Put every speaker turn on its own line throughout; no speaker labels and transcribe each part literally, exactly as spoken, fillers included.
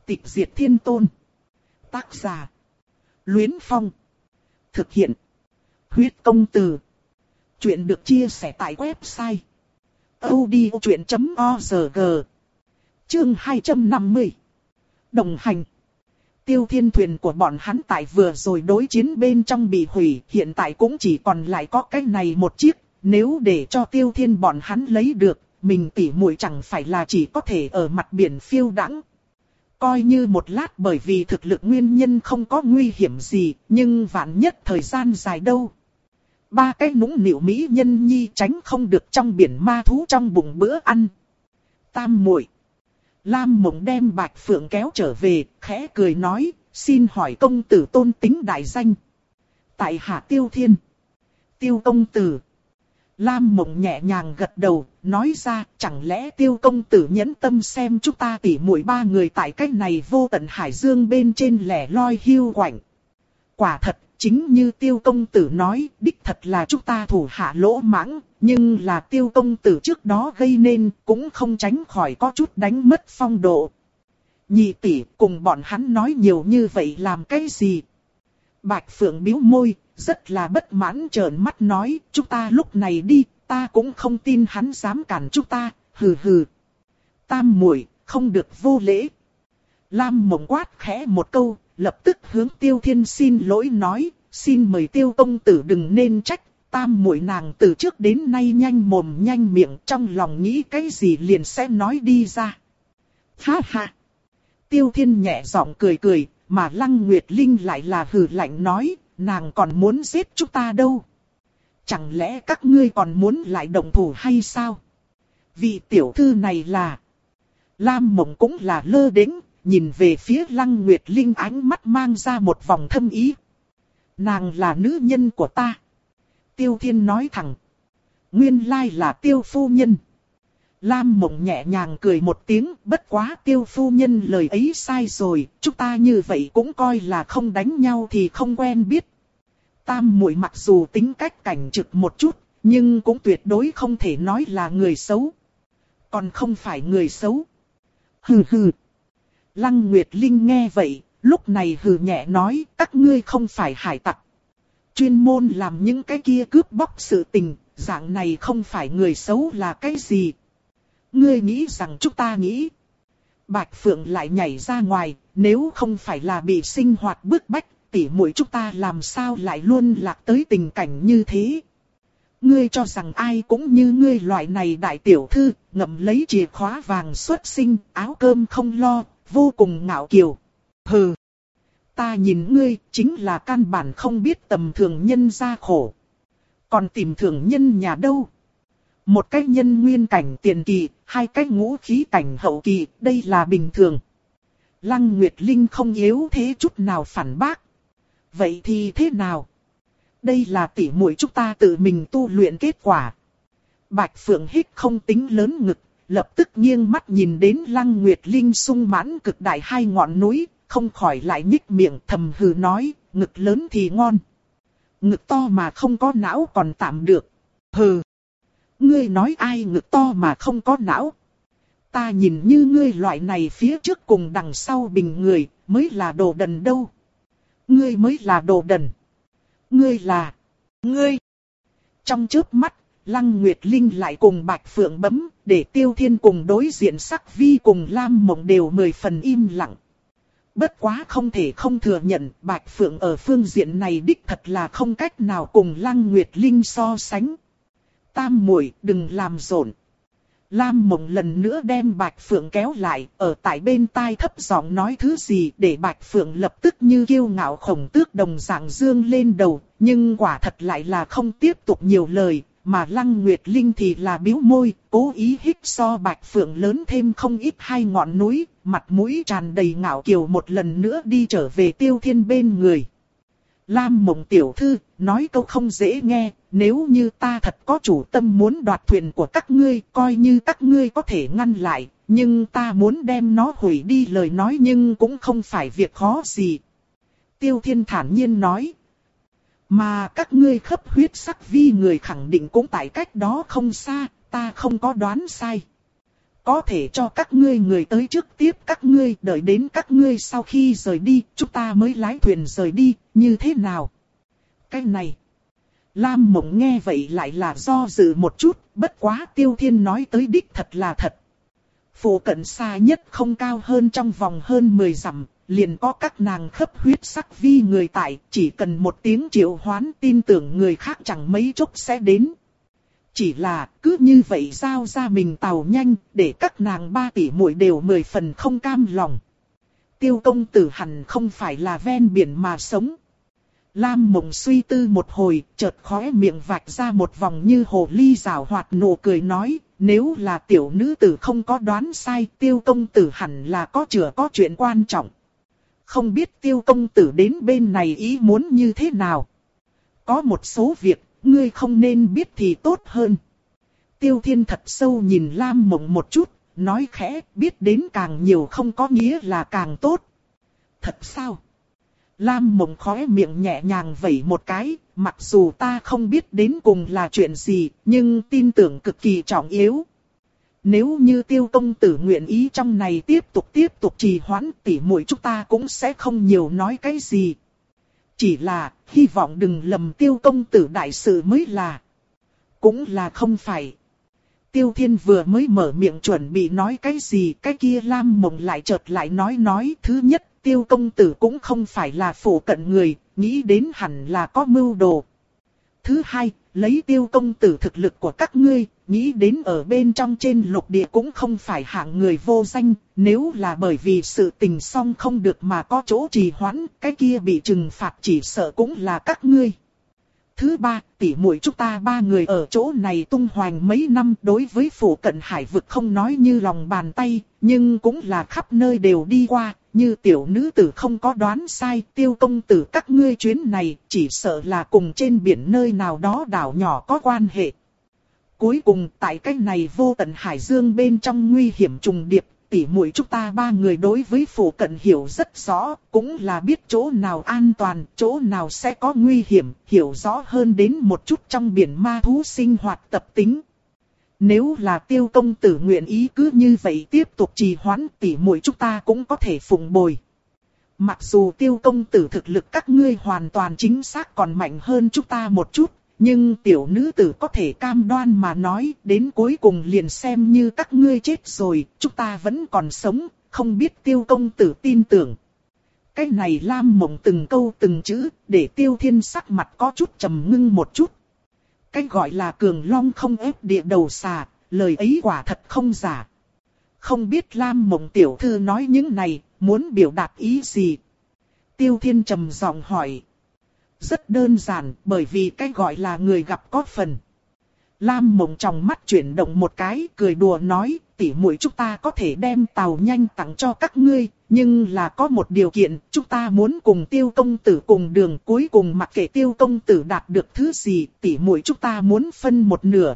Tịch diệt thiên tôn. Tác giả. Luyến Phong. Thực hiện. Huyết công từ. Chuyện được chia sẻ tại website audiochuyện chấm org. Chương hai trăm năm mươi. Đồng hành. Tiêu thiên thuyền của bọn hắn tại vừa rồi đối chiến bên trong bị hủy, hiện tại cũng chỉ còn lại có cái này một chiếc. Nếu để cho tiêu thiên bọn hắn lấy được, mình tỉ muội chẳng phải là chỉ có thể ở mặt biển phiêu đãng. Coi như một lát bởi vì thực lực nguyên nhân không có nguy hiểm gì, nhưng vạn nhất thời gian dài đâu. Ba cái nũng nịu mỹ nhân nhi tránh không được trong biển ma thú trong bụng bữa ăn. Tam muội. Lam Mộng đem Bạch Phượng kéo trở về, khẽ cười nói, xin hỏi công tử tôn tính đại danh. Tại hạ Tiêu Thiên. Tiêu công tử. Lam Mộng nhẹ nhàng gật đầu, nói ra, chẳng lẽ Tiêu công tử nhẫn tâm xem chúng ta tỉ muội ba người tại cách này vô tận hải dương bên trên lẻ loi hiu quạnh. Quả thật, chính như Tiêu công tử nói, đích thật là chúng ta thủ hạ lỗ mãng, nhưng là Tiêu công tử trước đó gây nên, cũng không tránh khỏi có chút đánh mất phong độ. Nhị tỷ cùng bọn hắn nói nhiều như vậy làm cái gì? Bạch Phượng bĩu môi, rất là bất mãn trợn mắt nói, chúng ta lúc này đi, ta cũng không tin hắn dám cản chúng ta, hừ hừ. Tam muội, không được vô lễ. Lam Mộng quát khẽ một câu, lập tức hướng Tiêu Thiên xin lỗi nói, xin mời Tiêu công tử đừng nên trách, tam muội nàng từ trước đến nay nhanh mồm nhanh miệng, trong lòng nghĩ cái gì liền sẽ nói đi ra. Ha ha. Tiêu Thiên nhẹ giọng cười cười, mà Lăng Nguyệt Linh lại là hừ lạnh nói, nàng còn muốn giết chúng ta đâu. Chẳng lẽ các ngươi còn muốn lại động thủ hay sao? Vị tiểu thư này là... Lam Mộng cũng là lơ đễnh, nhìn về phía Lăng Nguyệt Linh ánh mắt mang ra một vòng thâm ý. Nàng là nữ nhân của ta. Tiêu Thiên nói thẳng. Nguyên lai là Tiêu phu nhân. Lam Mộng nhẹ nhàng cười một tiếng, bất quá Tiêu phu nhân lời ấy sai rồi, chúng ta như vậy cũng coi là không đánh nhau thì không quen biết. Tam muội mặc dù tính cách cảnh trực một chút, nhưng cũng tuyệt đối không thể nói là người xấu. Còn không phải người xấu. Hừ hừ. Lăng Nguyệt Linh nghe vậy, lúc này hừ nhẹ nói, các ngươi không phải hải tặc. Chuyên môn làm những cái kia cướp bóc sự tình, dạng này không phải người xấu là cái gì. Ngươi nghĩ rằng chúng ta nghĩ. Bạch Phượng lại nhảy ra ngoài, nếu không phải là bị sinh hoạt bức bách, tỉ muội chúng ta làm sao lại luôn lạc tới tình cảnh như thế. Ngươi cho rằng ai cũng như ngươi loại này đại tiểu thư, ngậm lấy chìa khóa vàng xuất sinh, áo cơm không lo, vô cùng ngạo kiều. Hừ. Ta nhìn ngươi, chính là căn bản không biết tầm thường nhân gia khổ. Còn tìm thường nhân nhà đâu? Một cái nhân nguyên cảnh tiền kỳ, hai cái ngũ khí cảnh hậu kỳ, đây là bình thường. Lăng Nguyệt Linh không yếu thế chút nào phản bác. Vậy thì thế nào? Đây là tỉ muội chúng ta tự mình tu luyện kết quả. Bạch Phượng hít không tính lớn ngực, lập tức nghiêng mắt nhìn đến Lăng Nguyệt Linh sung mãn cực đại hai ngọn núi, không khỏi lại nhích miệng thầm hừ nói, ngực lớn thì ngon. Ngực to mà không có não còn tạm được. Hừ. Ngươi nói ai ngực to mà không có não? Ta nhìn như ngươi loại này phía trước cùng đằng sau bình người, mới là đồ đần đâu. Ngươi mới là đồ đần. Ngươi là... Ngươi... Trong chớp mắt, Lăng Nguyệt Linh lại cùng Bạch Phượng bấm, để Tiêu Thiên cùng đối diện Sắc Vi cùng Lam Mộng đều mười phần im lặng. Bất quá không thể không thừa nhận, Bạch Phượng ở phương diện này đích thật là không cách nào cùng Lăng Nguyệt Linh so sánh. Tam muội đừng làm rộn. Lam Mộng lần nữa đem Bạch Phượng kéo lại, ở tại bên tai thấp giọng nói thứ gì để Bạch Phượng lập tức như kiêu ngạo khổng tước đồng dạng dương lên đầu, nhưng quả thật lại là không tiếp tục nhiều lời, mà Lăng Nguyệt Linh thì là bĩu môi, cố ý hít so Bạch Phượng lớn thêm không ít hai ngọn núi, mặt mũi tràn đầy ngạo kiều một lần nữa đi trở về Tiêu Thiên bên người. Lam Mộng tiểu thư, nói câu không dễ nghe, nếu như ta thật có chủ tâm muốn đoạt thuyền của các ngươi, coi như các ngươi có thể ngăn lại, nhưng ta muốn đem nó hủy đi lời nói nhưng cũng không phải việc khó gì. Tiêu Thiên thản nhiên nói. Mà các ngươi khắp huyết sắc vi người khẳng định cũng tại cách đó không xa, ta không có đoán sai. có thể cho các ngươi người tới trước tiếp các ngươi, đợi đến các ngươi sau khi rời đi, chúng ta mới lái thuyền rời đi, như thế nào? Cái này, Lam Mộng nghe vậy lại là do dự một chút, bất quá Tiêu Thiên nói tới đích thật là thật. Phủ cận xa nhất không cao hơn trong vòng hơn mười dặm, liền có các nàng khắp huyết sắc vi người tại, chỉ cần một tiếng triệu hoán tin tưởng người khác chẳng mấy chốc sẽ đến. Chỉ là cứ như vậy giao ra mình tàu nhanh, để các nàng ba tỷ muội đều mười phần không cam lòng. Tiêu công tử hẳn không phải là ven biển mà sống. Lam Mộng suy tư một hồi, chợt khóe miệng vạch ra một vòng như hồ ly rào hoạt nụ cười nói, nếu là tiểu nữ tử không có đoán sai, Tiêu công tử hẳn là có chữa có chuyện quan trọng. Không biết Tiêu công tử đến bên này ý muốn như thế nào? Có một số việc, ngươi không nên biết thì tốt hơn. Tiêu Thiên thật sâu nhìn Lam Mộng một chút, nói khẽ, biết đến càng nhiều không có nghĩa là càng tốt. Thật sao? Lam Mộng khóe miệng nhẹ nhàng vẩy một cái, mặc dù ta không biết đến cùng là chuyện gì, nhưng tin tưởng cực kỳ trọng yếu. Nếu như Tiêu công tử nguyện ý trong này tiếp tục tiếp tục trì hoãn, tỉ muội chúng ta cũng sẽ không nhiều nói cái gì. Chỉ là, hy vọng đừng lầm Tiêu công tử đại sự mới là. Cũng là không phải. Tiêu Thiên vừa mới mở miệng chuẩn bị nói cái gì, cái kia Lam Mộng lại chợt lại nói nói. Thứ nhất, Tiêu công tử cũng không phải là phủ cận người, nghĩ đến hẳn là có mưu đồ. Thứ hai, lấy Tiêu công tử thực lực của các ngươi, nghĩ đến ở bên trong trên lục địa cũng không phải hạng người vô danh, nếu là bởi vì sự tình xong không được mà có chỗ trì hoãn, cái kia bị trừng phạt chỉ sợ cũng là các ngươi. Thứ ba, tỷ muội chúng ta ba người ở chỗ này tung hoành mấy năm, đối với phủ cận hải vực không nói như lòng bàn tay, nhưng cũng là khắp nơi đều đi qua, như tiểu nữ tử không có đoán sai, Tiêu công tử các ngươi chuyến này chỉ sợ là cùng trên biển nơi nào đó đảo nhỏ có quan hệ. Cuối cùng tại cái này vô tận hải dương bên trong nguy hiểm trùng điệp, tỷ muội chúng ta ba người đối với phủ cận hiểu rất rõ, cũng là biết chỗ nào an toàn, chỗ nào sẽ có nguy hiểm, hiểu rõ hơn đến một chút trong biển ma thú sinh hoạt tập tính. Nếu là Tiêu công tử nguyện ý cứ như vậy tiếp tục trì hoãn, tỷ muội chúng ta cũng có thể phụng bồi. Mặc dù Tiêu công tử thực lực các ngươi hoàn toàn chính xác còn mạnh hơn chúng ta một chút, nhưng tiểu nữ tử có thể cam đoan mà nói, đến cuối cùng liền xem như các ngươi chết rồi, chúng ta vẫn còn sống, không biết Tiêu công tử tin tưởng. Cái này Lam Mộng từng câu từng chữ, để Tiêu Thiên sắc mặt có chút trầm ngưng một chút. Cái gọi là cường long không ép địa đầu xà, lời ấy quả thật không giả. Không biết Lam Mộng tiểu thư nói những này, muốn biểu đạt ý gì? Tiêu Thiên trầm giọng hỏi. Rất đơn giản, bởi vì cái gọi là người gặp có phần. Lam Mộng trong mắt chuyển động một cái, cười đùa nói, tỷ muội chúng ta có thể đem tàu nhanh tặng cho các ngươi, nhưng là có một điều kiện, chúng ta muốn cùng Tiêu công tử cùng đường, cuối cùng mặc kệ Tiêu công tử đạt được thứ gì, tỷ muội chúng ta muốn phân một nửa.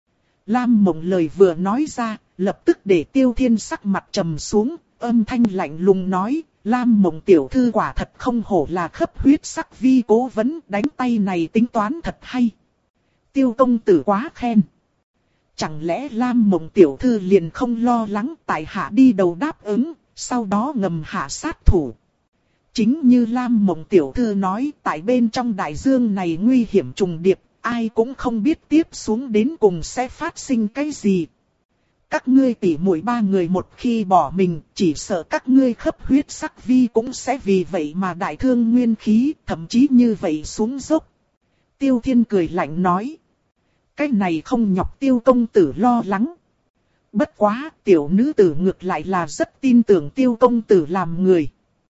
Lam Mộng lời vừa nói ra, lập tức để Tiêu Thiên sắc mặt trầm xuống, âm thanh lạnh lùng nói, Lam Mộng tiểu thư quả thật không hổ là khắp huyết sắc vi cố vấn, đánh tay này tính toán thật hay. Tiêu công tử quá khen. Chẳng lẽ Lam Mộng tiểu thư liền không lo lắng tại hạ đi đầu đáp ứng, sau đó ngầm hạ sát thủ. Chính như Lam Mộng tiểu thư nói, tại bên trong đại dương này nguy hiểm trùng điệp, ai cũng không biết tiếp xuống đến cùng sẽ phát sinh cái gì. Các ngươi tỉ muội ba người một khi bỏ mình, chỉ sợ các ngươi khắp huyết sắc vi cũng sẽ vì vậy mà đại thương nguyên khí, thậm chí như vậy xuống dốc. Tiêu Thiên cười lạnh nói. Cái này không nhọc Tiêu công tử lo lắng. Bất quá, tiểu nữ tử ngược lại là rất tin tưởng Tiêu công tử làm người.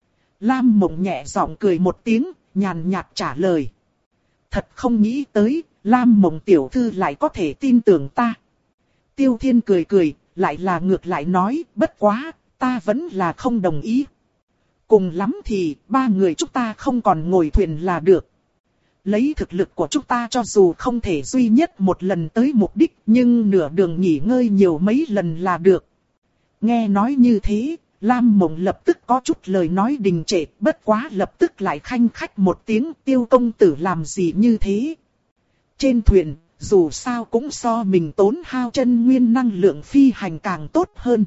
Lam Mộng nhẹ giọng cười một tiếng, nhàn nhạt trả lời. Thật không nghĩ tới, Lam Mộng tiểu thư lại có thể tin tưởng ta. Tiêu Thiên cười cười, lại là ngược lại nói, bất quá, ta vẫn là không đồng ý. Cùng lắm thì, ba người chúng ta không còn ngồi thuyền là được. Lấy thực lực của chúng ta cho dù không thể duy nhất một lần tới mục đích, nhưng nửa đường nghỉ ngơi nhiều mấy lần là được. Nghe nói như thế, Lam Mộng lập tức có chút lời nói đình trệ, bất quá lập tức lại khanh khách một tiếng, Tiêu công tử làm gì như thế. Trên thuyền, dù sao cũng so mình tốn hao chân nguyên năng lượng phi hành càng tốt hơn.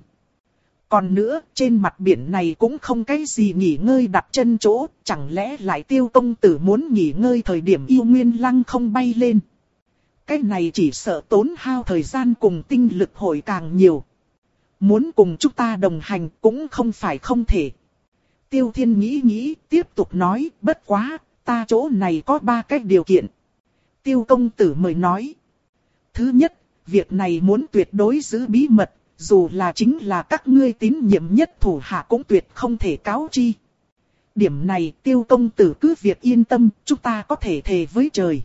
Còn nữa, trên mặt biển này cũng không cái gì nghỉ ngơi đặt chân chỗ, chẳng lẽ lại Tiêu công tử muốn nghỉ ngơi thời điểm yêu nguyên lăng không bay lên. Cái này chỉ sợ tốn hao thời gian cùng tinh lực hội càng nhiều. Muốn cùng chúng ta đồng hành cũng không phải không thể. Tiêu Thiên nghĩ nghĩ, tiếp tục nói, bất quá, ta chỗ này có ba cái điều kiện. Tiêu công tử mời nói. Thứ nhất, việc này muốn tuyệt đối giữ bí mật, dù là chính là các ngươi tín nhiệm nhất thủ hạ cũng tuyệt không thể cáo chi. Điểm này Tiêu công tử cứ việc yên tâm, chúng ta có thể thề với trời.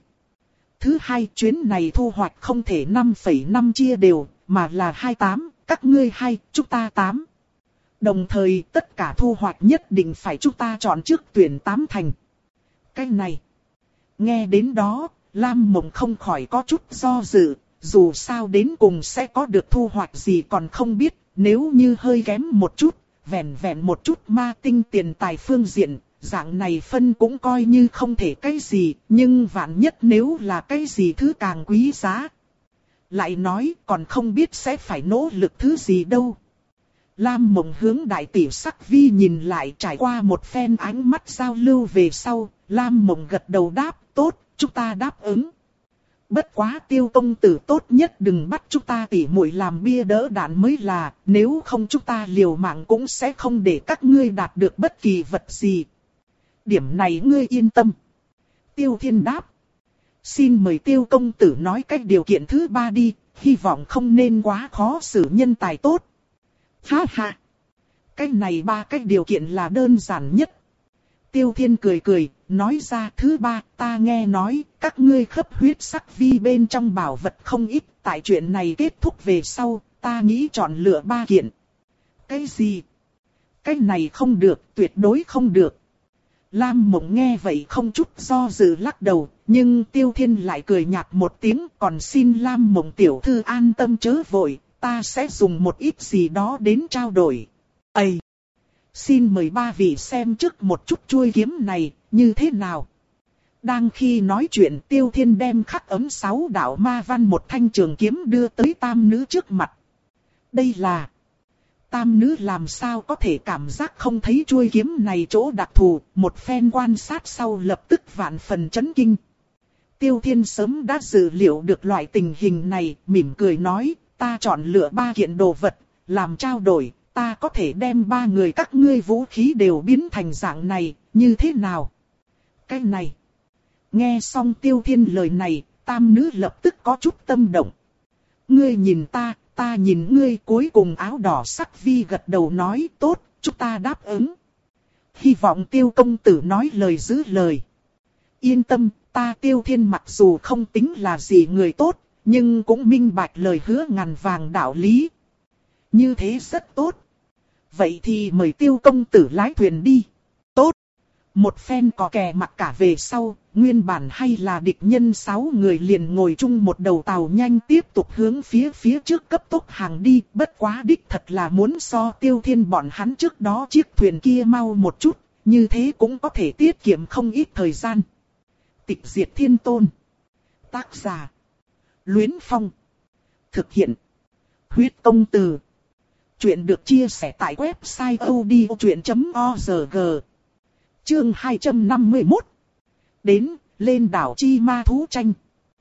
Thứ hai, chuyến này thu hoạch không thể năm phẩy năm chia đều, mà là hai tám, các ngươi hai, chúng ta tám. Đồng thời tất cả thu hoạch nhất định phải chúng ta chọn trước tuyển tám thành. Cái này, nghe đến đó, Lam Mộng không khỏi có chút do dự, dù sao đến cùng sẽ có được thu hoạch gì còn không biết, nếu như hơi kém một chút, vẹn vẹn một chút ma tinh tiền tài phương diện, dạng này phân cũng coi như không thể cái gì, nhưng vạn nhất nếu là cái gì thứ càng quý giá. Lại nói còn không biết sẽ phải nỗ lực thứ gì đâu. Lam Mộng hướng đại tỷ Sắc Vi nhìn lại, trải qua một phen ánh mắt giao lưu về sau, Lam Mộng gật đầu đáp, tốt, chúng ta đáp ứng. Bất quá Tiêu công tử tốt nhất đừng bắt chúng ta tỉ muội làm bia đỡ đạn mới là, nếu không chúng ta liều mạng cũng sẽ không để các ngươi đạt được bất kỳ vật gì. Điểm này ngươi yên tâm. Tiêu Thiên đáp. Xin mời Tiêu công tử nói cách điều kiện thứ ba đi, hy vọng không nên quá khó xử nhân tài tốt. Ha ha. Cái này ba cái điều kiện là đơn giản nhất. Tiêu Thiên cười cười, nói ra thứ ba, ta nghe nói, các ngươi khắp huyết sắc vi bên trong bảo vật không ít, tại chuyện này kết thúc về sau, ta nghĩ chọn lựa ba kiện. Cái gì? Cái này không được, tuyệt đối không được. Lam Mộng nghe vậy không chút do dự lắc đầu, nhưng Tiêu Thiên lại cười nhạt một tiếng, còn xin Lam Mộng tiểu thư an tâm chớ vội, ta sẽ dùng một ít gì đó đến trao đổi. Ây! Xin mời ba vị xem trước một chút chuôi kiếm này, như thế nào? Đang khi nói chuyện, Tiêu Thiên đem khắc ấm sáu đạo ma văn một thanh trường kiếm đưa tới tam nữ trước mặt. Đây là... Tam nữ làm sao có thể cảm giác không thấy chuôi kiếm này chỗ đặc thù, một phen quan sát sau lập tức vạn phần chấn kinh. Tiêu Thiên sớm đã dự liệu được loại tình hình này, mỉm cười nói, ta chọn lựa ba kiện đồ vật, làm trao đổi, ta có thể đem ba người các ngươi vũ khí đều biến thành dạng này, như thế nào? Cái này. Nghe xong Tiêu Thiên lời này, tam nữ lập tức có chút tâm động. Ngươi nhìn ta, ta nhìn ngươi, cuối cùng áo đỏ Sắc Vi gật đầu nói tốt, chúng ta đáp ứng. Hy vọng Tiêu công tử nói lời giữ lời. Yên tâm, ta Tiêu Thiên mặc dù không tính là gì người tốt, nhưng cũng minh bạch lời hứa ngàn vàng đạo lý. Như thế rất tốt. Vậy thì mời Tiêu công tử lái thuyền đi. Tốt. Một phen cò kè mặc cả về sau, nguyên bản hay là địch nhân sáu người liền ngồi chung một đầu tàu nhanh tiếp tục hướng phía phía trước cấp tốc hàng đi. Bất quá đích thật là muốn so Tiêu Thiên bọn hắn trước đó chiếc thuyền kia mau một chút, như thế cũng có thể tiết kiệm không ít thời gian. Tịch Diệt Thiên Tôn. Tác giả. Luyến Phong. Thực hiện. Huyết Công Từ. Chuyện được chia sẻ tại website odchuyện chấm org. Chương hai trăm năm mươi mốt. Đến, lên đảo Chi Ma Thú Tranh.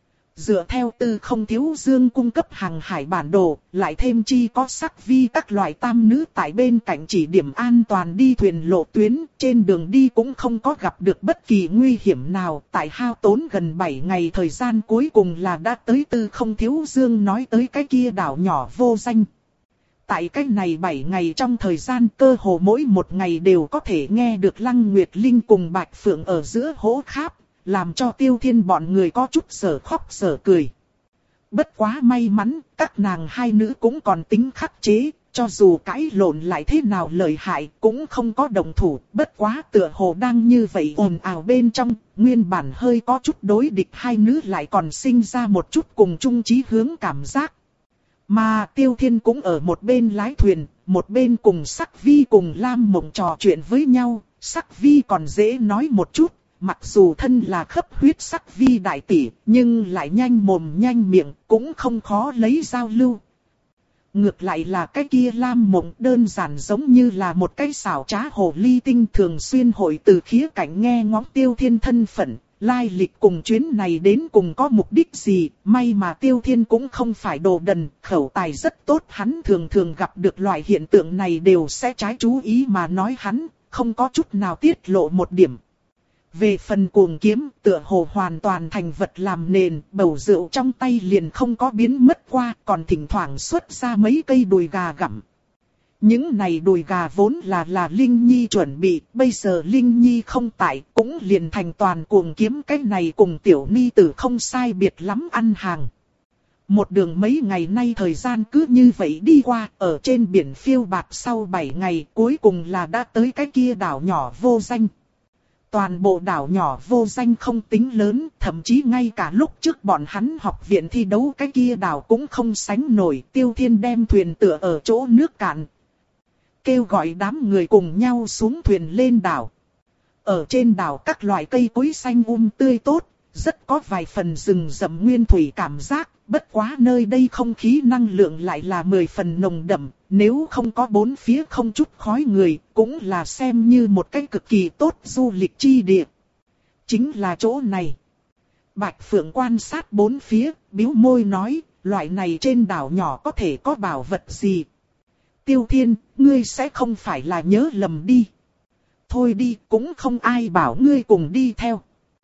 Dựa theo Tư Không Thiếu Dương cung cấp hàng hải bản đồ, lại thêm chi có Sắc Vi các loại tam nữ tại bên cạnh chỉ điểm an toàn đi thuyền lộ tuyến, trên đường đi cũng không có gặp được bất kỳ nguy hiểm nào, tại hao tốn gần bảy ngày thời gian cuối cùng là đã tới Tư Không Thiếu Dương nói tới cái kia đảo nhỏ vô danh. Tại cái này bảy ngày trong thời gian cơ hồ mỗi một ngày đều có thể nghe được Lăng Nguyệt Linh cùng Bạch Phượng ở giữa hỗ kháp, làm cho Tiêu Thiên bọn người có chút sở khóc sở cười. Bất quá may mắn, các nàng hai nữ cũng còn tính khắc chế, cho dù cãi lộn lại thế nào lợi hại cũng không có đồng thủ. Bất quá tựa hồ đang như vậy ồn ào bên trong, nguyên bản hơi có chút đối địch hai nữ lại còn sinh ra một chút cùng chung chí hướng cảm giác. Mà Tiêu Thiên cũng ở một bên lái thuyền, một bên cùng Sắc Vi cùng Lam Mộng trò chuyện với nhau. Sắc Vi còn dễ nói một chút, mặc dù thân là khắp huyết sắc vi đại tỷ, nhưng lại nhanh mồm nhanh miệng, cũng không khó lấy giao lưu. Ngược lại là cái kia Lam Mộng đơn giản giống như là một cái xảo trá hồ ly tinh, thường xuyên hội từ khía cạnh nghe ngóng Tiêu Thiên thân phận, lai lịch cùng chuyến này đến cùng có mục đích gì. May mà Tiêu Thiên cũng không phải đồ đần, khẩu tài rất tốt, hắn thường thường gặp được loại hiện tượng này đều sẽ trái chú ý mà nói, hắn không có chút nào tiết lộ một điểm. Về phần cuồng kiếm, tựa hồ hoàn toàn thành vật làm nền, bầu rượu trong tay liền không có biến mất qua, còn thỉnh thoảng xuất ra mấy cây đùi gà gặm. Những này đùi gà vốn là là Linh Nhi chuẩn bị, bây giờ Linh Nhi không tại, cũng liền thành toàn cuồng kiếm cái này cùng tiểu ni tử không sai biệt lắm ăn hàng. Một đường mấy ngày nay thời gian cứ như vậy đi qua, ở trên biển phiêu bạt sau bảy ngày, cuối cùng là đã tới cái kia đảo nhỏ vô danh. Toàn bộ đảo nhỏ vô danh không tính lớn, thậm chí ngay cả lúc trước bọn hắn học viện thi đấu cái kia đảo cũng không sánh nổi. Tiêu Thiên đem thuyền tựa ở chỗ nước cạn, kêu gọi đám người cùng nhau xuống thuyền lên đảo. Ở trên đảo các loại cây cối xanh um tươi tốt, rất có vài phần rừng rậm nguyên thủy cảm giác, bất quá nơi đây không khí năng lượng lại là mười phần nồng đậm, nếu không có bốn phía không chút khói người, cũng là xem như một cái cực kỳ tốt du lịch chi địa. Chính là chỗ này. Bạch Phượng quan sát bốn phía, bĩu môi nói, loại này trên đảo nhỏ có thể có bảo vật gì? Tiêu Thiên, ngươi sẽ không phải là nhớ lầm đi. Thôi đi, cũng không ai bảo ngươi cùng đi theo.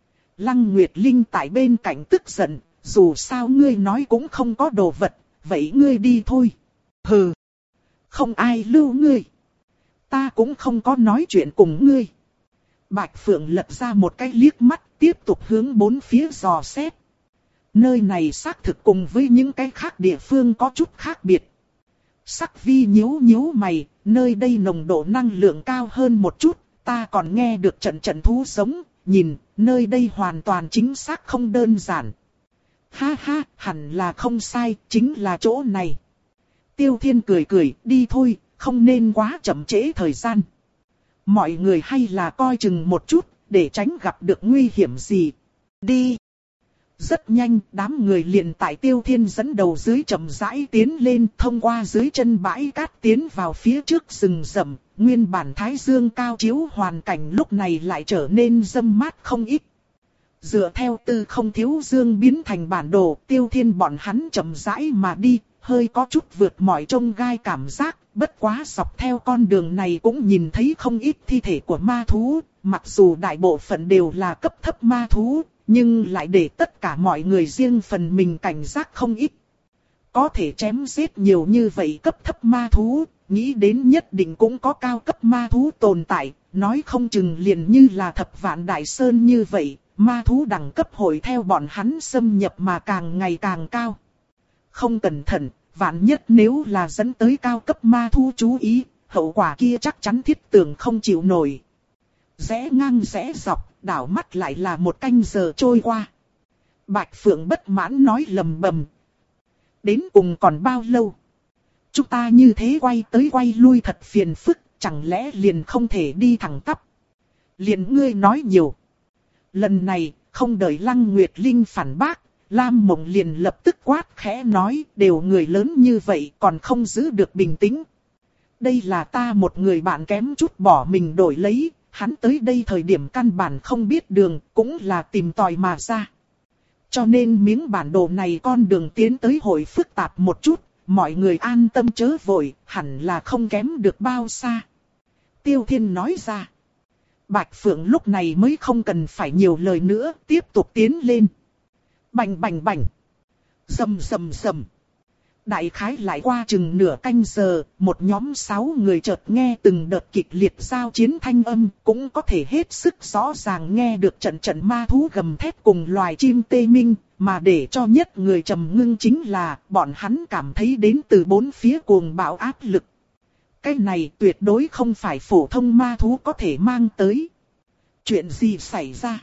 Lăng Nguyệt Linh tại bên cạnh tức giận, dù sao ngươi nói cũng không có đồ vật, vậy ngươi đi thôi. Hừ, không ai lưu ngươi. Ta cũng không có nói chuyện cùng ngươi. Bạch Phượng lật ra một cái liếc mắt, tiếp tục hướng bốn phía dò xét. Nơi này xác thực cùng với những cái khác địa phương có chút khác biệt. Sắc Vi nhíu nhíu mày, nơi đây nồng độ năng lượng cao hơn một chút, ta còn nghe được trận trận thú giống, nhìn, nơi đây hoàn toàn chính xác không đơn giản. Ha ha, hẳn là không sai, chính là chỗ này. Tiêu Thiên cười cười, đi thôi, không nên quá chậm trễ thời gian. Mọi người hay là coi chừng một chút, để tránh gặp được nguy hiểm gì. Đi. Rất nhanh, đám người liền tại Tiêu Thiên dẫn đầu dưới chậm rãi tiến lên, thông qua dưới chân bãi cát tiến vào phía trước rừng rậm. Nguyên bản thái dương cao chiếu hoàn cảnh lúc này lại trở nên râm mát không ít. Dựa theo tư không thiếu dương biến thành bản đồ, Tiêu Thiên bọn hắn chậm rãi mà đi, hơi có chút vượt mọi trông gai cảm giác. Bất quá dọc theo con đường này cũng nhìn thấy không ít thi thể của ma thú, mặc dù đại bộ phận đều là cấp thấp ma thú, nhưng lại để tất cả mọi người riêng phần mình cảnh giác không ít. Có thể chém giết nhiều như vậy cấp thấp ma thú, nghĩ đến nhất định cũng có cao cấp ma thú tồn tại, nói không chừng liền như là thập vạn đại sơn như vậy, ma thú đẳng cấp hội theo bọn hắn xâm nhập mà càng ngày càng cao. Không cẩn thận, vạn nhất nếu là dẫn tới cao cấp ma thú chú ý, hậu quả kia chắc chắn thiết tưởng không chịu nổi. Rẽ ngang rẽ dọc, đảo mắt lại là một canh giờ trôi qua. Bạch Phượng bất mãn nói lầm bầm. Đến cùng còn bao lâu? Chúng ta như thế quay tới quay lui thật phiền phức, chẳng lẽ liền không thể đi thẳng tắp? Liền ngươi nói nhiều. Lần này, không đợi Lăng Nguyệt Linh phản bác, Lam Mộng liền lập tức quát khẽ nói, đều người lớn như vậy còn không giữ được bình tĩnh. Đây là ta một người bạn kém chút bỏ mình đổi lấy, hắn tới đây thời điểm căn bản không biết đường, cũng là tìm tòi mà ra. Cho nên miếng bản đồ này con đường tiến tới hội phức tạp một chút, mọi người an tâm chớ vội, hẳn là không kém được bao xa. Tiêu Thiên nói ra. Bạch Phượng lúc này mới không cần phải nhiều lời nữa, tiếp tục tiến lên. Bành bành bành. Rầm rầm rầm. Đại khái lại qua chừng nửa canh giờ, một nhóm sáu người chợt nghe từng đợt kịch liệt giao chiến thanh âm, cũng có thể hết sức rõ ràng nghe được trận trận ma thú gầm thét cùng loài chim tê minh, mà để cho nhất người trầm ngưng chính là, bọn hắn cảm thấy đến từ bốn phía cuồng bạo áp lực. Cái này tuyệt đối không phải phổ thông ma thú có thể mang tới. Chuyện gì xảy ra?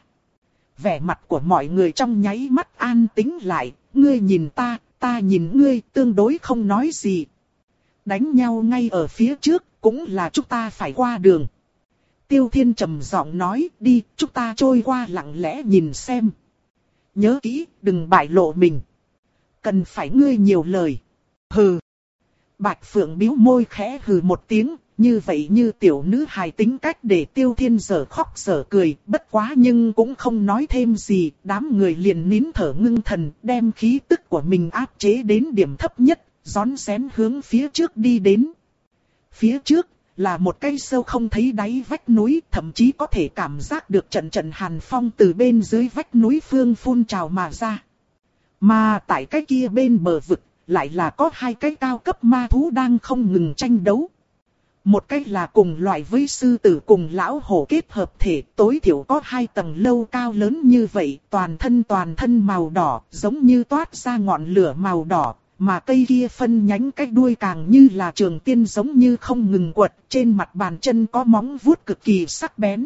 Vẻ mặt của mọi người trong nháy mắt an tĩnh lại, ngươi nhìn ta, ta nhìn ngươi, tương đối không nói gì. Đánh nhau ngay ở phía trước, cũng là chúng ta phải qua đường. Tiêu Thiên trầm giọng nói, đi, chúng ta trôi qua lặng lẽ nhìn xem. Nhớ kỹ, đừng bại lộ mình. Cần phải ngươi nhiều lời. Hừ. Bạch Phượng bĩu môi khẽ hừ một tiếng, như vậy như tiểu nữ hài tính cách để Tiêu Thiên dở khóc dở cười, bất quá nhưng cũng không nói thêm gì, đám người liền nín thở ngưng thần, đem khí tức của mình áp chế đến điểm thấp nhất, rón rén hướng phía trước đi đến. Phía trước là một cây sâu không thấy đáy vách núi, thậm chí có thể cảm giác được trận trận hàn phong từ bên dưới vách núi phương phun trào mà ra. Mà tại cái kia bên bờ vực, lại là có hai cái cao cấp ma thú đang không ngừng tranh đấu. Một cái là cùng loại với sư tử cùng lão hổ kết hợp thể, tối thiểu có hai tầng lâu cao lớn như vậy, toàn thân toàn thân màu đỏ, giống như toát ra ngọn lửa màu đỏ, mà cây kia phân nhánh cái đuôi càng như là trường tiên giống như không ngừng quật, trên mặt bàn chân có móng vuốt cực kỳ sắc bén.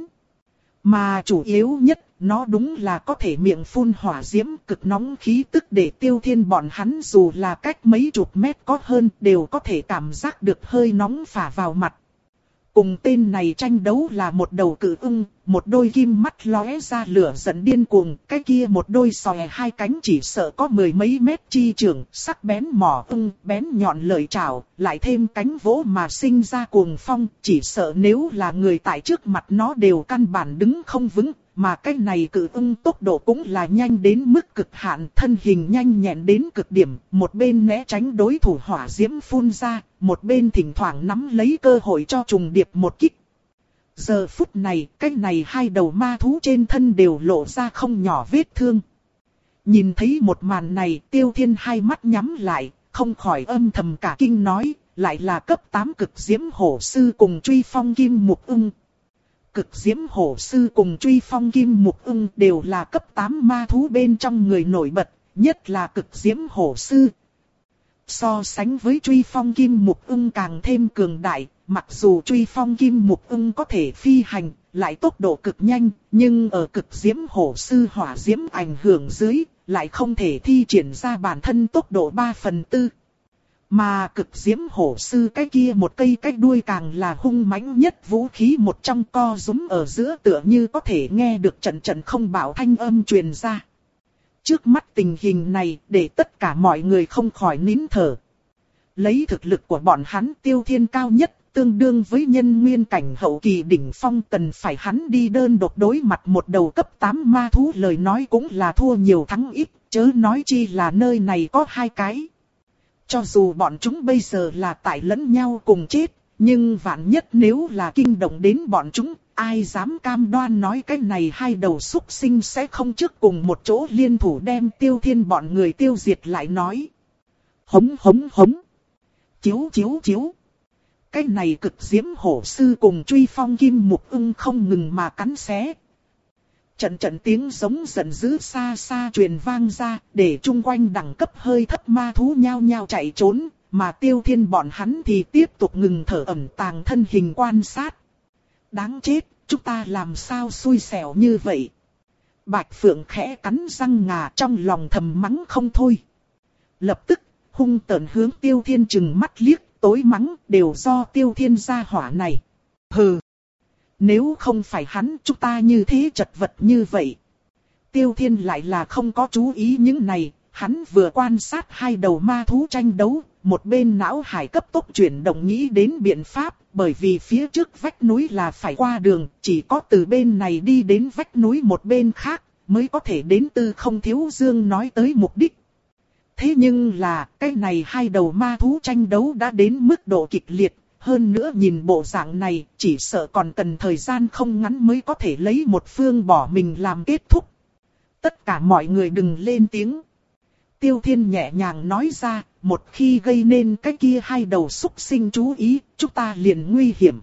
Mà chủ yếu nhất, nó đúng là có thể miệng phun hỏa diễm cực nóng khí tức để Tiêu Thiên bọn hắn dù là cách mấy chục mét có hơn đều có thể cảm giác được hơi nóng phả vào mặt. Cùng tên này tranh đấu là một đầu cự ưng, một đôi kim mắt lóe ra lửa giận điên cuồng, cái kia một đôi xòe hai cánh chỉ sợ có mười mấy mét chi trường, sắc bén mỏ ưng, bén nhọn lợi chảo, lại thêm cánh vỗ mà sinh ra cuồng phong, chỉ sợ nếu là người tại trước mặt nó đều căn bản đứng không vững. Mà cái này cự ưng tốc độ cũng là nhanh đến mức cực hạn, thân hình nhanh nhẹn đến cực điểm, một bên né tránh đối thủ hỏa diễm phun ra, một bên thỉnh thoảng nắm lấy cơ hội cho trùng điệp một kích. Giờ phút này, cái này hai đầu ma thú trên thân đều lộ ra không nhỏ vết thương. Nhìn thấy một màn này, Tiêu Thiên hai mắt nhắm lại, không khỏi âm thầm cả kinh nói, lại là cấp tám cực diễm hổ sư cùng truy phong kim mục ưng. Cực diễm hổ sư cùng truy phong kim mục ưng đều là cấp tám ma thú bên trong người nổi bật, nhất là cực diễm hổ sư. So sánh với truy phong kim mục ưng càng thêm cường đại, mặc dù truy phong kim mục ưng có thể phi hành, lại tốc độ cực nhanh, nhưng ở cực diễm hổ sư hỏa diễm ảnh hưởng dưới, lại không thể thi triển ra bản thân tốc độ ba phần tư. Mà cực diễm hổ sư cái kia một cây cái đuôi càng là hung mãnh nhất vũ khí một trong, co rúm ở giữa tựa như có thể nghe được trận trận không bảo thanh âm truyền ra. Trước mắt tình hình này để tất cả mọi người không khỏi nín thở. Lấy thực lực của bọn hắn Tiêu Thiên cao nhất, tương đương với nhân nguyên cảnh hậu kỳ đỉnh phong, cần phải hắn đi đơn độc đối mặt một đầu cấp tám ma thú lời nói cũng là thua nhiều thắng ít, chớ nói chi là nơi này có hai cái. Cho dù bọn chúng bây giờ là tại lẫn nhau cùng chết, nhưng vạn nhất nếu là kinh động đến bọn chúng, ai dám cam đoan nói cái này hai đầu súc sinh sẽ không trước cùng một chỗ liên thủ đem Tiêu Thiên bọn người tiêu diệt lại nói. Hống hống hống. Chiếu chiếu chiếu. Cái này cực diễm hổ sư cùng truy phong kim mục ưng không ngừng mà cắn xé. Trận trận tiếng giống giận dữ xa xa truyền vang ra, để chung quanh đẳng cấp hơi thấp ma thú nhao nhao chạy trốn, mà Tiêu Thiên bọn hắn thì tiếp tục ngừng thở ẩn tàng thân hình quan sát. Đáng chết, chúng ta làm sao xui xẻo như vậy? Bạch Phượng khẽ cắn răng ngà trong lòng thầm mắng không thôi. Lập tức, hung tợn hướng Tiêu Thiên trừng mắt liếc, tối mắng đều do Tiêu Thiên gia hỏa này. Hừ! Nếu không phải hắn chúng ta như thế chật vật như vậy. Tiêu Thiên lại là không có chú ý những này, hắn vừa quan sát hai đầu ma thú tranh đấu, một bên não hải cấp tốc chuyển động nghĩ đến biện pháp, bởi vì phía trước vách núi là phải qua đường, chỉ có từ bên này đi đến vách núi một bên khác, mới có thể đến Tư Không Thiếu Dương nói tới mục đích. Thế nhưng là, cái này hai đầu ma thú tranh đấu đã đến mức độ kịch liệt. Hơn nữa nhìn bộ dạng này, chỉ sợ còn cần thời gian không ngắn mới có thể lấy một phương bỏ mình làm kết thúc. Tất cả mọi người đừng lên tiếng. Tiêu Thiên nhẹ nhàng nói ra, một khi gây nên cái kia hai đầu súc sinh chú ý, chúng ta liền nguy hiểm.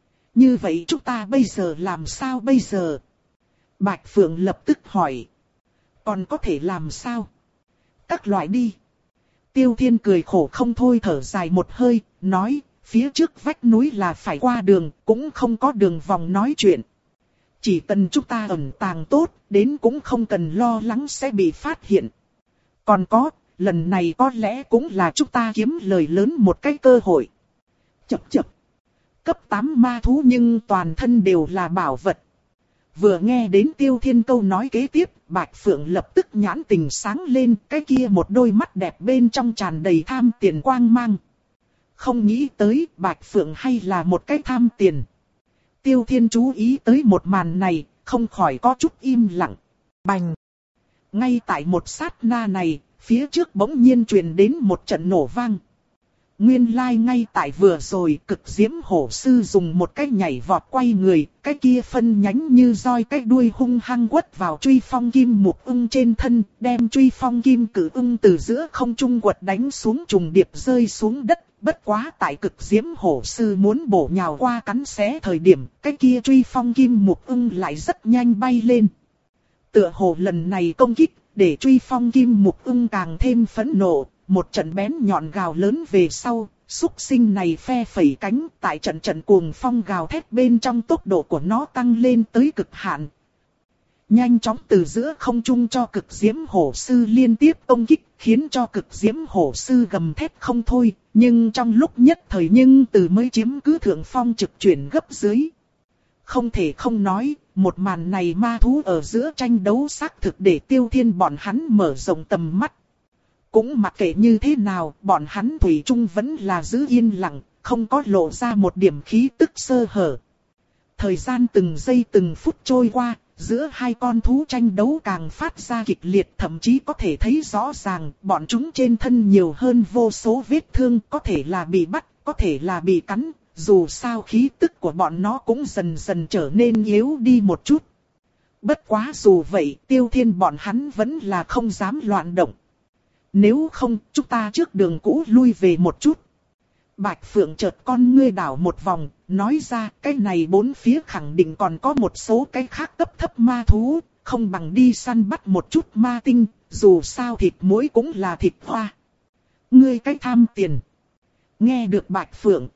Như vậy chúng ta bây giờ làm sao bây giờ? Bạch Phượng lập tức hỏi. Còn có thể làm sao? Các loại đi. Tiêu Thiên cười khổ không thôi thở dài một hơi, nói. Phía trước vách núi là phải qua đường, cũng không có đường vòng nói chuyện. Chỉ cần chúng ta ẩn tàng tốt, đến cũng không cần lo lắng sẽ bị phát hiện. Còn có, lần này có lẽ cũng là chúng ta kiếm lời lớn một cái cơ hội. Chập chập. Cấp tám ma thú nhưng toàn thân đều là bảo vật. Vừa nghe đến Tiêu Thiên câu nói kế tiếp, Bạch Phượng lập tức nhãn tình sáng lên, cái kia một đôi mắt đẹp bên trong tràn đầy tham tiền quang mang. Không nghĩ tới Bạch Phượng hay là một cái tham tiền. Tiêu Thiên chú ý tới một màn này, không khỏi có chút im lặng. Bành! Ngay tại một sát na này, phía trước bỗng nhiên truyền đến một trận nổ vang. Nguyên lai like ngay tại vừa rồi, Cực Diễm Hổ Sư dùng một cái nhảy vọt quay người, cái kia phân nhánh như roi cái đuôi hung hăng quất vào truy phong kim mục ưng trên thân, đem truy phong kim cử ưng từ giữa không trung quật đánh xuống trùng điệp rơi xuống đất. Bất quá tại Cực Diễm Hổ Sư muốn bổ nhào qua cắn xé thời điểm, cái kia truy phong kim mục ưng lại rất nhanh bay lên. Tựa hồ lần này công kích, để truy phong kim mục ưng càng thêm phẫn nộ. Một trận bén nhọn gào lớn về sau, xúc sinh này phe phẩy cánh, tại trận trận cuồng phong gào thét bên trong tốc độ của nó tăng lên tới cực hạn. Nhanh chóng từ giữa không trung cho Cực Diễm Hổ Sư liên tiếp công kích, khiến cho Cực Diễm Hổ Sư gầm thét không thôi, nhưng trong lúc nhất thời nhưng từ mới chiếm cứ thượng phong trực chuyển gấp dưới. Không thể không nói, một màn này ma thú ở giữa tranh đấu xác thực để Tiêu Thiên bọn hắn mở rộng tầm mắt. Cũng mặc kệ như thế nào, bọn hắn thủy chung vẫn là giữ yên lặng, không có lộ ra một điểm khí tức sơ hở. Thời gian từng giây từng phút trôi qua, giữa hai con thú tranh đấu càng phát ra kịch liệt, thậm chí có thể thấy rõ ràng, bọn chúng trên thân nhiều hơn vô số vết thương, có thể là bị bắt, có thể là bị cắn, dù sao khí tức của bọn nó cũng dần dần trở nên yếu đi một chút. Bất quá dù vậy, Tiêu Thiên bọn hắn vẫn là không dám loạn động. Nếu không, chúng ta trước đường cũ lui về một chút. Bạch Phượng chợt con ngươi đảo một vòng, nói ra cái này bốn phía khẳng định còn có một số cái khác cấp thấp ma thú, không bằng đi săn bắt một chút ma tinh, dù sao thịt muỗi cũng là thịt hoa. Ngươi cái tham tiền. Nghe được Bạch Phượng,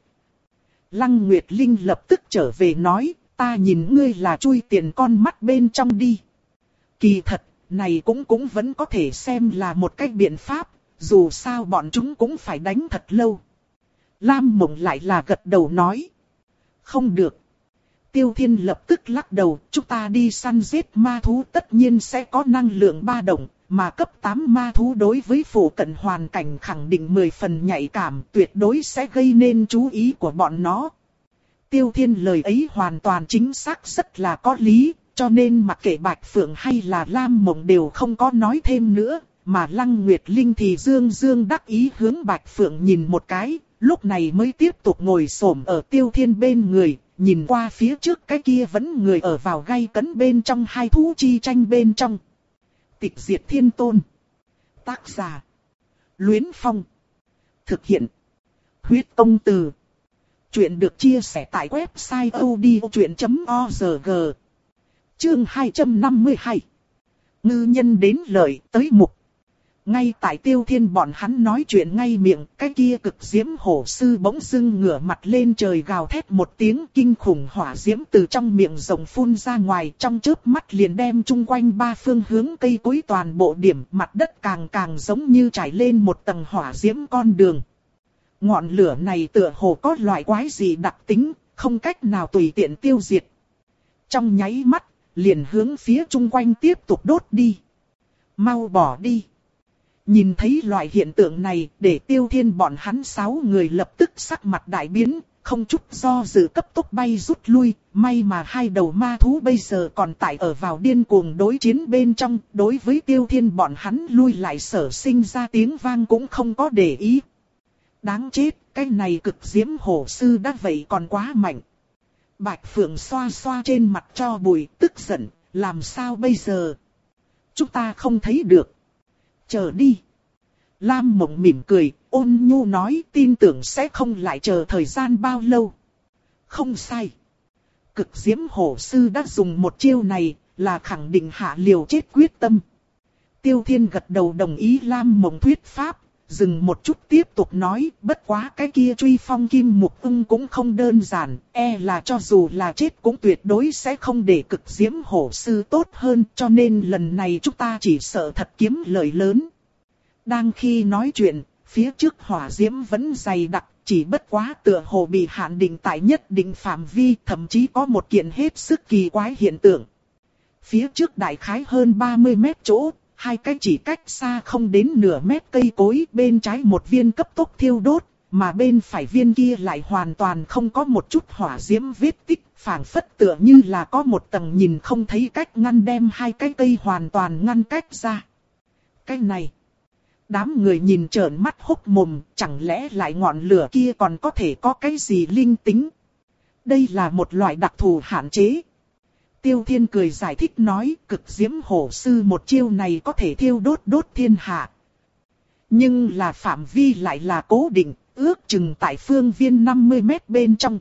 Lăng Nguyệt Linh lập tức trở về nói, ta nhìn ngươi là chui tiền con mắt bên trong đi. Kỳ thật, này cũng cũng vẫn có thể xem là một cách biện pháp, dù sao bọn chúng cũng phải đánh thật lâu. Lam Mộng lại là gật đầu nói. Không được. Tiêu Thiên lập tức lắc đầu, chúng ta đi săn giết ma thú tất nhiên sẽ có năng lượng ba động, mà cấp tám ma thú đối với phụ cận hoàn cảnh khẳng định mười phần nhạy cảm, tuyệt đối sẽ gây nên chú ý của bọn nó. Tiêu Thiên lời ấy hoàn toàn chính xác, rất là có lý, cho nên mặc kệ Bạch Phượng hay là Lam Mộng đều không có nói thêm nữa, mà Lăng Nguyệt Linh thì dương dương đắc ý hướng Bạch Phượng nhìn một cái, lúc này mới tiếp tục ngồi xổm ở Tiêu Thiên bên người, nhìn qua phía trước cái kia vẫn người ở vào gay cấn bên trong hai thú chi tranh bên trong. Tịch Diệt Thiên Tôn. Tác giả: Luyến Phong. Thực hiện: Huyết Công Từ. Chuyện được chia sẻ tại website odchuyện chấm org. Chương hai trăm năm mươi hai. Ngư nhân đến lợi tới mục. Ngay tại Tiêu Thiên bọn hắn nói chuyện ngay miệng, cái kia Cực Diễm Hổ Sư bỗng dưng ngửa mặt lên trời gào thét một tiếng, kinh khủng hỏa diễm từ trong miệng rồng phun ra ngoài, trong chớp mắt liền đem chung quanh ba phương hướng cây cối toàn bộ điểm, mặt đất càng càng giống như trải lên một tầng hỏa diễm con đường. Ngọn lửa này tựa hồ có loại quái gì đặc tính, không cách nào tùy tiện tiêu diệt. Trong nháy mắt, liền hướng phía chung quanh tiếp tục đốt đi. Mau bỏ đi. Nhìn thấy loại hiện tượng này, để Tiêu Thiên bọn hắn sáu người lập tức sắc mặt đại biến, không chút do dự cấp tốc bay rút lui. May mà hai đầu ma thú bây giờ còn tại ở vào điên cuồng đối chiến bên trong, đối với Tiêu Thiên bọn hắn lui lại sở sinh ra tiếng vang cũng không có để ý. Đáng chết, cái này Cực Diễm Hổ Sư đã vậy còn quá mạnh. Bạch Phượng xoa xoa trên mặt cho bụi, tức giận, làm sao bây giờ? Chúng ta không thấy được. Chờ đi. Lam Mộng mỉm cười, ôn nhu nói, tin tưởng sẽ không lại chờ thời gian bao lâu. Không sai. Cực Diễm Hổ Sư đã dùng một chiêu này, là khẳng định hạ liều chết quyết tâm. Tiêu Thiên gật đầu đồng ý Lam Mộng thuyết pháp, dừng một chút tiếp tục nói, bất quá cái kia truy phong kim mục ưng cũng không đơn giản, e là cho dù là chết cũng tuyệt đối sẽ không để Cực Diễm Hổ Sư tốt hơn, cho nên lần này chúng ta chỉ sợ thật kiếm lợi lớn. Đang khi nói chuyện, phía trước hỏa diễm vẫn dày đặc, chỉ bất quá tựa hồ bị hạn định tại nhất định phạm vi, thậm chí có một kiện hết sức kỳ quái hiện tượng. Phía trước đại khái hơn ba mươi mét chỗ, hai cái chỉ cách xa không đến nửa mét cây cối, bên trái một viên cấp tốc thiêu đốt, mà bên phải viên kia lại hoàn toàn không có một chút hỏa diễm vết tích, phảng phất tựa như là có một tầng nhìn không thấy cách ngăn đem hai cái cây hoàn toàn ngăn cách ra. Cái này, đám người nhìn trợn mắt hốc mồm, chẳng lẽ lại ngọn lửa kia còn có thể có cái gì linh tính? Đây là một loại đặc thù hạn chế. Tiêu Thiên cười giải thích nói, cực diễm hổ sư một chiêu này có thể thiêu đốt đốt thiên hạ. Nhưng là phạm vi lại là cố định, ước chừng tại phương viên năm mươi mét bên trong.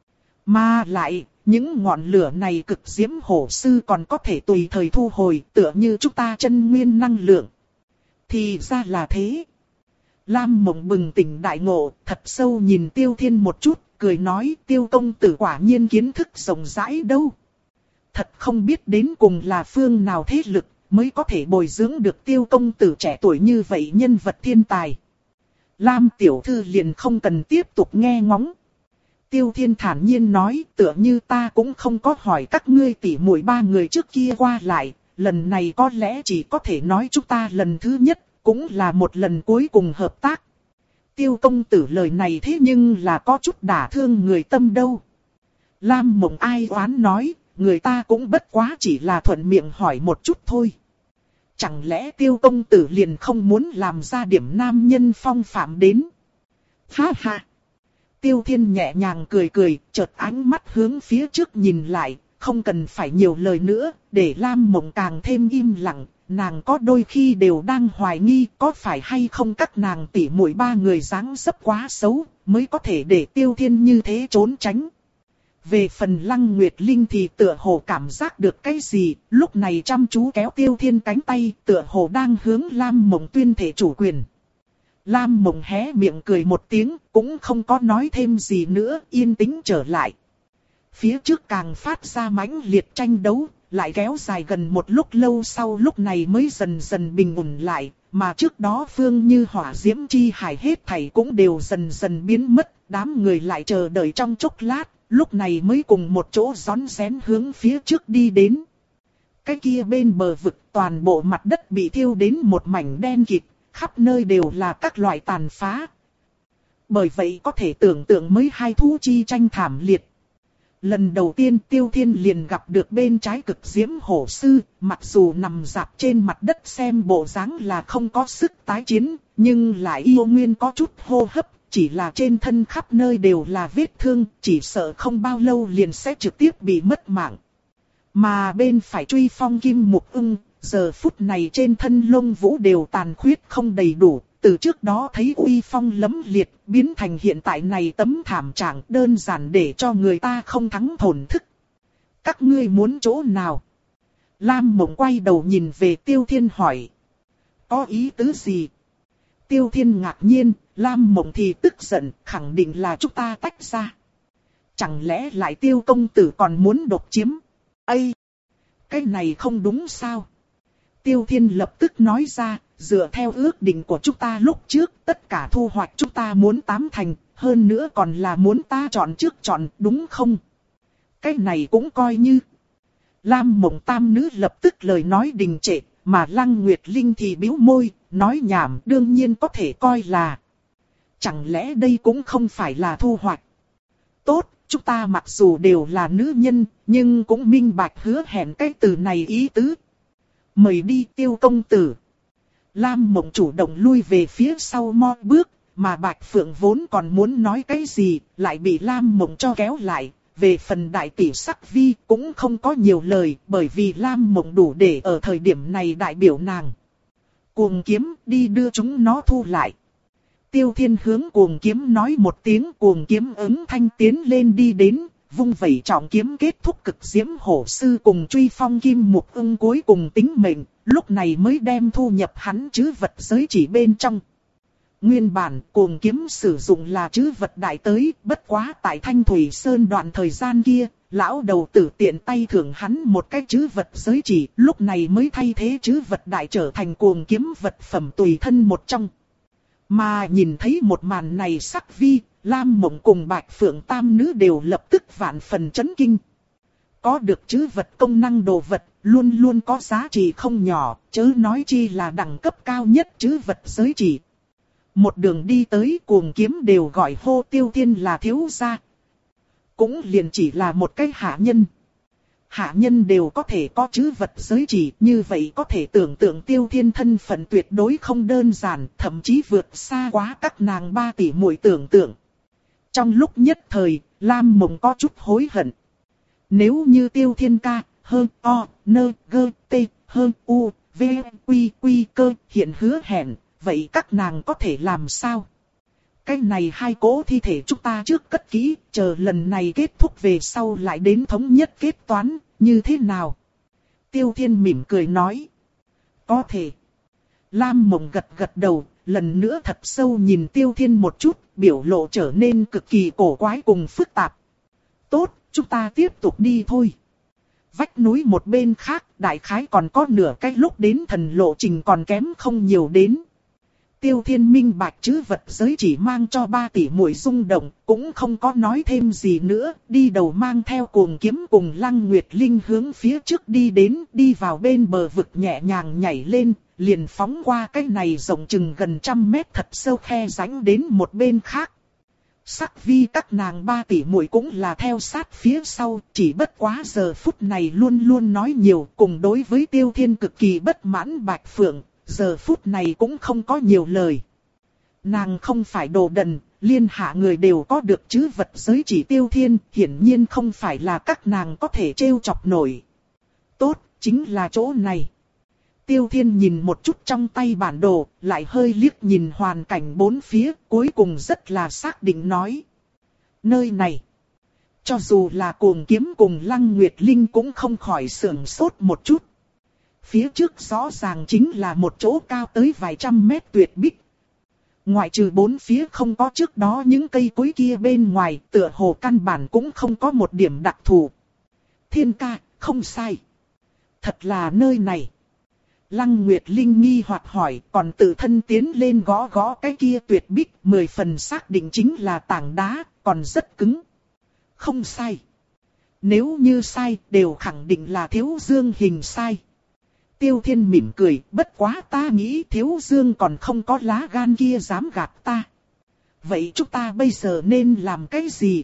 Mà lại, những ngọn lửa này cực diễm hổ sư còn có thể tùy thời thu hồi, tựa như chúng ta chân nguyên năng lượng. Thì ra là thế. Lam Mộng bừng tỉnh đại ngộ, thật sâu nhìn Tiêu Thiên một chút, cười nói Tiêu công tử quả nhiên kiến thức rộng rãi đâu. Thật không biết đến cùng là phương nào thế lực mới có thể bồi dưỡng được Tiêu công tử trẻ tuổi như vậy nhân vật thiên tài. Lam tiểu thư liền không cần tiếp tục nghe ngóng. Tiêu Thiên thản nhiên nói, tựa như ta cũng không có hỏi các ngươi tỉ muội ba người trước kia qua lại, lần này có lẽ chỉ có thể nói chúng ta lần thứ nhất, cũng là một lần cuối cùng hợp tác. Tiêu công tử lời này thế nhưng là có chút đả thương người tâm đâu. Lam Mộng ai oán nói, người ta cũng bất quá chỉ là thuận miệng hỏi một chút thôi. Chẳng lẽ Tiêu công tử liền không muốn làm ra điểm nam nhân phong phạm đến? Ha ha! Tiêu Thiên nhẹ nhàng cười cười, chợt ánh mắt hướng phía trước nhìn lại, không cần phải nhiều lời nữa, để Lam Mộng càng thêm im lặng. Nàng có đôi khi đều đang hoài nghi có phải hay không các nàng tỉ muội ba người dáng dấp quá xấu, mới có thể để Tiêu Thiên như thế trốn tránh. Về phần Lăng Nguyệt Linh thì tựa hồ cảm giác được cái gì, lúc này chăm chú kéo Tiêu Thiên cánh tay, tựa hồ đang hướng Lam Mộng tuyên thể chủ quyền. Lam Mộng hé miệng cười một tiếng, cũng không có nói thêm gì nữa, yên tĩnh trở lại. Phía trước càng phát ra mãnh liệt tranh đấu, lại kéo dài gần một lúc lâu sau lúc này mới dần dần bình ổn lại, mà trước đó phương như hỏa diễm chi hải hết thảy cũng đều dần dần biến mất, đám người lại chờ đợi trong chốc lát, lúc này mới cùng một chỗ rón rén hướng phía trước đi đến. Cái kia bên bờ vực toàn bộ mặt đất bị thiêu đến một mảnh đen kịt, khắp nơi đều là các loại tàn phá. Bởi vậy có thể tưởng tượng mới hai thú chi tranh thảm liệt. Lần đầu tiên Tiêu Thiên liền gặp được bên trái cực diễm hổ sư, mặc dù nằm dạp trên mặt đất xem bộ dáng là không có sức tái chiến, nhưng lại yêu nguyên có chút hô hấp, chỉ là trên thân khắp nơi đều là vết thương, chỉ sợ không bao lâu liền sẽ trực tiếp bị mất mạng. Mà bên phải truy phong kim mục ưng, giờ phút này trên thân lông vũ đều tàn khuyết không đầy đủ. Từ trước đó thấy uy phong lẫm liệt, biến thành hiện tại này tấm thảm trạng đơn giản để cho người ta không thắng thổn thức. Các ngươi muốn chỗ nào? Lam Mộng quay đầu nhìn về Tiêu Thiên hỏi. Có ý tứ gì? Tiêu Thiên ngạc nhiên, Lam Mộng thì tức giận, khẳng định là chúng ta tách ra. Chẳng lẽ lại Tiêu công tử còn muốn độc chiếm? Ây! Cái này không đúng sao? Tiêu Thiên lập tức nói ra, dựa theo ước định của chúng ta lúc trước, tất cả thu hoạch chúng ta muốn tám thành, hơn nữa còn là muốn ta chọn trước chọn, đúng không? Cái này cũng coi như. Lam Mộng tam nữ lập tức lời nói đình trệ, mà Lăng Nguyệt Linh thì bĩu môi, nói nhảm đương nhiên có thể coi là. Chẳng lẽ đây cũng không phải là thu hoạch? Tốt, chúng ta mặc dù đều là nữ nhân, nhưng cũng minh bạch hứa hẹn cái từ này ý tứ. Mời đi Tiêu công tử. Lam Mộng chủ động lui về phía sau mo bước, mà Bạch Phượng vốn còn muốn nói cái gì, lại bị Lam Mộng cho kéo lại. Về phần đại tỷ Sắc Vi cũng không có nhiều lời, bởi vì Lam Mộng đủ để ở thời điểm này đại biểu nàng. Cuồng kiếm đi đưa chúng nó thu lại. Tiêu Thiên hướng cuồng kiếm nói một tiếng, cuồng kiếm ứng thanh tiến lên đi đến. Vung vẩy trọng kiếm kết thúc cực diễm hổ sư cùng truy phong kim mục ưng cuối cùng tính mệnh, lúc này mới đem thu nhập hắn trữ vật giới chỉ bên trong. Nguyên bản cuồng kiếm sử dụng là trữ vật đại tới, bất quá tại Thanh Thủy Sơn đoạn thời gian kia, lão đầu tử tiện tay thưởng hắn một cái trữ vật giới chỉ, lúc này mới thay thế trữ vật đại trở thành cuồng kiếm vật phẩm tùy thân một trong. Mà nhìn thấy một màn này Sắc Vi, Lam Mộng cùng Bạch Phượng tam nữ đều lập tức vạn phần chấn kinh. Có được trữ vật công năng đồ vật, luôn luôn có giá trị không nhỏ, chớ nói chi là đẳng cấp cao nhất trữ vật giới chỉ. Một đường đi tới Cuồng Kiếm đều gọi hô Tiêu Thiên là thiếu gia. Cũng liền chỉ là một cái hạ nhân. Hạ nhân đều có thể có trữ vật giới chỉ, như vậy có thể tưởng tượng Tiêu Thiên thân phận tuyệt đối không đơn giản, thậm chí vượt xa quá các nàng ba tỷ muội tưởng tượng. Trong lúc nhất thời, Lam Mộng có chút hối hận. Nếu như Tiêu Thiên ca, hơn o, nơ, gơ, tê, hơn u, v, quy, quy cơ, hiện hứa hẹn, vậy các nàng có thể làm sao? Cái này hai cỗ thi thể chúng ta trước cất kỹ, chờ lần này kết thúc về sau lại đến thống nhất kết toán, như thế nào? Tiêu Thiên mỉm cười nói. Có thể. Lam Mộng gật gật đầu, lần nữa thật sâu nhìn Tiêu Thiên một chút, biểu lộ trở nên cực kỳ cổ quái cùng phức tạp. Tốt, chúng ta tiếp tục đi thôi. Vách núi một bên khác, đại khái còn có nửa cái lúc đến thần lộ trình còn kém không nhiều đến. Tiêu Thiên minh bạch trữ vật giới chỉ mang cho ba tỷ muội rung động, cũng không có nói thêm gì nữa, đi đầu mang theo Cuồng Kiếm cùng Lăng Nguyệt Linh hướng phía trước đi đến, đi vào bên bờ vực nhẹ nhàng nhảy lên, liền phóng qua cái này rộng chừng gần trăm mét thật sâu khe rãnh đến một bên khác. Sắc Vi các nàng ba tỷ muội cũng là theo sát phía sau, chỉ bất quá giờ phút này luôn luôn nói nhiều, cùng đối với Tiêu Thiên cực kỳ bất mãn Bạch Phượng, giờ phút này cũng không có nhiều lời. Nàng không phải đồ đần, liên hạ người đều có được trữ vật giới chỉ Tiêu Thiên, hiển nhiên không phải là các nàng có thể trêu chọc nổi. Tốt, chính là chỗ này. Tiêu Thiên nhìn một chút trong tay bản đồ, lại hơi liếc nhìn hoàn cảnh bốn phía, cuối cùng rất là xác định nói. Nơi này, cho dù là Cuồng Kiếm cùng Lăng Nguyệt Linh cũng không khỏi sưởng sốt một chút. Phía trước rõ ràng chính là một chỗ cao tới vài trăm mét tuyệt bích. Ngoại trừ bốn phía không có trước đó những cây cối kia bên ngoài, tựa hồ căn bản cũng không có một điểm đặc thù. Thiên ca, không sai. Thật là nơi này. Lăng Nguyệt Linh nghi hoặc hỏi, còn tự thân tiến lên gõ gõ cái kia tuyệt bích, mười phần xác định chính là tảng đá, còn rất cứng. Không sai. Nếu như sai, đều khẳng định là Thiếu Dương hình sai. Tiêu Thiên mỉm cười, bất quá ta nghĩ Thiếu Dương còn không có lá gan kia dám gạt ta. Vậy chúng ta bây giờ nên làm cái gì?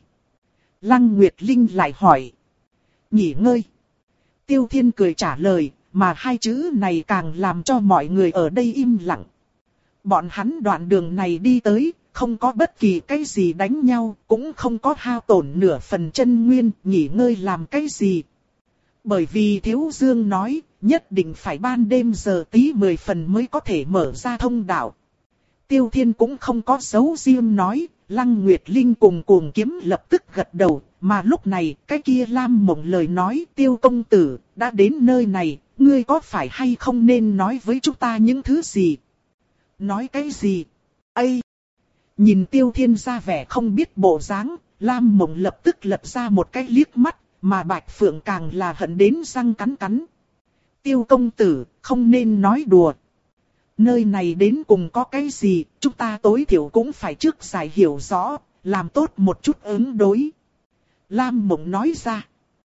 Lăng Nguyệt Linh lại hỏi. Nghỉ ngơi. Tiêu Thiên cười trả lời, mà hai chữ này càng làm cho mọi người ở đây im lặng. Bọn hắn đoạn đường này đi tới, không có bất kỳ cái gì đánh nhau, cũng không có hao tổn nửa phần chân nguyên, nghỉ ngơi làm cái gì. Bởi vì Thiếu Dương nói, nhất định phải ban đêm giờ tí mười phần mới có thể mở ra thông đạo. Tiêu Thiên cũng không có giấu riêng nói, Lăng Nguyệt Linh cùng Cuồng Kiếm lập tức gật đầu, mà lúc này, cái kia Lam Mộng lời nói, Tiêu công tử, đã đến nơi này, ngươi có phải hay không nên nói với chúng ta những thứ gì? Nói cái gì? Ây! Nhìn Tiêu Thiên ra vẻ không biết bộ dáng, Lam Mộng lập tức lật ra một cái liếc mắt, mà Bạch Phượng càng là hận đến răng cắn cắn. Tiêu công tử, không nên nói đùa. Nơi này đến cùng có cái gì, chúng ta tối thiểu cũng phải trước giải hiểu rõ, làm tốt một chút ứng đối. Lam Mộng nói ra.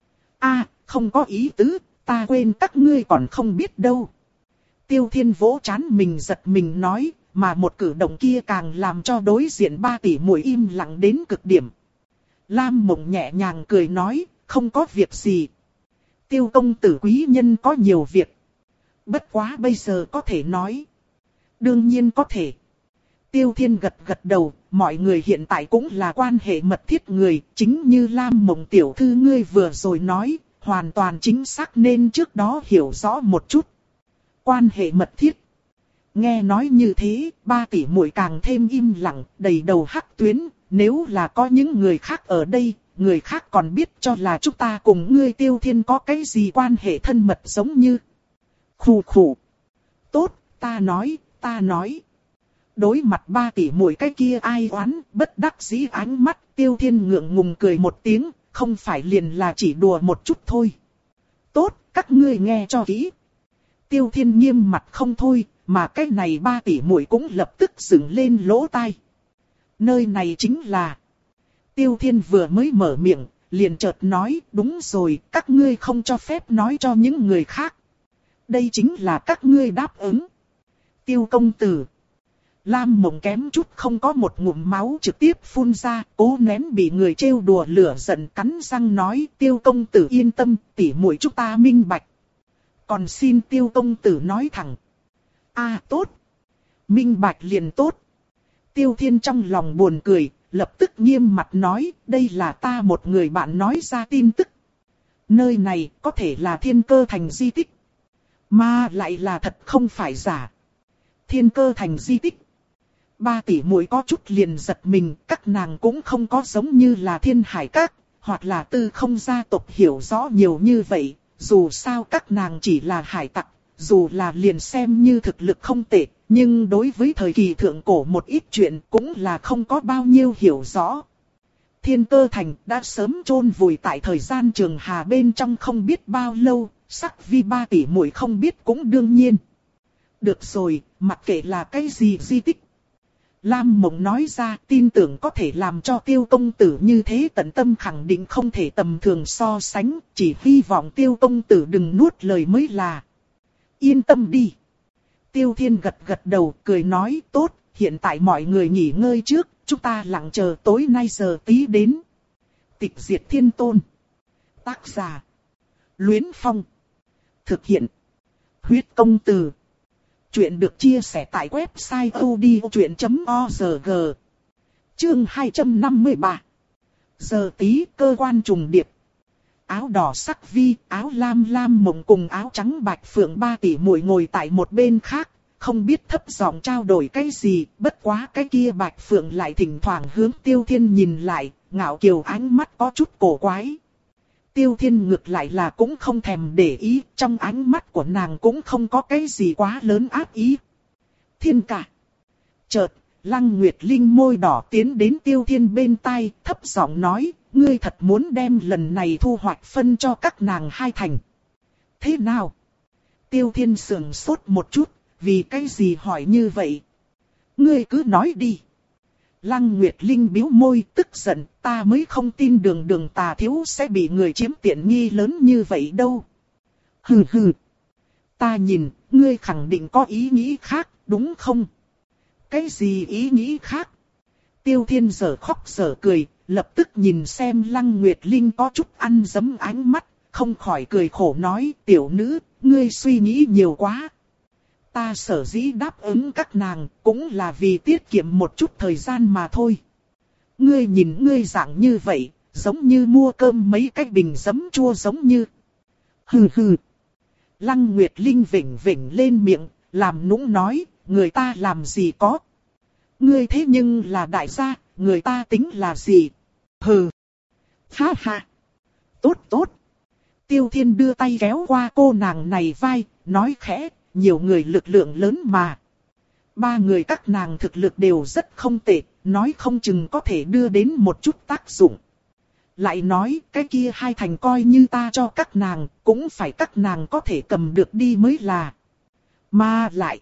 A, không có ý tứ, ta quên các ngươi còn không biết đâu. Tiêu Thiên vỗ trán mình giật mình nói, mà một cử động kia càng làm cho đối diện ba tỷ muội im lặng đến cực điểm. Lam Mộng nhẹ nhàng cười nói, không có việc gì. Tiêu công tử quý nhân có nhiều việc. Bất quá bây giờ có thể nói. Đương nhiên có thể. Tiêu Thiên gật gật đầu, mọi người hiện tại cũng là quan hệ mật thiết người, chính như Lam Mộng tiểu thư ngươi vừa rồi nói, hoàn toàn chính xác nên trước đó hiểu rõ một chút. Quan hệ mật thiết. Nghe nói như thế, ba tỷ muội càng thêm im lặng, đầy đầu hắc tuyến, nếu là có những người khác ở đây, người khác còn biết cho là chúng ta cùng ngươi Tiêu Thiên có cái gì quan hệ thân mật giống như. Khù khù. Tốt, ta nói, ta nói. Đối mặt ba tỷ muội cái kia ai oán, bất đắc dĩ ánh mắt, Tiêu Thiên ngượng ngùng cười một tiếng, không phải liền là chỉ đùa một chút thôi. Tốt, các ngươi nghe cho kỹ. Tiêu Thiên nghiêm mặt không thôi, mà cái này ba tỷ muội cũng lập tức dựng lên lỗ tai. Nơi này chính là Tiêu Thiên vừa mới mở miệng, liền chợt nói, đúng rồi, các ngươi không cho phép nói cho những người khác. Đây chính là các ngươi đáp ứng. Tiêu công tử. Lam Mộng kém chút không có một ngụm máu trực tiếp phun ra, cố nén bị người trêu đùa lửa giận cắn răng nói, Tiêu công tử yên tâm, tỉ muội chúng ta minh bạch. Còn xin Tiêu công tử nói thẳng. A tốt. Minh bạch liền tốt. Tiêu Thiên trong lòng buồn cười, lập tức nghiêm mặt nói, đây là ta một người bạn nói ra tin tức. Nơi này có thể là Thiên Cơ Thành di tích. Mà lại là thật không phải giả. Thiên Cơ Thành di tích. Ba tỷ muội có chút liền giật mình, các nàng cũng không có giống như là Thiên Hải Các, hoặc là Tư Không gia tộc hiểu rõ nhiều như vậy. Dù sao các nàng chỉ là hải tặc, dù là liền xem như thực lực không tệ, nhưng đối với thời kỳ thượng cổ một ít chuyện cũng là không có bao nhiêu hiểu rõ. Thiên Cơ Thành đã sớm chôn vùi tại thời gian trường hà bên trong không biết bao lâu, sắc vi ba tỷ muội không biết cũng đương nhiên. Được rồi, mặc kệ là cái gì di tích. Lam Mộng nói ra tin tưởng có thể làm cho Tiêu công tử như thế tận tâm khẳng định không thể tầm thường so sánh, chỉ hy vọng Tiêu công tử đừng nuốt lời mới là. Yên tâm đi. Tiêu Thiên gật gật đầu cười nói tốt, hiện tại mọi người nghỉ ngơi trước, chúng ta lặng chờ tối nay giờ tí đến. Tịch diệt thiên tôn. Tác giả. Luyến Phong. Thực hiện. Huyết công từ. Chuyện được chia sẻ tại website odchuyện chấm org. Chương hai trăm năm mươi ba. Giờ tí cơ quan trùng điệp. Áo đỏ sắc vi, áo lam lam mộng cùng áo trắng bạch phượng ba tỷ muội ngồi tại một bên khác, không biết thấp giọng trao đổi cái gì, bất quá cái kia bạch phượng lại thỉnh thoảng hướng Tiêu Thiên nhìn lại, ngạo kiều ánh mắt có chút cổ quái. Tiêu Thiên ngược lại là cũng không thèm để ý, trong ánh mắt của nàng cũng không có cái gì quá lớn ác ý. Thiên ca. Chợt, Lăng Nguyệt Linh môi đỏ tiến đến Tiêu Thiên bên tai, thấp giọng nói, ngươi thật muốn đem lần này thu hoạch phân cho các nàng hai thành. Thế nào? Tiêu Thiên sườn sốt một chút, vì cái gì hỏi như vậy? Ngươi cứ nói đi. Lăng Nguyệt Linh bĩu môi tức giận, ta mới không tin đường đường tà thiếu sẽ bị người chiếm tiện nghi lớn như vậy đâu. Hừ hừ. Ta nhìn, ngươi khẳng định có ý nghĩ khác, đúng không? Cái gì ý nghĩ khác? Tiêu Thiên giở khóc giở cười, lập tức nhìn xem Lăng Nguyệt Linh có chút ăn dấm ánh mắt, không khỏi cười khổ nói, tiểu nữ, ngươi suy nghĩ nhiều quá. Ta sở dĩ đáp ứng các nàng, cũng là vì tiết kiệm một chút thời gian mà thôi. Ngươi nhìn ngươi dạng như vậy, giống như mua cơm mấy cái bình giấm chua giống như. Hừ hừ. Lăng Nguyệt Linh vểnh vểnh lên miệng, làm nũng nói, người ta làm gì có. Ngươi thế nhưng là đại gia, người ta tính là gì? Hừ. Ha ha. Tốt tốt. Tiêu Thiên đưa tay kéo qua cô nàng này vai, nói khẽ, nhiều người lực lượng lớn mà. Ba người các nàng thực lực đều rất không tệ, nói không chừng có thể đưa đến một chút tác dụng. Lại nói, cái kia hai thành coi như ta cho các nàng, cũng phải các nàng có thể cầm được đi mới là. Mà lại.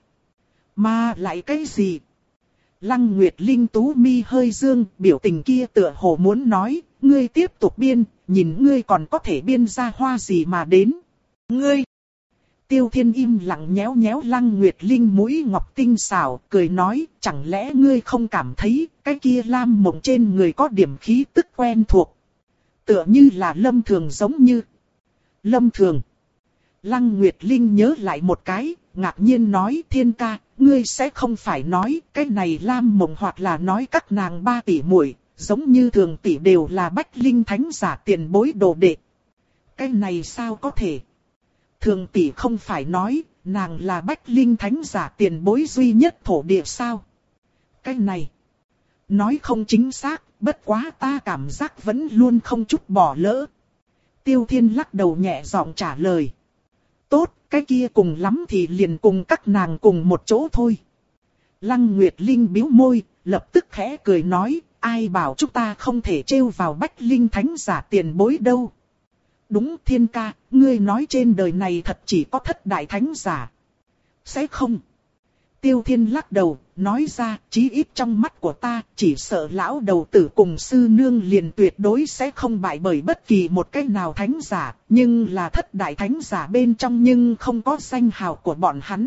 Mà lại cái gì? Lăng Nguyệt Linh tú mi hơi dương, biểu tình kia tựa hồ muốn nói, ngươi tiếp tục biên, nhìn ngươi còn có thể biên ra hoa gì mà đến. Ngươi! Tiêu Thiên im lặng nhéo nhéo Lăng Nguyệt Linh mũi ngọc tinh xảo, cười nói, chẳng lẽ ngươi không cảm thấy, cái kia lam mộng trên người có điểm khí tức quen thuộc. Tựa như là Lâm Thường giống như. Lâm Thường. Lăng Nguyệt Linh nhớ lại một cái, ngạc nhiên nói, Thiên ca, ngươi sẽ không phải nói, cái này lam mộng hoặc là nói các nàng ba tỷ muội, giống như Thường tỷ đều là Bách Linh Thánh giả tiền bối đồ đệ. Cái này sao có thể? Thường tỷ không phải nói, nàng là Bách Linh Thánh giả tiền bối duy nhất thổ địa sao? Cái này, nói không chính xác, bất quá ta cảm giác vẫn luôn không chút bỏ lỡ. Tiêu Thiên lắc đầu nhẹ giọng trả lời. Tốt, cái kia cùng lắm thì liền cùng các nàng cùng một chỗ thôi. Lăng Nguyệt Linh bĩu môi, lập tức khẽ cười nói, ai bảo chúng ta không thể trêu vào Bách Linh Thánh giả tiền bối đâu. Đúng Thiên ca, ngươi nói trên đời này thật chỉ có thất đại thánh giả. Sẽ không. Tiêu Thiên lắc đầu, nói ra, chí ít trong mắt của ta, chỉ sợ lão đầu tử cùng sư nương liền tuyệt đối sẽ không bại bởi bất kỳ một cái nào thánh giả, nhưng là thất đại thánh giả bên trong nhưng không có danh hào của bọn hắn.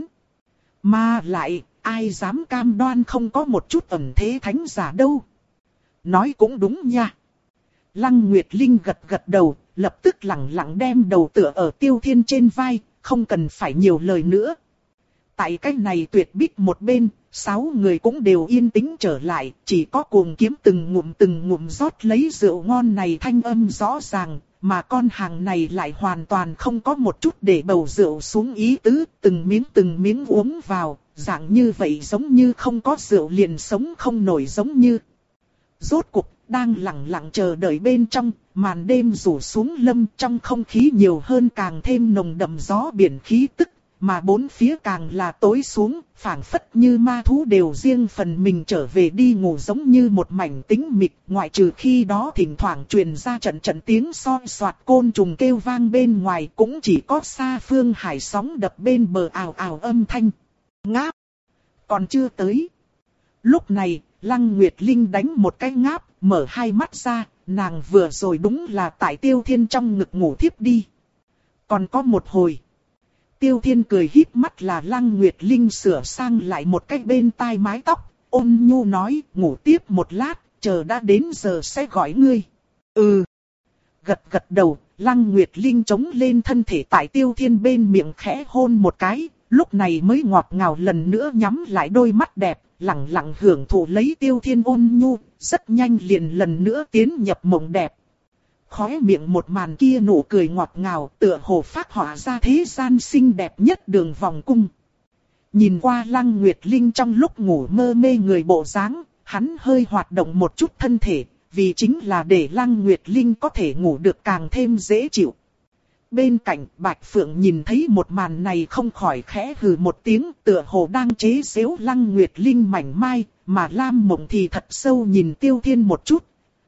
Mà lại, ai dám cam đoan không có một chút ẩn thế thánh giả đâu. Nói cũng đúng nha. Lăng Nguyệt Linh gật gật đầu, lập tức lẳng lặng đem đầu tựa ở Tiêu Thiên trên vai, không cần phải nhiều lời nữa. Tại cái này tuyệt bích một bên, sáu người cũng đều yên tĩnh trở lại, chỉ có Cuồng Kiếm từng ngụm từng ngụm rót lấy rượu ngon này thanh âm rõ ràng, mà con hàng này lại hoàn toàn không có một chút để bầu rượu xuống ý tứ, từng miếng từng miếng uống vào, dạng như vậy giống như không có rượu liền sống không nổi giống như. Rốt cuộc, đang lặng lặng chờ đợi bên trong, màn đêm rủ xuống lâm trong không khí nhiều hơn càng thêm nồng đậm gió biển khí tức, mà bốn phía càng là tối xuống, phảng phất như ma thú đều riêng phần mình trở về đi ngủ giống như một mảnh tĩnh mịch, ngoại trừ khi đó thỉnh thoảng truyền ra trận trận tiếng soi soạt côn trùng kêu vang bên ngoài, cũng chỉ có xa phương hải sóng đập bên bờ ào ào âm thanh. Ngáp! Còn chưa tới. Lúc này, Lăng Nguyệt Linh đánh một cái ngáp, mở hai mắt ra, nàng vừa rồi đúng là tại Tiêu Thiên trong ngực ngủ thiếp đi. Còn có một hồi. Tiêu Thiên cười híp mắt là Lăng Nguyệt Linh sửa sang lại một cách bên tai mái tóc, ôn nhu nói, ngủ tiếp một lát, chờ đã đến giờ sẽ gọi ngươi. Ừ. Gật gật đầu, Lăng Nguyệt Linh chống lên thân thể tại Tiêu Thiên bên miệng khẽ hôn một cái, lúc này mới ngọt ngào lần nữa nhắm lại đôi mắt đẹp, lặng lặng hưởng thụ lấy Tiêu Thiên ôn nhu, rất nhanh liền lần nữa tiến nhập mộng đẹp. Khóe miệng một màn kia nụ cười ngọt ngào, tựa hồ phác họa ra thế gian xinh đẹp nhất đường vòng cung. Nhìn qua Lăng Nguyệt Linh trong lúc ngủ mơ mê người bộ dáng, hắn hơi hoạt động một chút thân thể, vì chính là để Lăng Nguyệt Linh có thể ngủ được càng thêm dễ chịu. Bên cạnh Bạch Phượng nhìn thấy một màn này không khỏi khẽ hừ một tiếng, tựa hồ đang chế giễu Lăng Nguyệt Linh mảnh mai, mà Lam Mộng thì thật sâu nhìn Tiêu Thiên một chút.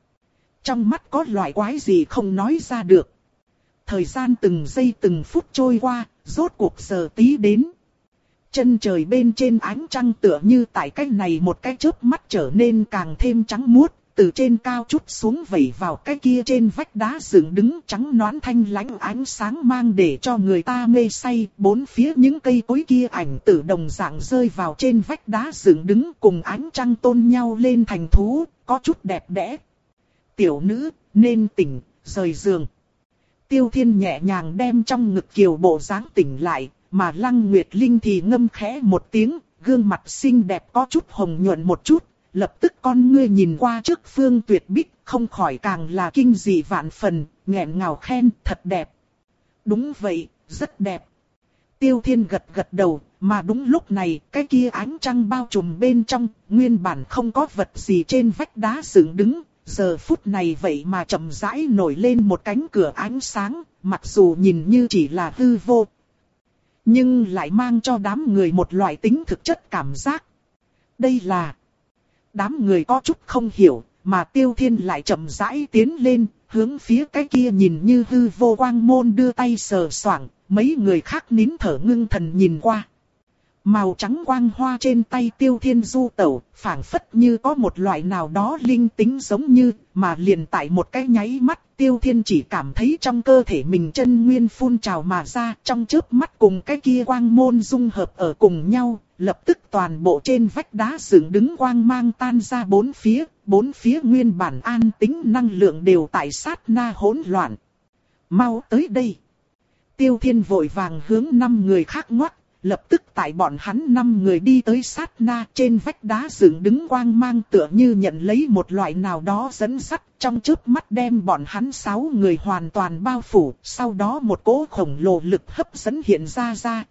Trong mắt có loại quái gì không nói ra được. Thời gian từng giây từng phút trôi qua, rốt cuộc giờ tí đến. Chân trời bên trên ánh trăng tựa như tại cái này một cái chớp mắt trở nên càng thêm trắng muốt, từ trên cao chút xuống vẩy vào cái kia trên vách đá dựng đứng trắng nõn thanh lãnh ánh sáng mang để cho người ta mê say. Bốn phía những cây cối kia ảnh tự đồng dạng rơi vào trên vách đá dựng đứng cùng ánh trăng tôn nhau lên thành thú, có chút đẹp đẽ. Tiểu nữ, nên tỉnh, rời giường. Tiêu Thiên nhẹ nhàng đem trong ngực kiều bộ dáng tỉnh lại, mà Lăng Nguyệt Linh thì ngâm khẽ một tiếng, gương mặt xinh đẹp có chút hồng nhuận một chút, lập tức con ngươi nhìn qua trước phương tuyệt bích, không khỏi càng là kinh dị vạn phần, nghẹn ngào khen, thật đẹp. Đúng vậy, rất đẹp. Tiêu Thiên gật gật đầu, mà đúng lúc này, cái kia ánh trăng bao trùm bên trong, nguyên bản không có vật gì trên vách đá dựng đứng. Giờ phút này vậy mà chậm rãi nổi lên một cánh cửa ánh sáng, mặc dù nhìn như chỉ là hư vô, nhưng lại mang cho đám người một loại tính thực chất cảm giác. Đây là... Đám người có chút không hiểu, mà Tiêu Thiên lại chậm rãi tiến lên, hướng phía cái kia nhìn như hư vô quang môn đưa tay sờ soạng, mấy người khác nín thở ngưng thần nhìn qua. Màu trắng quang hoa trên tay Tiêu Thiên du tẩu, phảng phất như có một loại nào đó linh tính giống như, mà liền tại một cái nháy mắt, Tiêu Thiên chỉ cảm thấy trong cơ thể mình chân nguyên phun trào mà ra, trong chớp mắt cùng cái kia quang môn dung hợp ở cùng nhau, lập tức toàn bộ trên vách đá dựng đứng quang mang tan ra bốn phía, bốn phía nguyên bản an tĩnh năng lượng đều tại sát na hỗn loạn. Mau tới đây! Tiêu Thiên vội vàng hướng năm người khác ngoắc. Lập tức tại bọn hắn năm người đi tới sát na, trên vách đá dựng đứng quang mang tựa như nhận lấy một loại nào đó dẫn dắt, trong chớp mắt đem bọn hắn sáu người hoàn toàn bao phủ, sau đó một cỗ khổng lồ lực hấp dẫn hiện ra ra.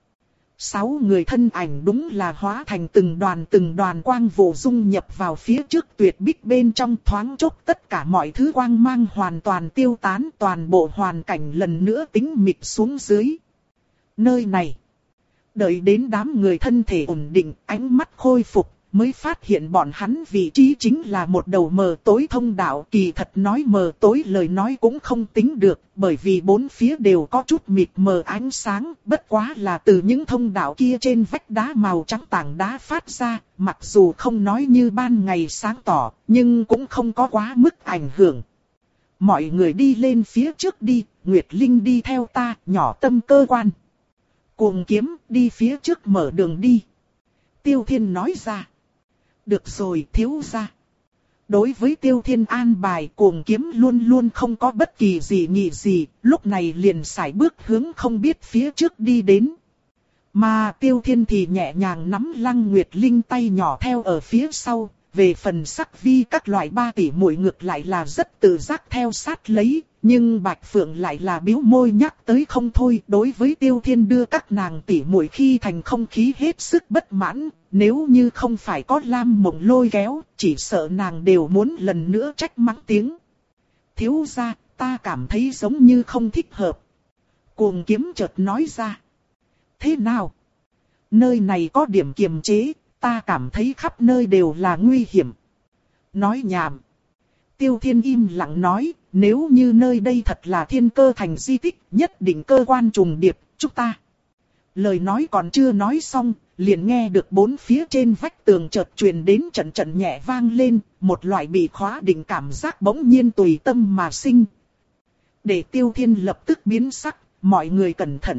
Sáu người thân ảnh đúng là hóa thành từng đoàn từng đoàn quang vụ dung nhập vào phía trước tuyệt bích bên trong, thoáng chốc tất cả mọi thứ quang mang hoàn toàn tiêu tán, toàn bộ hoàn cảnh lần nữa tĩnh mịch xuống dưới. Nơi này. Đợi đến đám người thân thể ổn định, ánh mắt khôi phục, mới phát hiện bọn hắn vị trí chính là một đầu mờ tối thông đạo. Kỳ thật nói mờ tối lời nói cũng không tính được, bởi vì bốn phía đều có chút mịt mờ ánh sáng, bất quá là từ những thông đạo kia trên vách đá màu trắng tảng đá phát ra, mặc dù không nói như ban ngày sáng tỏ, nhưng cũng không có quá mức ảnh hưởng. Mọi người đi lên phía trước đi, Nguyệt Linh đi theo ta, nhỏ tâm cơ quan. Cuồng Kiếm đi phía trước mở đường đi. Tiêu Thiên nói ra. Được rồi, thiếu gia. Đối với Tiêu Thiên an bài, Cuồng Kiếm luôn luôn không có bất kỳ gì nghị gì, lúc này liền sải bước hướng không biết phía trước đi đến. Mà Tiêu Thiên thì nhẹ nhàng nắm Lăng Nguyệt Linh tay nhỏ theo ở phía sau. Về phần Sắc Vi các loại ba tỷ muội ngược lại là rất tự giác theo sát lấy, nhưng Bạch Phượng lại là bĩu môi nhắc tới không thôi. Đối với Tiêu Thiên đưa các nàng tỷ muội khi thành không khí hết sức bất mãn, nếu như không phải có Lam Mộng lôi kéo, chỉ sợ nàng đều muốn lần nữa trách mắng tiếng. Thiếu gia, ta cảm thấy giống như không thích hợp. Cuồng Kiếm chợt nói ra. Thế nào? Nơi này có điểm kiềm chế. Ta cảm thấy khắp nơi đều là nguy hiểm. Nói nhảm. Tiêu Thiên im lặng nói, nếu như nơi đây thật là Thiên Cơ Thành di tích, nhất định cơ quan trùng điệp, chúng ta. Lời nói còn chưa nói xong, liền nghe được bốn phía trên vách tường chợt truyền đến trận trận nhẹ vang lên, một loại bị khóa định cảm giác bỗng nhiên tùy tâm mà sinh. Để Tiêu Thiên lập tức biến sắc, mọi người cẩn thận.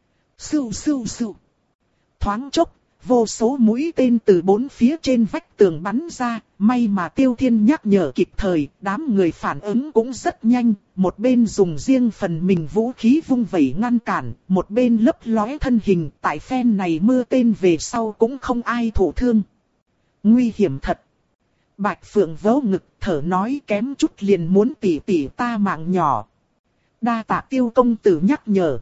Sưu sưu sưu. Thoáng chốc. Vô số mũi tên từ bốn phía trên vách tường bắn ra, may mà Tiêu Thiên nhắc nhở kịp thời, đám người phản ứng cũng rất nhanh, một bên dùng riêng phần mình vũ khí vung vẩy ngăn cản, một bên lấp lóe thân hình, tại phen này mưa tên về sau cũng không ai thụ thương. Nguy hiểm thật. Bạch Phượng vỗ ngực thở nói kém chút liền muốn tỉ tỉ ta mạng nhỏ. Đa tạ Tiêu công tử nhắc nhở.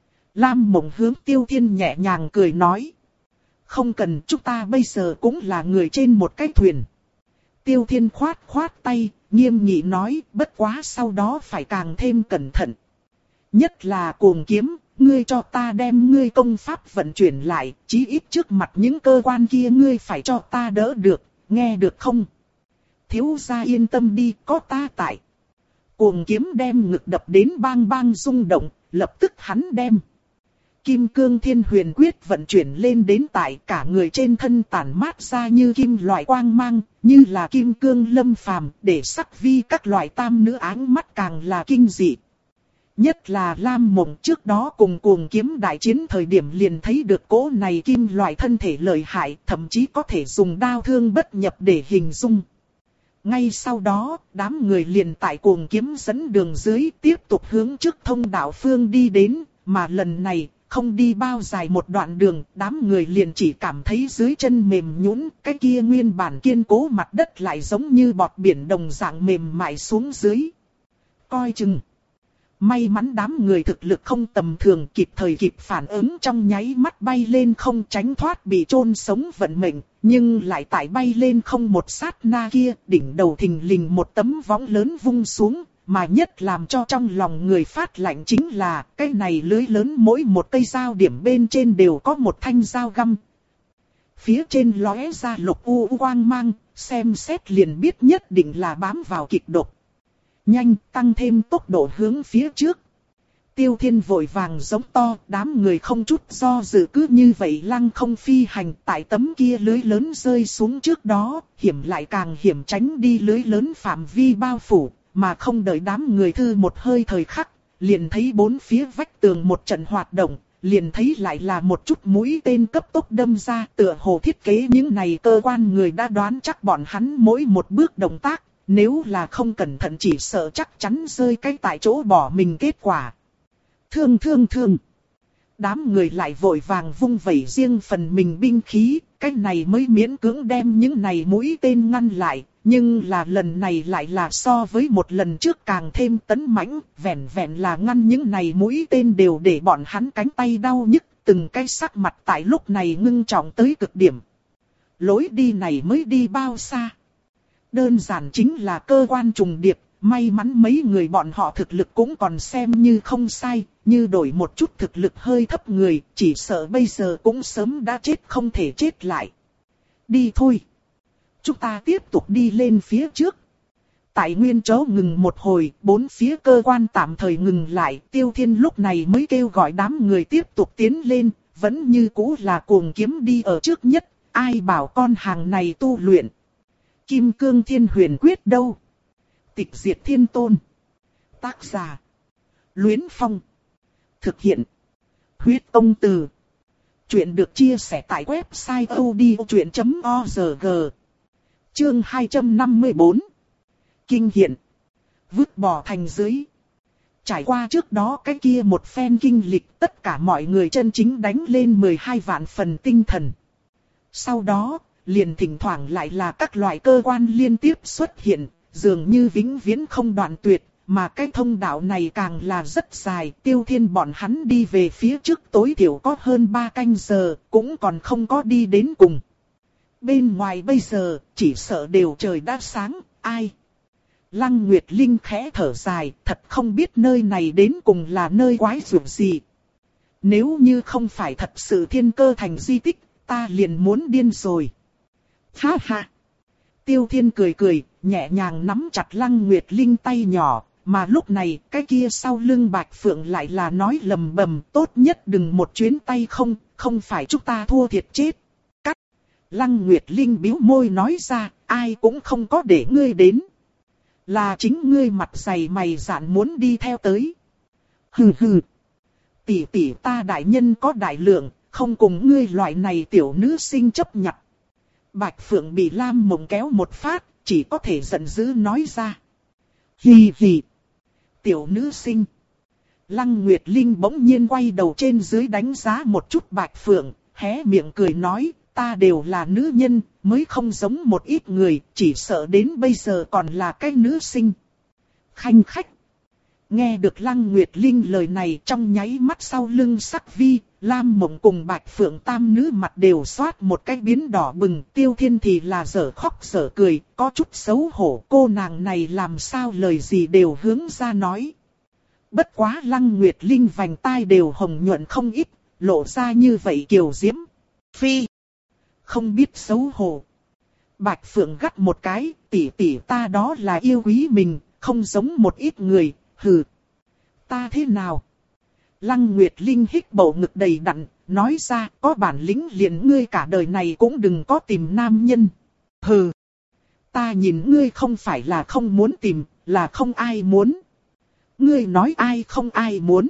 Lam Mộng hướng Tiêu Thiên nhẹ nhàng cười nói. Không cần, chúng ta bây giờ cũng là người trên một cái thuyền. Tiêu Thiên khoát khoát tay, nghiêm nghị nói, bất quá sau đó phải càng thêm cẩn thận. Nhất là Cuồng Kiếm, ngươi cho ta đem ngươi công pháp vận chuyển lại, chí ít trước mặt những cơ quan kia ngươi phải cho ta đỡ được, nghe được không? Thiếu gia yên tâm đi, có ta tại. Cuồng Kiếm đem ngực đập đến bang bang rung động, lập tức hắn đem Kim Cương Thiên Huyền Quyết vận chuyển lên đến tại cả người trên thân tản mát ra như kim loại quang mang, như là kim cương lâm phàm, để Sắc Vi các loại tam nữ áng mắt càng là kinh dị. Nhất là Lam Mộng trước đó cùng Cuồng Kiếm đại chiến thời điểm liền thấy được cỗ này kim loại thân thể lợi hại, thậm chí có thể dùng đao thương bất nhập để hình dung. Ngay sau đó, đám người liền tại Cuồng Kiếm dẫn đường dưới tiếp tục hướng trước thông đạo phương đi đến, mà lần này không đi bao dài một đoạn đường, đám người liền chỉ cảm thấy dưới chân mềm nhũn, cái kia nguyên bản kiên cố mặt đất lại giống như bọt biển đồng dạng mềm mại xuống dưới. Coi chừng. May mắn đám người thực lực không tầm thường, kịp thời kịp phản ứng, trong nháy mắt bay lên không tránh thoát bị chôn sống vận mệnh, nhưng lại tại bay lên không một sát na kia, đỉnh đầu thình lình một tấm võng lớn vung xuống. Mà nhất làm cho trong lòng người phát lạnh chính là, cái này lưới lớn mỗi một cây dao điểm bên trên đều có một thanh dao găm. Phía trên lóe ra lục u quang mang, xem xét liền biết nhất định là bám vào kịch độc. Nhanh, tăng thêm tốc độ hướng phía trước. Tiêu Thiên vội vàng giống to, đám người không chút do dự cứ như vậy lăng không phi hành, tại tấm kia lưới lớn rơi xuống trước đó, hiểm lại càng hiểm, tránh đi lưới lớn phạm vi bao phủ. Mà không đợi đám người thư một hơi thời khắc, liền thấy bốn phía vách tường một trận hoạt động, liền thấy lại là một chút mũi tên cấp tốc đâm ra, tựa hồ thiết kế những này cơ quan người đã đoán chắc bọn hắn mỗi một bước động tác, nếu là không cẩn thận chỉ sợ chắc chắn rơi cái tại chỗ bỏ mình kết quả. Thương thương thương. Đám người lại vội vàng vung vẩy riêng phần mình binh khí, cách này mới miễn cưỡng đem những này mũi tên ngăn lại. Nhưng là lần này lại là so với một lần trước càng thêm tấn mãnh, vẹn vẹn là ngăn những này mũi tên đều để bọn hắn cánh tay đau nhức, từng cái sắc mặt tại lúc này ngưng trọng tới cực điểm. Lối đi này mới đi bao xa? Đơn giản chính là cơ quan trùng điệp, may mắn mấy người bọn họ thực lực cũng còn xem như không sai, như đổi một chút thực lực hơi thấp người, chỉ sợ bây giờ cũng sớm đã chết không thể chết lại. Đi thôi. Chúng ta tiếp tục đi lên phía trước. Tại nguyên chỗ ngừng một hồi, bốn phía cơ quan tạm thời ngừng lại. Tiêu Thiên lúc này mới kêu gọi đám người tiếp tục tiến lên. Vẫn như cũ là Cuồng Kiếm đi ở trước nhất. Ai bảo con hàng này tu luyện. Kim Cương Thiên Huyền Quyết đâu? Tịch diệt thiên tôn. Tác giả. Luyến Phong. Thực hiện. Huyết Công Từ. Chuyện được chia sẻ tại website odchuyện chấm org. Chương hai trăm năm mươi tư. Kinh hiện. Vứt bỏ thành dưới. Trải qua trước đó cái kia một phen kinh lịch, tất cả mọi người chân chính đánh lên mười hai vạn phần tinh thần. Sau đó, liền thỉnh thoảng lại là các loại cơ quan liên tiếp xuất hiện, dường như vĩnh viễn không đoạn tuyệt, mà cái thông đạo này càng là rất dài. Tiêu Thiên bọn hắn đi về phía trước tối thiểu có hơn ba canh giờ, cũng còn không có đi đến cùng. Bên ngoài bây giờ, chỉ sợ đều trời đã sáng, ai? Lăng Nguyệt Linh khẽ thở dài, thật không biết nơi này đến cùng là nơi quái dược gì. Nếu như không phải thật sự thiên cơ thành di tích, ta liền muốn điên rồi. Ha ha! Tiêu Thiên cười cười, nhẹ nhàng nắm chặt Lăng Nguyệt Linh tay nhỏ, mà lúc này cái kia sau lưng Bạch Phượng lại là nói lầm bầm, tốt nhất đừng một chuyến tay không, không phải chúng ta thua thiệt chết. Cắt! Lăng Nguyệt Linh bĩu môi nói ra, ai cũng không có để ngươi đến. Là chính ngươi mặt dày mày dạn muốn đi theo tới. Hừ hừ! Tỷ tỷ ta đại nhân có đại lượng, không cùng ngươi loại này tiểu nữ sinh chấp nhặt. Bạch Phượng bị Lam Mộng kéo một phát, chỉ có thể giận dữ nói ra. Hì hì. Tiểu nữ sinh. Lăng Nguyệt Linh bỗng nhiên quay đầu trên dưới đánh giá một chút Bạch Phượng, hé miệng cười nói, ta đều là nữ nhân, mới không giống một ít người, chỉ sợ đến bây giờ còn là cái nữ sinh. Khanh khách. Nghe được Lăng Nguyệt Linh lời này, trong nháy mắt sau lưng Sắc Vi, Lam Mộng cùng Bạch Phượng tam nữ mặt đều xoát một cái biến đỏ bừng. Tiêu Thiên thì là dở khóc dở cười, có chút xấu hổ. Cô nàng này làm sao lời gì đều hướng ra nói. Bất quá Lăng Nguyệt Linh vành tai đều hồng nhuận không ít, lộ ra như vậy kiều diễm. Phi! Không biết xấu hổ. Bạch Phượng gắt một cái, tỷ tỷ ta đó là yêu quý mình, không giống một ít người. Hừ, ta thế nào? Lăng Nguyệt Linh hít bầu ngực đầy đặn, nói ra có bản lĩnh liền ngươi cả đời này cũng đừng có tìm nam nhân. Hừ, ta nhìn ngươi không phải là không muốn tìm, là không ai muốn. Ngươi nói ai không ai muốn.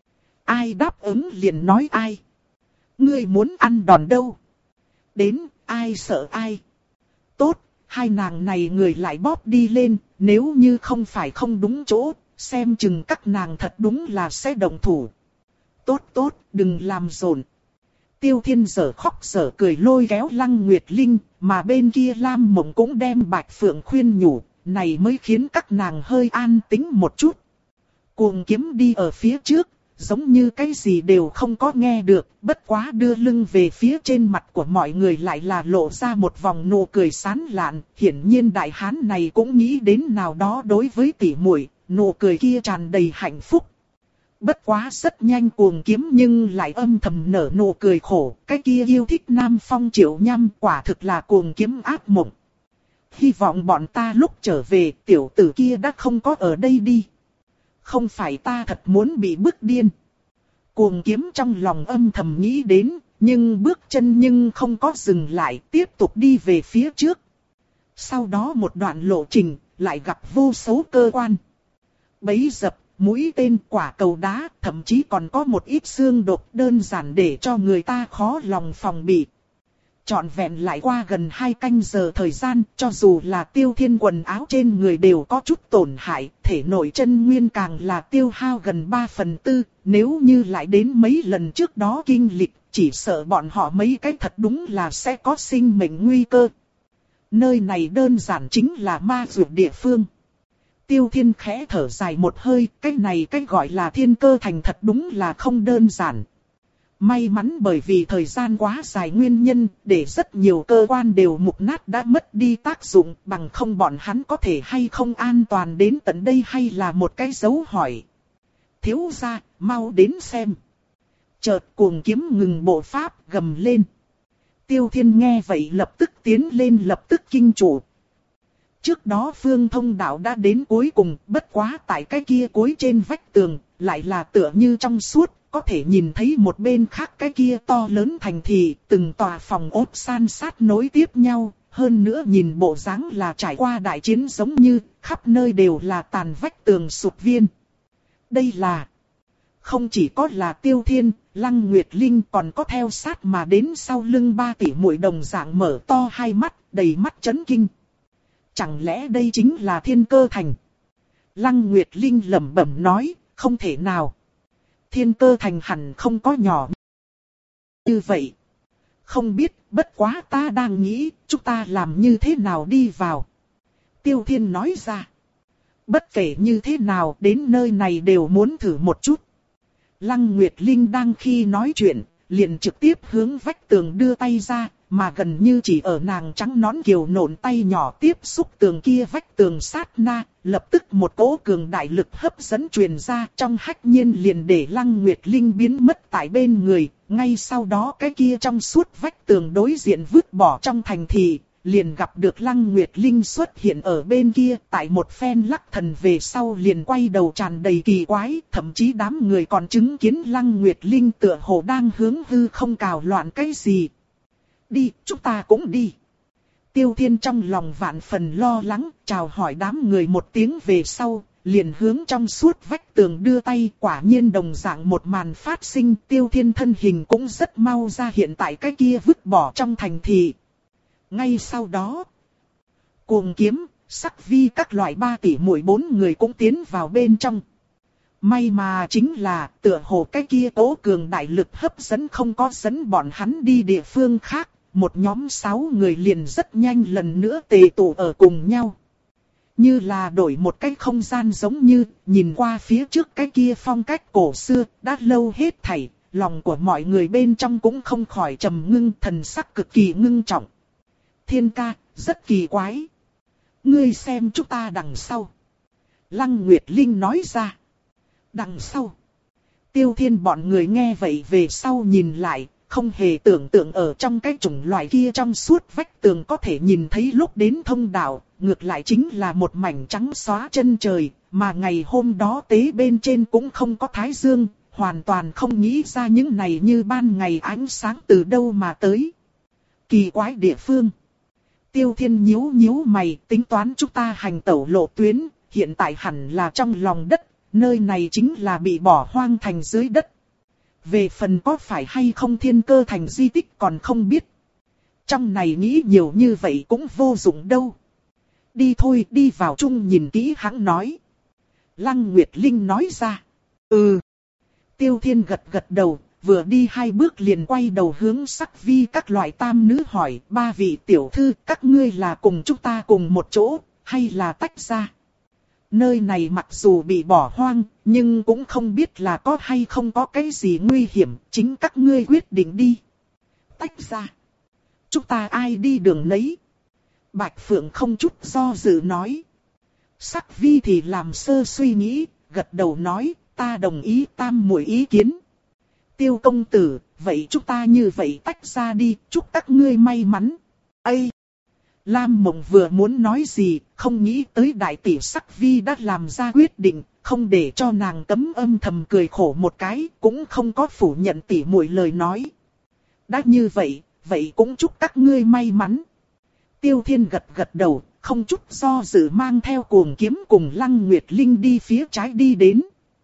Ai đáp ứng liền nói ai. Ngươi muốn ăn đòn đâu? Đến, ai sợ ai? Tốt, hai nàng này người lại bóp đi lên, nếu như không phải không đúng chỗ. Xem chừng các nàng thật đúng là sẽ động thủ. Tốt tốt, đừng làm rộn. Tiêu Thiên giở khóc giở cười lôi kéo Lăng Nguyệt Linh, mà bên kia Lam Mộng cũng đem Bạch Phượng khuyên nhủ, này mới khiến các nàng hơi an tĩnh một chút. Cuồng Kiếm đi ở phía trước, giống như cái gì đều không có nghe được, bất quá đưa lưng về phía trên mặt của mọi người lại là lộ ra một vòng nụ cười sán lạn, hiển nhiên đại hán này cũng nghĩ đến nào đó đối với tỷ muội. Nụ cười kia tràn đầy hạnh phúc. Bất quá rất nhanh Cuồng Kiếm nhưng lại âm thầm nở nụ cười khổ. Cái kia yêu thích Nam Phong Triệu Nham quả thực là Cuồng Kiếm ác mộng. Hy vọng bọn ta lúc trở về tiểu tử kia đã không có ở đây đi. Không phải ta thật muốn bị bức điên. Cuồng Kiếm trong lòng âm thầm nghĩ đến, nhưng bước chân nhưng không có dừng lại, tiếp tục đi về phía trước. Sau đó một đoạn lộ trình, lại gặp vô số cơ quan. Bấy dập, mũi tên, quả cầu đá, thậm chí còn có một ít xương độc đơn giản để cho người ta khó lòng phòng bị. Trọn vẹn lại qua gần hai canh giờ thời gian, cho dù là Tiêu Thiên quần áo trên người đều có chút tổn hại, thể nội chân nguyên càng là tiêu hao gần ba phần tư, nếu như lại đến mấy lần trước đó kinh lịch, chỉ sợ bọn họ mấy cái thật đúng là sẽ có sinh mệnh nguy cơ. Nơi này đơn giản chính là ma dược địa phương. Tiêu Thiên khẽ thở dài một hơi, cái này cái gọi là thiên cơ thành thật đúng là không đơn giản. May mắn bởi vì thời gian quá dài nguyên nhân, để rất nhiều cơ quan đều mục nát đã mất đi tác dụng, bằng không bọn hắn có thể hay không an toàn đến tận đây hay là một cái dấu hỏi. Thiếu gia, mau đến xem. Chợt Cuồng Kiếm ngừng bộ pháp, gầm lên. Tiêu Thiên nghe vậy lập tức tiến lên lập tức kinh chủ. Trước đó phương thông đạo đã đến cuối cùng, bất quá tại cái kia cuối trên vách tường, lại là tựa như trong suốt, có thể nhìn thấy một bên khác cái kia to lớn thành thị, từng tòa phòng ốt san sát nối tiếp nhau, hơn nữa nhìn bộ dáng là trải qua đại chiến giống như, khắp nơi đều là tàn vách tường sụp viên. Đây là... Không chỉ có là Tiêu Thiên, Lăng Nguyệt Linh còn có theo sát mà đến sau lưng ba tỷ muội đồng dạng mở to hai mắt, đầy mắt chấn kinh. Chẳng lẽ đây chính là Thiên Cơ Thành? Lăng Nguyệt Linh lẩm bẩm nói, không thể nào. Thiên Cơ Thành hẳn không có nhỏ như vậy. Không biết, bất quá ta đang nghĩ, chúng ta làm như thế nào đi vào. Tiêu Thiên nói ra. Bất kể như thế nào, đến nơi này đều muốn thử một chút. Lăng Nguyệt Linh đang khi nói chuyện, liền trực tiếp hướng vách tường đưa tay ra, mà gần như chỉ ở nàng trắng nõn kiều nộn tay nhỏ tiếp xúc tường kia vách tường sát na, lập tức một cỗ cường đại lực hấp dẫn truyền ra trong hách nhiên liền để Lăng Nguyệt Linh biến mất tại bên người, ngay sau đó cái kia trong suốt vách tường đối diện vứt bỏ trong thành thị. Liền gặp được Lăng Nguyệt Linh xuất hiện ở bên kia, tại một phen lắc thần về sau liền quay đầu tràn đầy kỳ quái, thậm chí đám người còn chứng kiến Lăng Nguyệt Linh tựa hồ đang hướng hư không cào loạn cái gì. Đi, chúng ta cũng đi. Tiêu Thiên trong lòng vạn phần lo lắng, chào hỏi đám người một tiếng về sau, liền hướng trong suốt vách tường đưa tay, quả nhiên đồng dạng một màn phát sinh, Tiêu Thiên thân hình cũng rất mau ra hiện tại cái kia vứt bỏ trong thành thị. Ngay sau đó, Cuồng Kiếm, Sắc Vi các loại ba tỷ muội bốn người cũng tiến vào bên trong. May mà chính là tựa hồ cái kia cố cường đại lực hấp dẫn không có dẫn bọn hắn đi địa phương khác. Một nhóm sáu người liền rất nhanh lần nữa tề tụ ở cùng nhau. Như là đổi một cái không gian giống như nhìn qua phía trước cái kia phong cách cổ xưa đã lâu hết thảy. Lòng của mọi người bên trong cũng không khỏi trầm ngưng, thần sắc cực kỳ ngưng trọng. Thiên ca, rất kỳ quái. Ngươi xem chúng ta đằng sau. Lăng Nguyệt Linh nói ra. Đằng sau. Tiêu Thiên bọn người nghe vậy về sau nhìn lại, không hề tưởng tượng ở trong cái chủng loại kia trong suốt vách tường có thể nhìn thấy lúc đến thông đạo, ngược lại chính là một mảnh trắng xóa chân trời, mà ngày hôm đó tế bên trên cũng không có thái dương, hoàn toàn không nghĩ ra những này như ban ngày ánh sáng từ đâu mà tới. Kỳ quái địa phương. Tiêu Thiên nhíu nhíu mày, tính toán chúng ta hành tẩu lộ tuyến, hiện tại hẳn là trong lòng đất, nơi này chính là bị bỏ hoang thành dưới đất. Về phần có phải hay không Thiên Cơ Thành di tích còn không biết. Trong này nghĩ nhiều như vậy cũng vô dụng đâu. Đi thôi, đi vào chung nhìn kỹ hắn nói. Lăng Nguyệt Linh nói ra. Ừ. Tiêu Thiên gật gật đầu. Vừa đi hai bước liền quay đầu hướng Sắc Vi các loại tam nữ hỏi, ba vị tiểu thư, các ngươi là cùng chúng ta cùng một chỗ, hay là tách ra? Nơi này mặc dù bị bỏ hoang, nhưng cũng không biết là có hay không có cái gì nguy hiểm, chính các ngươi quyết định đi. Tách ra. Chúng ta ai đi đường nấy? Bạch Phượng không chút do dự nói. Sắc Vi thì làm sơ suy nghĩ, gật đầu nói, ta đồng ý tam muội ý kiến. Tiêu công tử, vậy chúng ta như vậy tách ra đi, chúc các ngươi may mắn. Ây! Lam Mộng vừa muốn nói gì, không nghĩ tới đại tỷ Sắc Vi đã làm ra quyết định, không để cho nàng cấm âm thầm cười khổ một cái, cũng không có phủ nhận tỷ muội lời nói. Đã như vậy, vậy cũng chúc các ngươi may mắn. Tiêu Thiên gật gật đầu, không chút do dự mang theo Cuồng Kiếm cùng Lăng Nguyệt Linh đi phía trái đi đến.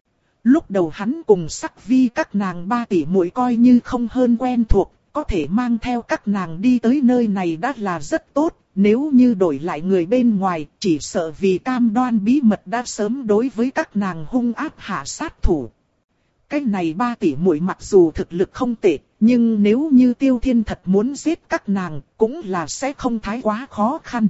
Lúc đầu hắn cùng Sắc Vi các nàng ba tỷ muội coi như không hơn quen thuộc, có thể mang theo các nàng đi tới nơi này đã là rất tốt, nếu như đổi lại người bên ngoài, chỉ sợ vì cam đoan bí mật đã sớm đối với các nàng hung ác hạ sát thủ. Cái này ba tỷ muội mặc dù thực lực không tệ, nhưng nếu như Tiêu Thiên thật muốn giết các nàng, cũng là sẽ không thái quá khó khăn.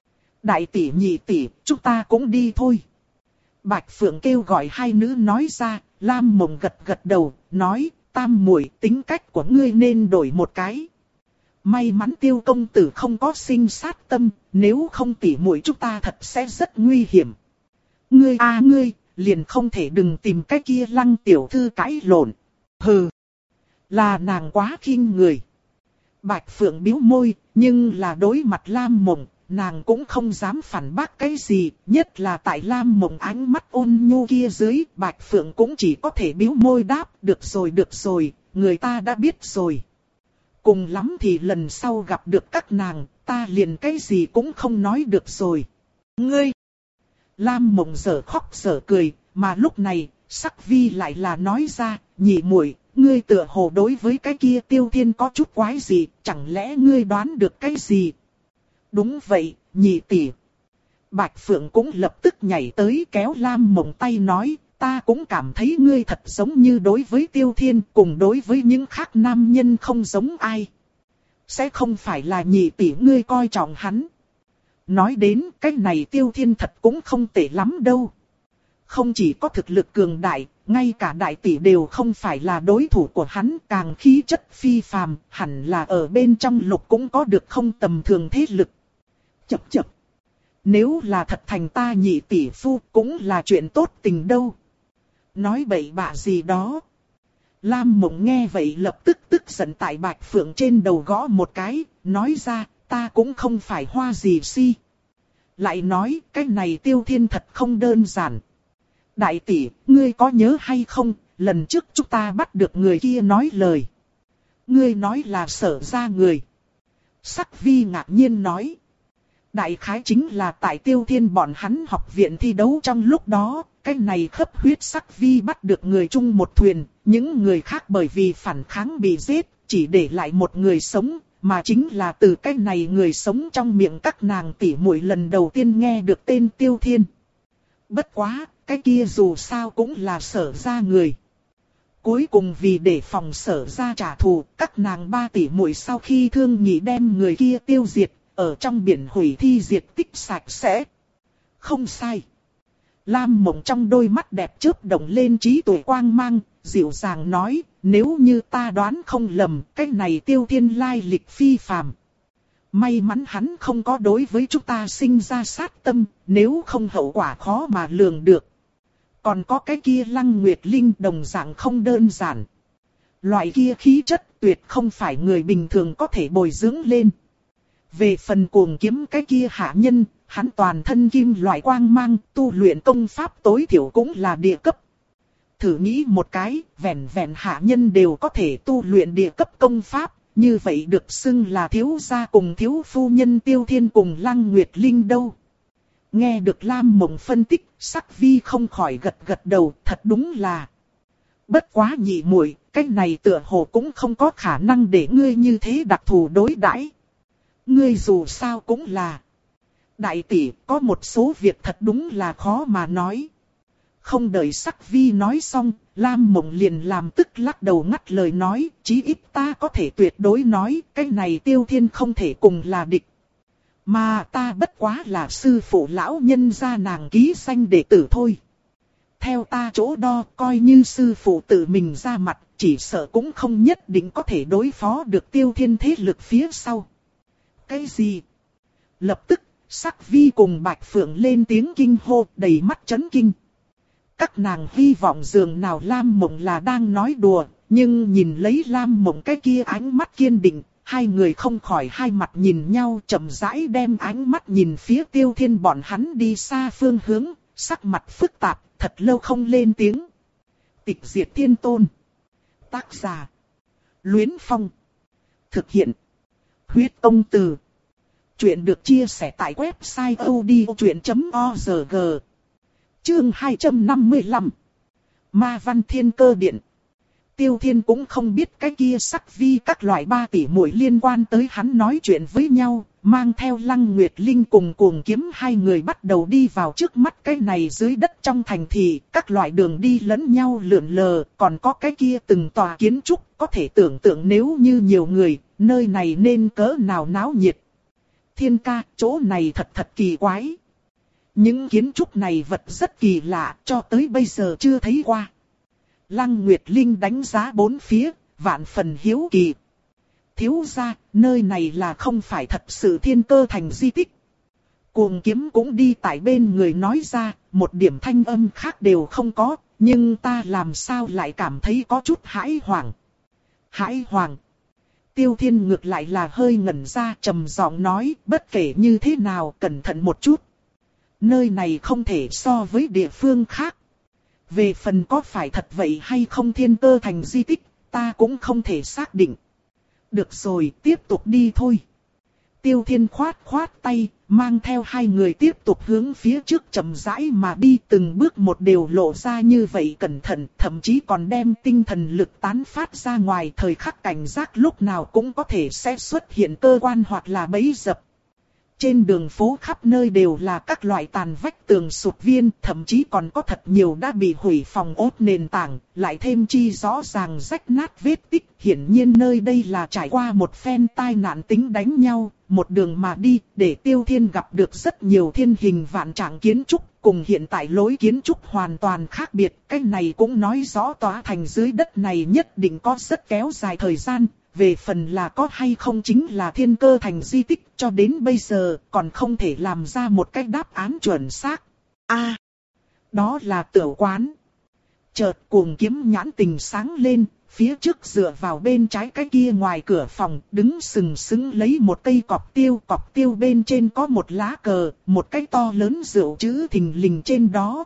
Đại tỷ nhị tỷ, chúng ta cũng đi thôi. Bạch Phượng kêu gọi hai nữ nói ra, Lam Mộng gật gật đầu, nói, tam muội tính cách của ngươi nên đổi một cái. May mắn Tiêu công tử không có sinh sát tâm, nếu không tỷ muội chúng ta thật sẽ rất nguy hiểm. Ngươi a à, ngươi, liền không thể đừng tìm cái kia Lăng tiểu thư cãi lộn. Hừ, là nàng quá khinh người. Bạch Phượng bĩu môi, nhưng là đối mặt Lam Mộng, nàng cũng không dám phản bác cái gì, nhất là tại Lam Mộng ánh mắt ôn nhu kia dưới, Bạch Phượng cũng chỉ có thể bĩu môi đáp, được rồi được rồi, người ta đã biết rồi. Cùng lắm thì lần sau gặp được các nàng, ta liền cái gì cũng không nói được rồi. Ngươi! Lam Mộng dở khóc dở cười, mà lúc này, Sắc Vi lại là nói ra, nhị muội, ngươi tựa hồ đối với cái kia Tiêu Thiên có chút quái gì, chẳng lẽ ngươi đoán được cái gì? Đúng vậy, nhị tỷ. Bạch Phượng cũng lập tức nhảy tới kéo Lam Mộng tay nói, ta cũng cảm thấy ngươi thật giống như đối với Tiêu Thiên cùng đối với những khác nam nhân không giống ai. Sẽ không phải là nhị tỷ ngươi coi trọng hắn. Nói đến cái này Tiêu Thiên thật cũng không tệ lắm đâu. Không chỉ có thực lực cường đại, ngay cả đại tỷ đều không phải là đối thủ của hắn, càng khí chất phi phàm, hẳn là ở bên trong lục cũng có được không tầm thường thế lực. Chập chập. Nếu là thật thành ta nhị tỷ phu cũng là chuyện tốt tình đâu. Nói bậy bạ gì đó. Lam Mộng nghe vậy lập tức tức giận tại Bạch Phượng trên đầu gõ một cái, nói ra ta cũng không phải hoa gì si. Lại nói cái này Tiêu Thiên thật không đơn giản. Đại tỷ, ngươi có nhớ hay không, lần trước chúng ta bắt được người kia nói lời. Ngươi nói là Sở ra người. Sắc Vi ngạc nhiên nói. Đại khái chính là tại Tiêu Thiên bọn hắn học viện thi đấu trong lúc đó, cái này khắp huyết Sắc Vi bắt được người chung một thuyền, những người khác bởi vì phản kháng bị giết, chỉ để lại một người sống, mà chính là từ cái này người sống trong miệng các nàng tỷ muội lần đầu tiên nghe được tên Tiêu Thiên. Bất quá, cái kia dù sao cũng là Sở ra người. Cuối cùng vì để phòng Sở ra trả thù, các nàng ba tỷ muội sau khi thương nghị đem người kia tiêu diệt, ở trong biển hủy thi diệt tích sạch sẽ. Không sai. Lam Mộng trong đôi mắt đẹp chớp động lên trí tuệ quang mang, dịu dàng nói, nếu như ta đoán không lầm, cái này Tiêu Thiên lai lịch phi phàm. May mắn hắn không có đối với chúng ta sinh ra sát tâm, nếu không hậu quả khó mà lường được. Còn có cái kia Lăng Nguyệt Linh đồng dạng không đơn giản. Loại kia khí chất tuyệt không phải người bình thường có thể bồi dưỡng lên. Về phần cuồng kiếm cái kia hạ nhân, hắn toàn thân kim loại quang mang, tu luyện công pháp tối thiểu cũng là địa cấp. Thử nghĩ một cái, vẹn vẹn hạ nhân đều có thể tu luyện địa cấp công pháp, như vậy được xưng là thiếu gia cùng thiếu phu nhân Tiêu Thiên cùng Lăng Nguyệt Linh đâu. Nghe được Lam Mộng phân tích, Sắc Vi không khỏi gật gật đầu, thật đúng là. Bất quá nhị muội, cái này tựa hồ cũng không có khả năng để ngươi như thế đặc thù đối đãi. Ngươi dù sao cũng là. Đại tỷ, có một số việc thật đúng là khó mà nói. Không đợi Sắc Vi nói xong, Lam Mộng liền làm tức lắc đầu ngắt lời nói, chí ít ta có thể tuyệt đối nói, cái này Tiêu Thiên không thể cùng là địch. Mà ta bất quá là sư phụ lão nhân gia nàng ký danh đệ tử thôi. Theo ta chỗ đo, coi như sư phụ tự mình ra mặt, chỉ sợ cũng không nhất định có thể đối phó được Tiêu Thiên thế lực phía sau. Cái gì? Lập tức, Sắc Vi cùng Bạch Phượng lên tiếng kinh hô, đầy mắt chấn kinh. Các nàng hy vọng dường nào Lam Mộng là đang nói đùa, nhưng nhìn lấy Lam Mộng cái kia ánh mắt kiên định, hai người không khỏi hai mặt nhìn nhau, chậm rãi đem ánh mắt nhìn phía Tiêu Thiên bọn hắn đi xa phương hướng, sắc mặt phức tạp, thật lâu không lên tiếng. Tịch Diệt Thiên Tôn. Tác giả: Luyến Phong. Thực hiện: Huyết Tông Từ. Chuyện được chia sẻ tại website odchuyện chấm org. Chương hai trăm năm mươi lăm. Ma Văn Thiên Cơ Điện. Tiêu Thiên cũng không biết cái kia Sắc Vi các loại ba tỷ muội liên quan tới hắn nói chuyện với nhau, mang theo Lăng Nguyệt Linh cùng cuồng kiếm hai người bắt đầu đi vào trước mắt cái này dưới đất trong thành thị, các loại đường đi lẫn nhau lượn lờ, còn có cái kia từng tòa kiến trúc, có thể tưởng tượng nếu như nhiều người, nơi này nên cỡ nào náo nhiệt. Thiên ca, chỗ này thật thật kỳ quái. Những kiến trúc này vật rất kỳ lạ, cho tới bây giờ chưa thấy qua. Lăng Nguyệt Linh đánh giá bốn phía, vạn phần hiếu kỳ. Thiếu gia, nơi này là không phải thật sự Thiên Cơ thành di tích. Cuồng kiếm cũng đi tại bên người nói ra, một điểm thanh âm khác đều không có, nhưng ta làm sao lại cảm thấy có chút hãi hoàng. Hãi hoàng. Tiêu Thiên ngược lại là hơi ngẩn ra, trầm giọng nói, bất kể như thế nào, cẩn thận một chút. Nơi này không thể so với địa phương khác. Về phần có phải thật vậy hay không thiên cơ thành di tích, ta cũng không thể xác định. Được rồi, tiếp tục đi thôi. Tiêu Thiên khoát khoát tay, mang theo hai người tiếp tục hướng phía trước chậm rãi mà đi, từng bước một đều lộ ra như vậy cẩn thận, thậm chí còn đem tinh thần lực tán phát ra ngoài, thời khắc cảnh giác lúc nào cũng có thể sẽ xuất hiện cơ quan hoặc là bẫy dập. Trên đường phố khắp nơi đều là các loại tàn vách tường sụt viên, thậm chí còn có thật nhiều đã bị hủy phòng ốt nền tảng, lại thêm chi rõ ràng rách nát vết tích. Hiển nhiên nơi đây là trải qua một phen tai nạn tính đánh nhau, một đường mà đi, để Tiêu Thiên gặp được rất nhiều thiên hình vạn trạng kiến trúc, cùng hiện tại lối kiến trúc hoàn toàn khác biệt. Cái này cũng nói rõ tòa thành dưới đất này nhất định có rất kéo dài thời gian. Về phần là có hay không chính là thiên cơ thành di tích, cho đến bây giờ còn không thể làm ra một cái đáp án chuẩn xác. A, à, đó là tiểu quán. Chợt Cuồng Kiếm nhãn tình sáng lên, phía trước dựa vào bên trái cái kia ngoài cửa phòng, đứng sừng sững lấy một cây cọc tiêu, cọc tiêu bên trên có một lá cờ, một cái to lớn rượu chữ thình lình trên đó.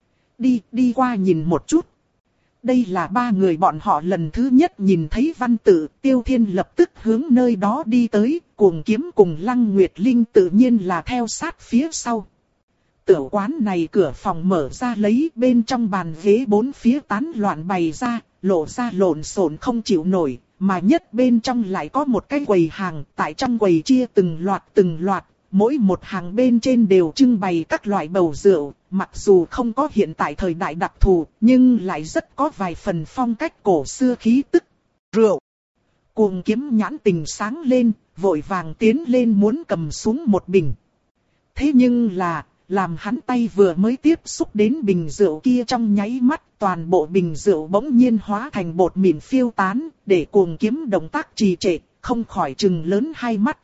Đi, đi qua nhìn một chút. Đây là ba người bọn họ lần thứ nhất nhìn thấy văn tự, Tiêu Thiên lập tức hướng nơi đó đi tới, Cuồng Kiếm cùng Lăng Nguyệt Linh tự nhiên là theo sát phía sau. Tiểu quán này cửa phòng mở ra lấy, bên trong bàn ghế bốn phía tán loạn bày ra, lộ ra lộn xộn không chịu nổi, mà nhất bên trong lại có một cái quầy hàng, tại trong quầy chia từng loạt từng loạt. Mỗi một hàng bên trên đều trưng bày các loại bầu rượu, mặc dù không có hiện tại thời đại đặc thù, nhưng lại rất có vài phần phong cách cổ xưa khí tức. Rượu. Cuồng Kiếm nhãn tình sáng lên, vội vàng tiến lên muốn cầm xuống một bình. Thế nhưng là, làm hắn tay vừa mới tiếp xúc đến bình rượu kia trong nháy mắt, toàn bộ bình rượu bỗng nhiên hóa thành bột mịn phiêu tán, để Cuồng Kiếm động tác trì trệ, không khỏi trừng lớn hai mắt.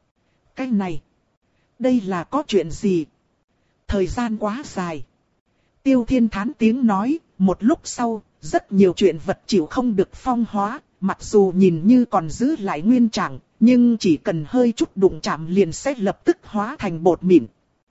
Cái này, đây là có chuyện gì? Thời gian quá dài. Tiêu Thiên thán tiếng nói, một lúc sau, rất nhiều chuyện vật chịu không được phong hóa, mặc dù nhìn như còn giữ lại nguyên trạng, nhưng chỉ cần hơi chút đụng chạm liền sẽ lập tức hóa thành bột mịn.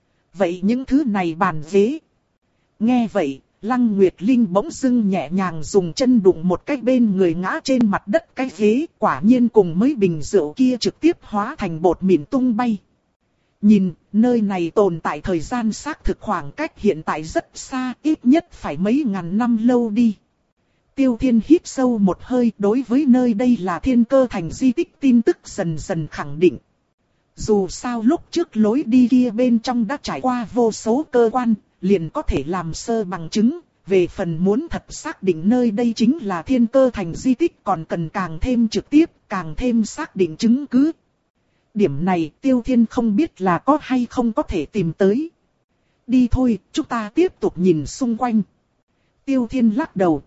Vậy những thứ này bàn ghế. Nghe vậy, Lăng Nguyệt Linh bỗng dưng nhẹ nhàng dùng chân đụng một cái bên người ngã trên mặt đất cái ghế, quả nhiên cùng mấy bình rượu kia trực tiếp hóa thành bột mịn tung bay. Nhìn, nơi này tồn tại thời gian xác thực khoảng cách hiện tại rất xa, ít nhất phải mấy ngàn năm lâu đi. Tiêu Thiên hít sâu một hơi, đối với nơi đây là thiên cơ thành di tích tin tức dần dần khẳng định. Dù sao lúc trước lối đi kia bên trong đã trải qua vô số cơ quan, liền có thể làm sơ bằng chứng. Về phần muốn thật xác định nơi đây chính là thiên cơ thành di tích còn cần càng thêm trực tiếp, càng thêm xác định chứng cứ. Điểm này Tiêu Thiên không biết là có hay không có thể tìm tới. Đi thôi, chúng ta tiếp tục nhìn xung quanh. Tiêu Thiên lắc đầu.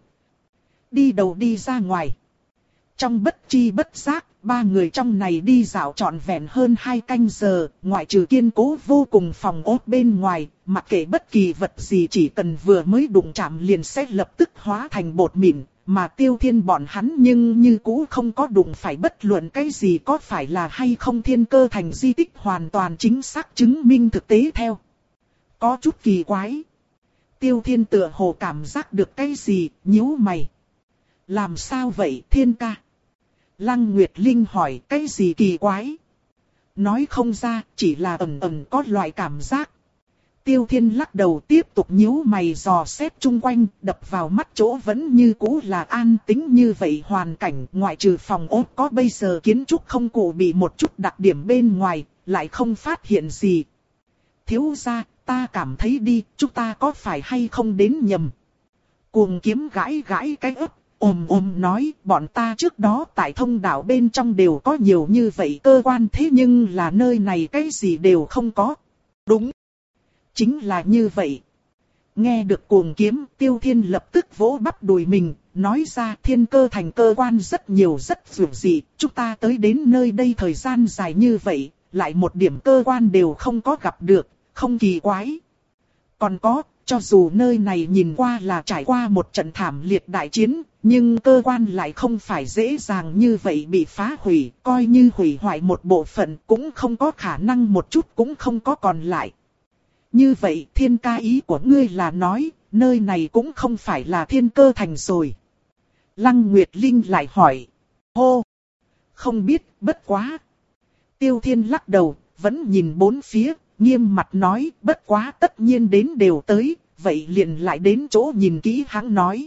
Đi đầu đi ra ngoài. Trong bất chi bất giác, ba người trong này đi dạo trọn vẹn hơn hai canh giờ, ngoại trừ kiên cố vô cùng phòng ốt bên ngoài, mặc kệ bất kỳ vật gì chỉ cần vừa mới đụng chạm liền sẽ lập tức hóa thành bột mịn. Mà Tiêu Thiên bọn hắn nhưng như cũ không có đụng phải bất luận cái gì có phải là hay không thiên cơ thành di tích hoàn toàn chính xác chứng minh thực tế theo. Có chút kỳ quái. Tiêu Thiên tựa hồ cảm giác được cái gì, nhíu mày. Làm sao vậy Thiên ca? Lăng Nguyệt Linh hỏi cái gì kỳ quái? Nói không ra, chỉ là ẩn ẩn có loại cảm giác. Tiêu Thiên lắc đầu tiếp tục nhíu mày dò xét chung quanh, đập vào mắt chỗ vẫn như cũ là an tĩnh như vậy hoàn cảnh, ngoại trừ phòng ốt có bây giờ kiến trúc không cụ bị một chút đặc điểm bên ngoài, lại không phát hiện gì. Thiếu gia, ta cảm thấy đi, chúng ta có phải hay không đến nhầm? Cuồng Kiếm gãi gãi cái ấp, ồm ồm nói, bọn ta trước đó tại thông đạo bên trong đều có nhiều như vậy cơ quan, thế nhưng là nơi này cái gì đều không có. Đúng. Chính là như vậy. Nghe được Cuồng Kiếm, Tiêu Thiên lập tức vỗ bắp đùi mình, nói ra thiên cơ thành cơ quan rất nhiều rất dữ dị, chúng ta tới đến nơi đây thời gian dài như vậy, lại một điểm cơ quan đều không có gặp được, không kỳ quái. Còn có, cho dù nơi này nhìn qua là trải qua một trận thảm liệt đại chiến, nhưng cơ quan lại không phải dễ dàng như vậy bị phá hủy, coi như hủy hoại một bộ phận cũng không có khả năng một chút cũng không có còn lại. Như vậy Thiên ca ý của ngươi là nói, nơi này cũng không phải là Thiên Cơ Thành rồi. Lăng Nguyệt Linh lại hỏi. Hô! Không biết, bất quá. Tiêu Thiên lắc đầu, vẫn nhìn bốn phía, nghiêm mặt nói, bất quá tất nhiên đến đều tới, vậy liền lại đến chỗ nhìn kỹ hắn nói.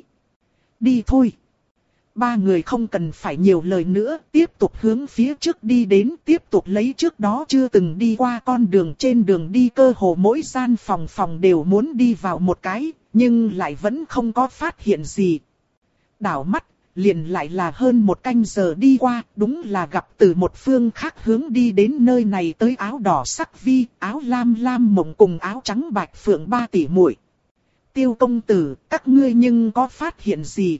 Đi thôi. Ba người không cần phải nhiều lời nữa, tiếp tục hướng phía trước đi đến, tiếp tục lấy trước đó chưa từng đi qua con đường, trên đường đi cơ hồ mỗi gian phòng phòng đều muốn đi vào một cái, nhưng lại vẫn không có phát hiện gì. Đảo mắt, liền lại là hơn một canh giờ đi qua, đúng là gặp từ một phương khác hướng đi đến nơi này tới áo đỏ sắc vi, áo lam lam mộng cùng áo trắng bạch phượng ba tỷ muội. Tiêu công tử, các ngươi nhưng có phát hiện gì?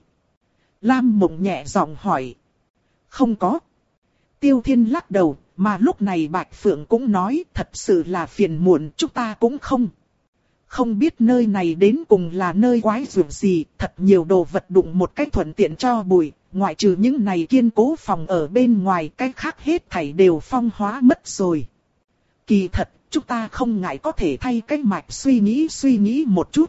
Lam mộng nhẹ giọng hỏi. Không có. Tiêu Thiên lắc đầu, mà lúc này Bạch Phượng cũng nói thật sự là phiền muộn, chúng ta cũng không. Không biết nơi này đến cùng là nơi quái dường gì, thật nhiều đồ vật đụng một cách thuận tiện cho bụi, ngoại trừ những này kiên cố phòng ở bên ngoài, cái khác hết thảy đều phong hóa mất rồi. Kỳ thật, chúng ta không ngại có thể thay cái mạch suy nghĩ suy nghĩ một chút.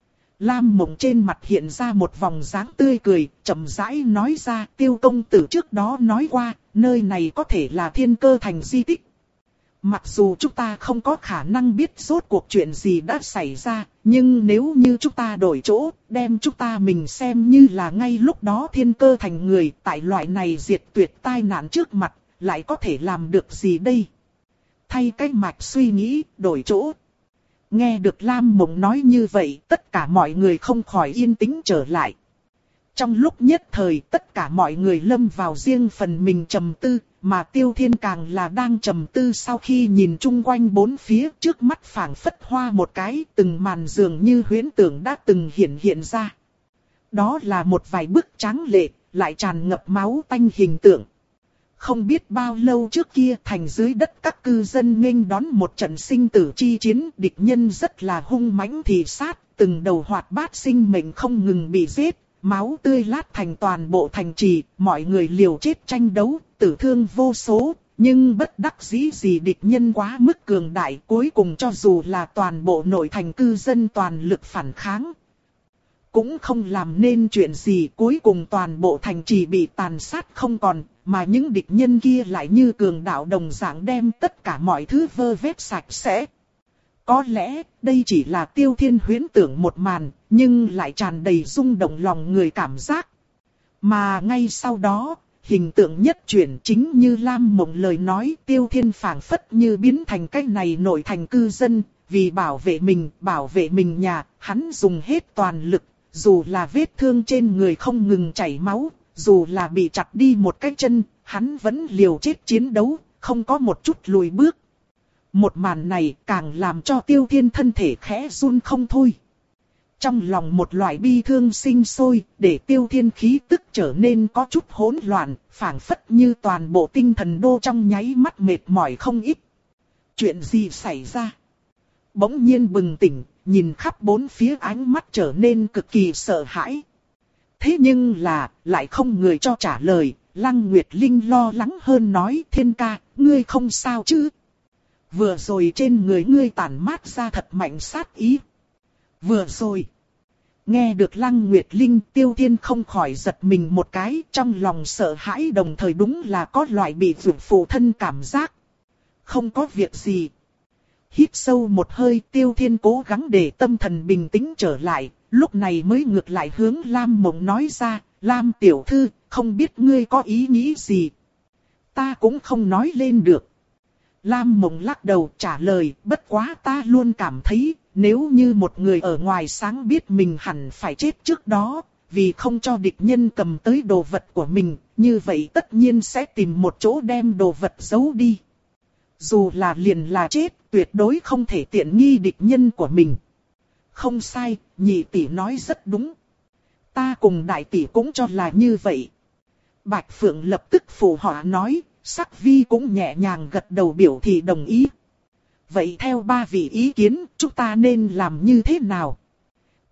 Lam Mộng trên mặt hiện ra một vòng dáng tươi cười, chậm rãi nói ra, Tiêu công tử trước đó nói qua, nơi này có thể là Thiên Cơ Thành di tích. Mặc dù chúng ta không có khả năng biết rốt cuộc chuyện gì đã xảy ra, nhưng nếu như chúng ta đổi chỗ, đem chúng ta mình xem như là ngay lúc đó Thiên Cơ Thành người, tại loại này diệt tuyệt tai nạn trước mặt, lại có thể làm được gì đây? Thay cái mạch suy nghĩ, đổi chỗ. Nghe được Lam Mộng nói như vậy, tất cả mọi người không khỏi yên tĩnh trở lại. Trong lúc nhất thời, tất cả mọi người lâm vào riêng phần mình trầm tư, mà Tiêu Thiên càng là đang trầm tư sau khi nhìn chung quanh bốn phía, trước mắt phảng phất hoa một cái, từng màn dường như huyễn tưởng đã từng hiện hiện ra. Đó là một vài bức tráng lệ, lại tràn ngập máu tanh hình tượng. Không biết bao lâu trước kia, thành dưới đất các cư dân nghênh đón một trận sinh tử chi chiến, địch nhân rất là hung mãnh thì sát, từng đầu hoạt bát sinh mệnh không ngừng bị giết, máu tươi lát thành toàn bộ thành trì, mọi người liều chết tranh đấu, tử thương vô số, nhưng bất đắc dĩ gì địch nhân quá mức cường đại, cuối cùng cho dù là toàn bộ nội thành cư dân toàn lực phản kháng, cũng không làm nên chuyện gì, cuối cùng toàn bộ thành trì bị tàn sát không còn, mà những địch nhân kia lại như cường đạo đồng dạng đem tất cả mọi thứ vơ vét sạch sẽ. Có lẽ đây chỉ là Tiêu Thiên huyễn tưởng một màn, nhưng lại tràn đầy rung động lòng người cảm giác. Mà ngay sau đó, hình tượng nhất chuyển chính như Lam Mộng lời nói, Tiêu Thiên phảng phất như biến thành cái này nội thành cư dân, vì bảo vệ mình, bảo vệ mình nhà, hắn dùng hết toàn lực. Dù là vết thương trên người không ngừng chảy máu, dù là bị chặt đi một cái chân, hắn vẫn liều chết chiến đấu, không có một chút lùi bước. Một màn này càng làm cho Tiêu Thiên thân thể khẽ run không thôi. Trong lòng một loại bi thương sinh sôi, để Tiêu Thiên khí tức trở nên có chút hỗn loạn, phảng phất như toàn bộ tinh thần đô trong nháy mắt mệt mỏi không ít. Chuyện gì xảy ra? Bỗng nhiên bừng tỉnh, nhìn khắp bốn phía ánh mắt trở nên cực kỳ sợ hãi. Thế nhưng là, lại không người cho trả lời, Lăng Nguyệt Linh lo lắng hơn nói, Thiên ca, ngươi không sao chứ? Vừa rồi trên người ngươi tản mát ra thật mạnh sát ý. Vừa rồi, nghe được Lăng Nguyệt Linh, Tiêu Thiên không khỏi giật mình một cái, trong lòng sợ hãi đồng thời đúng là có loại bị vượt phụ thân cảm giác. Không có việc gì. Hít sâu một hơi, Tiêu Thiên cố gắng để tâm thần bình tĩnh trở lại, lúc này mới ngược lại hướng Lam Mộng nói ra, Lam tiểu thư, không biết ngươi có ý nghĩ gì? Ta cũng không nói lên được. Lam Mộng lắc đầu trả lời, bất quá ta luôn cảm thấy, nếu như một người ở ngoài sáng biết mình hẳn phải chết trước đó, vì không cho địch nhân cầm tới đồ vật của mình, như vậy tất nhiên sẽ tìm một chỗ đem đồ vật giấu đi. Dù là liền là chết, tuyệt đối không thể tiện nghi địch nhân của mình. Không sai, nhị tỷ nói rất đúng. Ta cùng đại tỷ cũng cho là như vậy. Bạch Phượng lập tức phụ họa nói, Sắc Vi cũng nhẹ nhàng gật đầu biểu thị đồng ý. Vậy theo ba vị ý kiến, chúng ta nên làm như thế nào?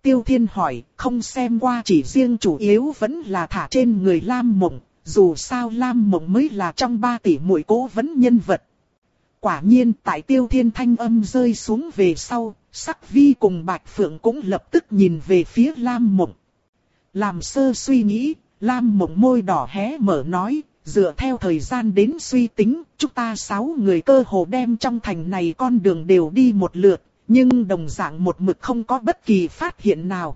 Tiêu Thiên hỏi, không xem qua chỉ riêng chủ yếu vẫn là thả trên người Lam Mộng, dù sao Lam Mộng mới là trong ba tỷ muội cố vấn nhân vật. Quả nhiên tại Tiêu Thiên thanh âm rơi xuống về sau, Sắc Vi cùng Bạch Phượng cũng lập tức nhìn về phía Lam Mộng. Làm sơ suy nghĩ, Lam Mộng môi đỏ hé mở nói, dựa theo thời gian đến suy tính, chúng ta sáu người cơ hồ đem trong thành này con đường đều đi một lượt, nhưng đồng dạng một mực không có bất kỳ phát hiện nào.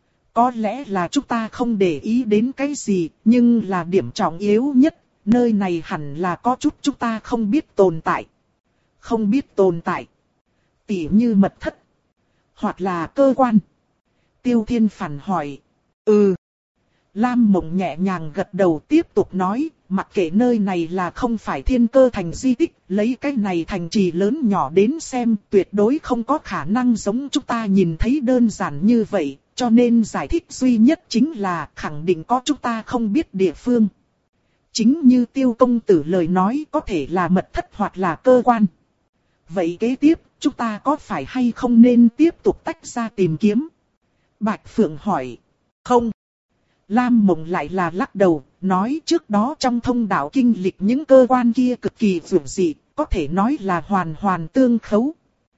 Có lẽ là chúng ta không để ý đến cái gì, nhưng là điểm trọng yếu nhất, nơi này hẳn là có chút chúng ta không biết tồn tại. Không biết tồn tại. Tỉ như mật thất. Hoặc là cơ quan. Tiêu Thiên phản hỏi. Ừ. Lam Mộng nhẹ nhàng gật đầu tiếp tục nói, mặc kệ nơi này là không phải thiên cơ thành di tích, lấy cái này thành trì lớn nhỏ đến xem, tuyệt đối không có khả năng giống chúng ta nhìn thấy đơn giản như vậy, cho nên giải thích duy nhất chính là khẳng định có chúng ta không biết địa phương. Chính như Tiêu công tử lời nói, có thể là mật thất hoặc là cơ quan. Vậy kế tiếp, chúng ta có phải hay không nên tiếp tục tách ra tìm kiếm? Bạch Phượng hỏi. Không. Lam Mộng lại là lắc đầu, nói trước đó trong thông đạo kinh lịch những cơ quan kia cực kỳ dường dị, có thể nói là hoàn hoàn tương khấu.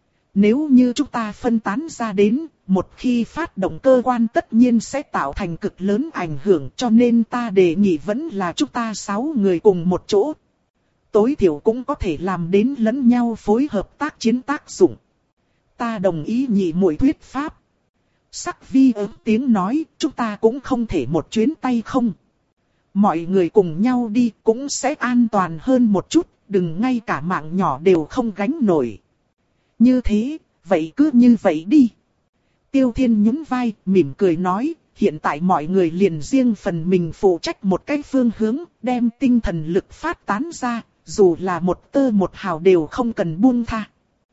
Nếu như chúng ta phân tán ra đến, một khi phát động cơ quan tất nhiên sẽ tạo thành cực lớn ảnh hưởng, cho nên ta đề nghị vẫn là chúng ta sáu người cùng một chỗ. Tối thiểu cũng có thể làm đến lẫn nhau phối hợp tác chiến tác dụng. Ta đồng ý nhị muội thuyết pháp. Sắc Vi ớm tiếng nói, chúng ta cũng không thể một chuyến tay không. Mọi người cùng nhau đi cũng sẽ an toàn hơn một chút, đừng ngay cả mạng nhỏ đều không gánh nổi. Như thế, vậy cứ như vậy đi. Tiêu Thiên nhún vai, mỉm cười nói, hiện tại mọi người liền riêng phần mình phụ trách một cái phương hướng, đem tinh thần lực phát tán ra, dù là một tơ một hào đều không cần buông tha.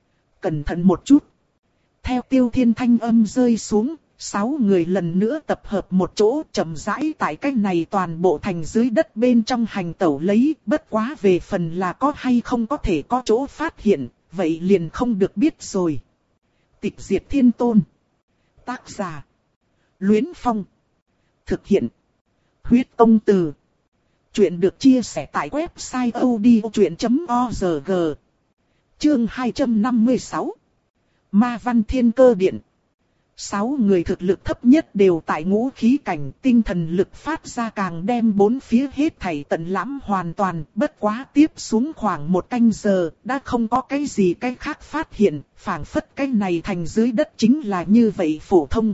Cẩn thận một chút. Theo Tiêu Thiên thanh âm rơi xuống, sáu người lần nữa tập hợp một chỗ chậm rãi tại cái này toàn bộ thành dưới đất bên trong hành tẩu lấy, bất quá về phần là có hay không có thể có chỗ phát hiện, vậy liền không được biết rồi. Tịch Diệt Thiên Tôn. Tác giả. Luyến Phong. Thực hiện. Huyết Công Từ. Chuyện được chia sẻ tại website odchuyện chấm org. Chương hai trăm năm mươi sáu. Ma Văn Thiên Cơ Điện. Sáu người thực lực thấp nhất đều tại ngũ khí cảnh, tinh thần lực phát ra càng đem bốn phía hết thảy tận lãm hoàn toàn, bất quá tiếp xuống khoảng một canh giờ, đã không có cái gì cái khác phát hiện, phảng phất cái này thành dưới đất chính là như vậy phổ thông.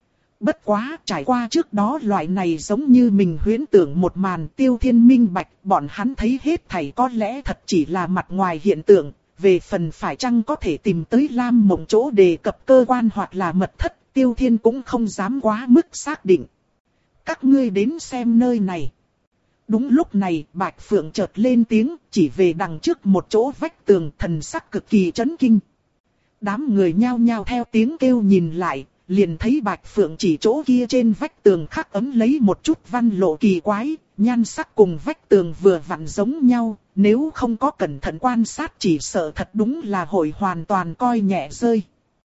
Bất quá trải qua trước đó loại này giống như mình huyễn tưởng một màn, Tiêu Thiên minh bạch, bọn hắn thấy hết thảy có lẽ thật chỉ là mặt ngoài hiện tượng. Về phần phải chăng có thể tìm tới Lam Mộng chỗ đề cập cơ quan hoặc là mật thất, Tiêu Thiên cũng không dám quá mức xác định. Các ngươi đến xem nơi này. Đúng lúc này, Bạch Phượng chợt lên tiếng, chỉ về đằng trước một chỗ vách tường, thần sắc cực kỳ chấn kinh. Đám người nhao nhao theo tiếng kêu nhìn lại, liền thấy Bạch Phượng chỉ chỗ kia trên vách tường khắc ấn lấy một chút văn lộ kỳ quái, nhan sắc cùng vách tường vừa vặn giống nhau, nếu không có cẩn thận quan sát chỉ sợ thật đúng là hội hoàn toàn coi nhẹ rơi.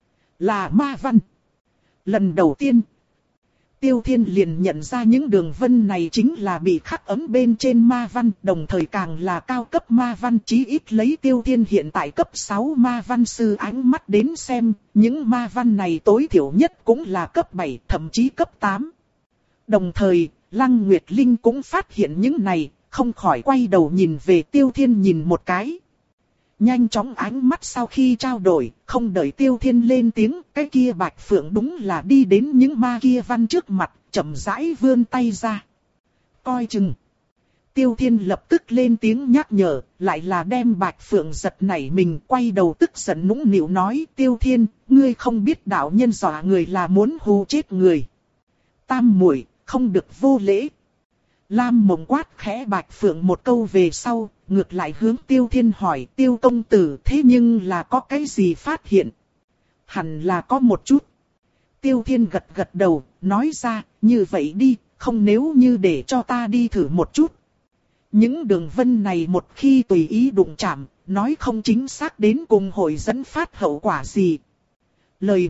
Là ma văn. Lần đầu tiên, Tiêu Thiên liền nhận ra những đường vân này chính là bị khắc ấn bên trên ma văn, đồng thời càng là cao cấp ma văn, chí ít lấy Tiêu Thiên hiện tại cấp sáu ma văn sư ánh mắt đến xem, những ma văn này tối thiểu nhất cũng là cấp bảy, thậm chí cấp tám. Đồng thời, Lăng Nguyệt Linh cũng phát hiện những này, không khỏi quay đầu nhìn về Tiêu Thiên nhìn một cái. Nhanh chóng ánh mắt sau khi trao đổi, không đợi Tiêu Thiên lên tiếng, cái kia Bạch Phượng đúng là đi đến những ma kia văn trước mặt, chậm rãi vươn tay ra. Coi chừng. Tiêu Thiên lập tức lên tiếng nhắc nhở, lại là đem Bạch Phượng giật nảy mình, quay đầu tức giận nũng nịu nói, Tiêu Thiên, ngươi không biết đạo nhân dọa người là muốn hù chết người. Tam muội, không được vô lễ. Lam Mộng quát khẽ Bạch Phượng một câu về sau, ngược lại hướng Tiêu Thiên hỏi, Tiêu công tử, thế nhưng là có cái gì phát hiện? Hẳn là có một chút. Tiêu Thiên gật gật đầu, nói ra, như vậy đi, không nếu như để cho ta đi thử một chút. Những đường vân này một khi tùy ý đụng chạm, nói không chính xác đến cùng hội dẫn phát hậu quả gì. Lời này,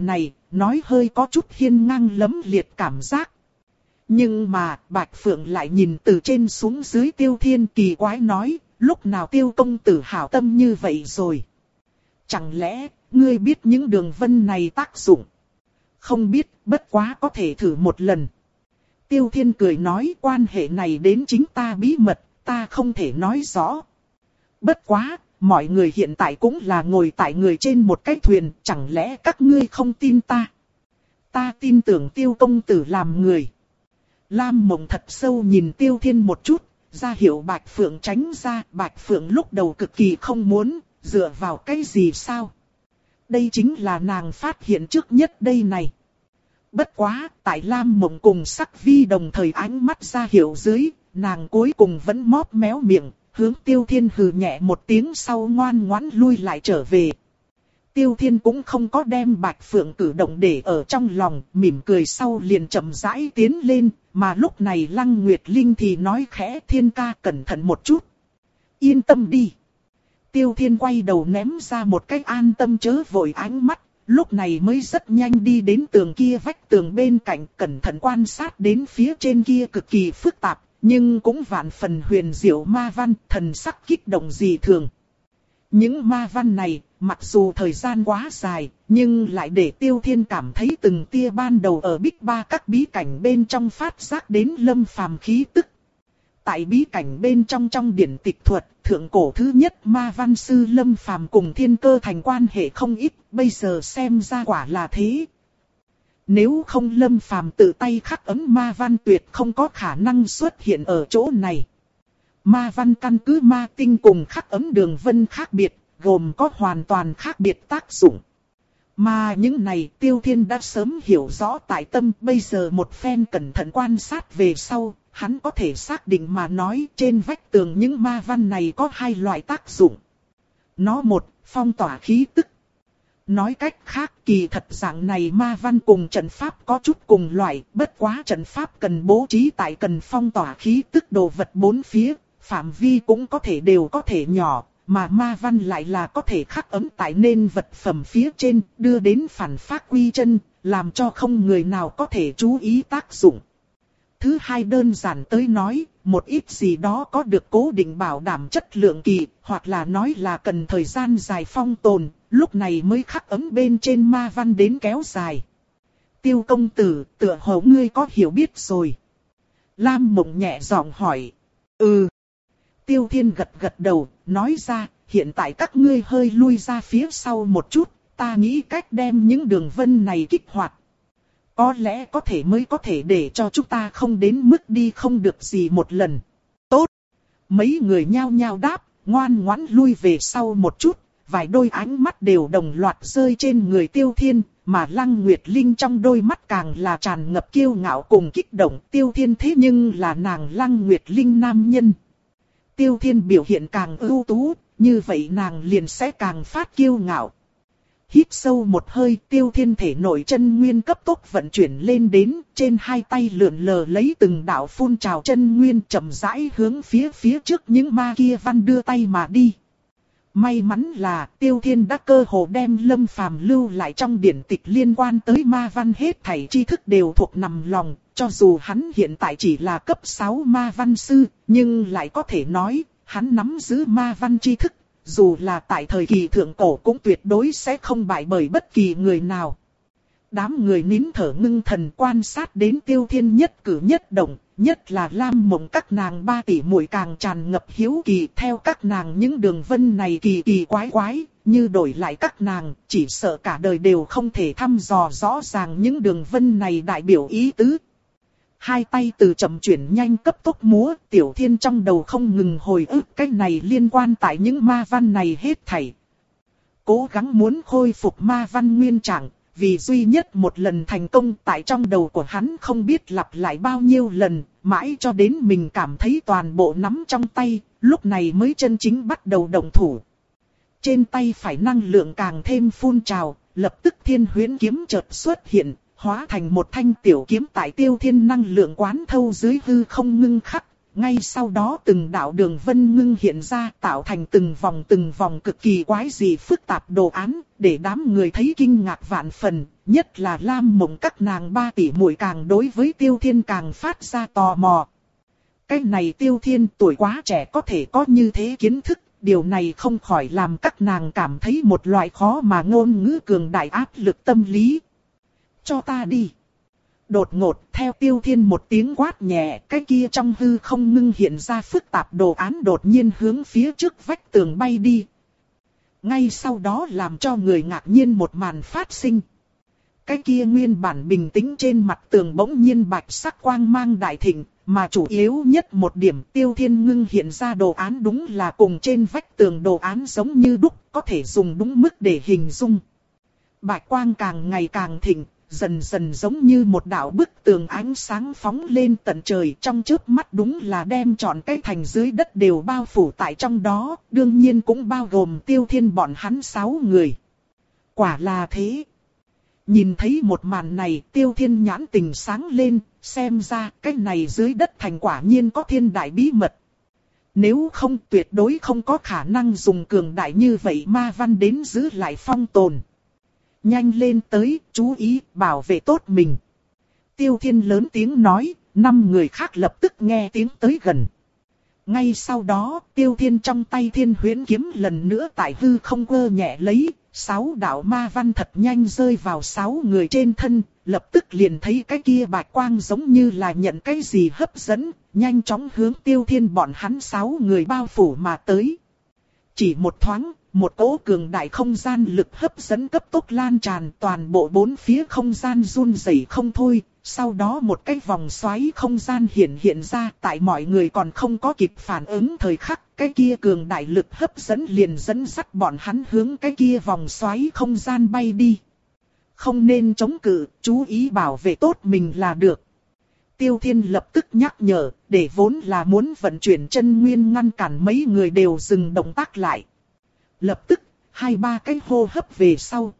nói hơi có chút hiên ngang lấm liệt cảm giác. Nhưng mà, Bạch Phượng lại nhìn từ trên xuống dưới Tiêu Thiên kỳ quái nói, lúc nào Tiêu công tử hảo tâm như vậy rồi? Chẳng lẽ, ngươi biết những đường vân này tác dụng? Không biết, bất quá có thể thử một lần. Tiêu Thiên cười nói, quan hệ này đến chính ta bí mật, ta không thể nói rõ. Bất quá, mọi người hiện tại cũng là ngồi tại người trên một cái thuyền, chẳng lẽ các ngươi không tin ta? Ta tin tưởng Tiêu công tử làm người. Lam Mộng thật sâu nhìn Tiêu Thiên một chút, ra hiệu Bạch Phượng tránh ra. Bạch Phượng lúc đầu cực kỳ không muốn, dựa vào cái gì sao? Đây chính là nàng phát hiện trước nhất đây này. Bất quá, tại Lam Mộng cùng Sắc Vi đồng thời ánh mắt ra hiệu dưới, nàng cuối cùng vẫn móp méo miệng, hướng Tiêu Thiên hừ nhẹ một tiếng sau ngoan ngoãn lui lại trở về. Tiêu Thiên cũng không có đem Bạch Phượng cử động để ở trong lòng, mỉm cười sau liền chậm rãi tiến lên, mà lúc này Lăng Nguyệt Linh thì nói khẽ, Thiên ca cẩn thận một chút. Yên tâm đi. Tiêu Thiên quay đầu ném ra một cái an tâm chớ vội ánh mắt, lúc này mới rất nhanh đi đến tường kia vách tường bên cạnh, cẩn thận quan sát đến phía trên kia cực kỳ phức tạp, nhưng cũng vạn phần huyền diệu ma văn, thần sắc kích động dị thường. Những ma văn này, mặc dù thời gian quá dài, nhưng lại để Tiêu Thiên cảm thấy từng tia ban đầu ở Bích Ba các bí cảnh bên trong phát giác đến lâm phàm khí tức. Tại bí cảnh bên trong trong điển tịch thuật, thượng cổ thứ nhất ma văn sư lâm phàm cùng Thiên Cơ thành quan hệ không ít, bây giờ xem ra quả là thế. Nếu không lâm phàm tự tay khắc ấn ma văn tuyệt không có khả năng xuất hiện ở chỗ này. Ma văn căn cứ ma tinh cùng khắc ấn đường vân khác biệt, gồm có hoàn toàn khác biệt tác dụng. Mà những này Tiêu Thiên đã sớm hiểu rõ tại tâm, bây giờ một phen cẩn thận quan sát về sau, hắn có thể xác định mà nói trên vách tường những ma văn này có hai loại tác dụng. Nó một, phong tỏa khí tức. Nói cách khác kỳ thật dạng này ma văn cùng trận pháp có chút cùng loại, bất quá trận pháp cần bố trí tại cần phong tỏa khí tức đồ vật bốn phía, phạm vi cũng có thể đều có thể nhỏ, mà ma văn lại là có thể khắc ấn tại nên vật phẩm phía trên, đưa đến phản phát quy chân, làm cho không người nào có thể chú ý tác dụng. Thứ hai đơn giản tới nói, một ít gì đó có được cố định bảo đảm chất lượng kỳ, hoặc là nói là cần thời gian dài phong tồn, lúc này mới khắc ấn bên trên ma văn đến kéo dài. Tiêu công tử, tựa hồ ngươi có hiểu biết rồi. Lam Mộng nhẹ giọng hỏi. Ừ. Tiêu Thiên gật gật đầu, nói ra, hiện tại các ngươi hơi lui ra phía sau một chút, ta nghĩ cách đem những đường vân này kích hoạt. Có lẽ có thể mới có thể để cho chúng ta không đến mức đi không được gì một lần. Tốt. Mấy người nhao nhao đáp, ngoan ngoãn lui về sau một chút, vài đôi ánh mắt đều đồng loạt rơi trên người Tiêu Thiên, mà Lăng Nguyệt Linh trong đôi mắt càng là tràn ngập kiêu ngạo cùng kích động. Tiêu Thiên thế nhưng là nàng Lăng Nguyệt Linh nam nhân. Tiêu Thiên biểu hiện càng ưu tú, như vậy nàng liền sẽ càng phát kiêu ngạo. Hít sâu một hơi, Tiêu Thiên thể nội chân nguyên cấp tốc vận chuyển lên đến, trên hai tay lượn lờ lấy từng đạo phun trào chân nguyên chậm rãi hướng phía phía trước những ma kia văn đưa tay mà đi. May mắn là Tiêu Thiên đã cơ hồ đem lâm phàm lưu lại trong điển tịch liên quan tới ma văn hết thảy tri thức đều thuộc nằm lòng, cho dù hắn hiện tại chỉ là cấp sáu ma văn sư, nhưng lại có thể nói, hắn nắm giữ ma văn tri thức. Dù là tại thời kỳ thượng cổ cũng tuyệt đối sẽ không bại bởi bất kỳ người nào. Đám người nín thở ngưng thần quan sát đến Tiêu Thiên nhất cử nhất động, nhất là Lam Mộng các nàng ba tỷ muội càng tràn ngập hiếu kỳ, theo các nàng những đường vân này kỳ kỳ quái quái, như đổi lại các nàng, chỉ sợ cả đời đều không thể thăm dò rõ ràng những đường vân này đại biểu ý tứ. Hai tay từ chậm chuyển nhanh cấp tốc múa, Tiểu Thiên trong đầu không ngừng hồi ức cái này liên quan tại những ma văn này hết thảy. Cố gắng muốn khôi phục ma văn nguyên trạng, vì duy nhất một lần thành công tại trong đầu của hắn không biết lặp lại bao nhiêu lần, mãi cho đến mình cảm thấy toàn bộ nắm trong tay, lúc này mới chân chính bắt đầu động thủ. Trên tay phải năng lượng càng thêm phun trào, lập tức Thiên Huyễn kiếm chợt xuất hiện. Hóa thành một thanh tiểu kiếm tại Tiêu Thiên năng lượng quán thâu dưới hư không ngưng khắc, ngay sau đó từng đạo đường vân ngưng hiện ra tạo thành từng vòng từng vòng cực kỳ quái dị phức tạp đồ án, để đám người thấy kinh ngạc vạn phần, nhất là Lam Mộng các nàng ba tỷ muội càng đối với Tiêu Thiên càng phát ra tò mò. Cái này Tiêu Thiên tuổi quá trẻ có thể có như thế kiến thức, điều này không khỏi làm các nàng cảm thấy một loại khó mà ngôn ngữ cường đại áp lực tâm lý. Cho ta đi. Đột ngột theo Tiêu Thiên một tiếng quát nhẹ, cái kia trong hư không ngưng hiện ra phức tạp đồ án đột nhiên hướng phía trước vách tường bay đi. Ngay sau đó làm cho người ngạc nhiên một màn phát sinh. Cái kia nguyên bản bình tĩnh trên mặt tường bỗng nhiên bạch sắc quang mang đại thịnh, mà chủ yếu nhất một điểm Tiêu Thiên ngưng hiện ra đồ án đúng là cùng trên vách tường đồ án giống như đúc, có thể dùng đúng mức để hình dung. Bạch quang càng ngày càng thịnh, dần dần giống như một đạo bức tường ánh sáng phóng lên tận trời, trong chớp mắt đúng là đem trọn cái thành dưới đất đều bao phủ tại trong đó, đương nhiên cũng bao gồm Tiêu Thiên bọn hắn sáu người. Quả là thế. Nhìn thấy một màn này, Tiêu Thiên nhãn tình sáng lên, xem ra cái này dưới đất thành quả nhiên có thiên đại bí mật. Nếu không tuyệt đối không có khả năng dùng cường đại như vậy ma văn đến giữ lại phong tồn. Nhanh lên tới, chú ý, bảo vệ tốt mình. Tiêu Thiên lớn tiếng nói, năm người khác lập tức nghe tiếng tới gần. Ngay sau đó, Tiêu Thiên trong tay Thiên Huyễn kiếm lần nữa tại hư không quơ nhẹ lấy, sáu đạo ma văn thật nhanh rơi vào sáu người trên thân, lập tức liền thấy cái kia bạch quang giống như là nhận cái gì hấp dẫn, nhanh chóng hướng Tiêu Thiên bọn hắn sáu người bao phủ mà tới. Chỉ một thoáng, một cỗ cường đại không gian lực hấp dẫn cấp tốc lan tràn, toàn bộ bốn phía không gian run rẩy không thôi. Sau đó một cái vòng xoáy không gian hiện hiện ra, tại mọi người còn không có kịp phản ứng thời khắc, cái kia cường đại lực hấp dẫn liền dẫn dắt bọn hắn hướng cái kia vòng xoáy không gian bay đi. Không nên chống cự, chú ý bảo vệ tốt mình là được. Tiêu Thiên lập tức nhắc nhở, để vốn là muốn vận chuyển chân nguyên ngăn cản mấy người đều dừng động tác lại. Lập tức, hai ba cái hô hấp về sau.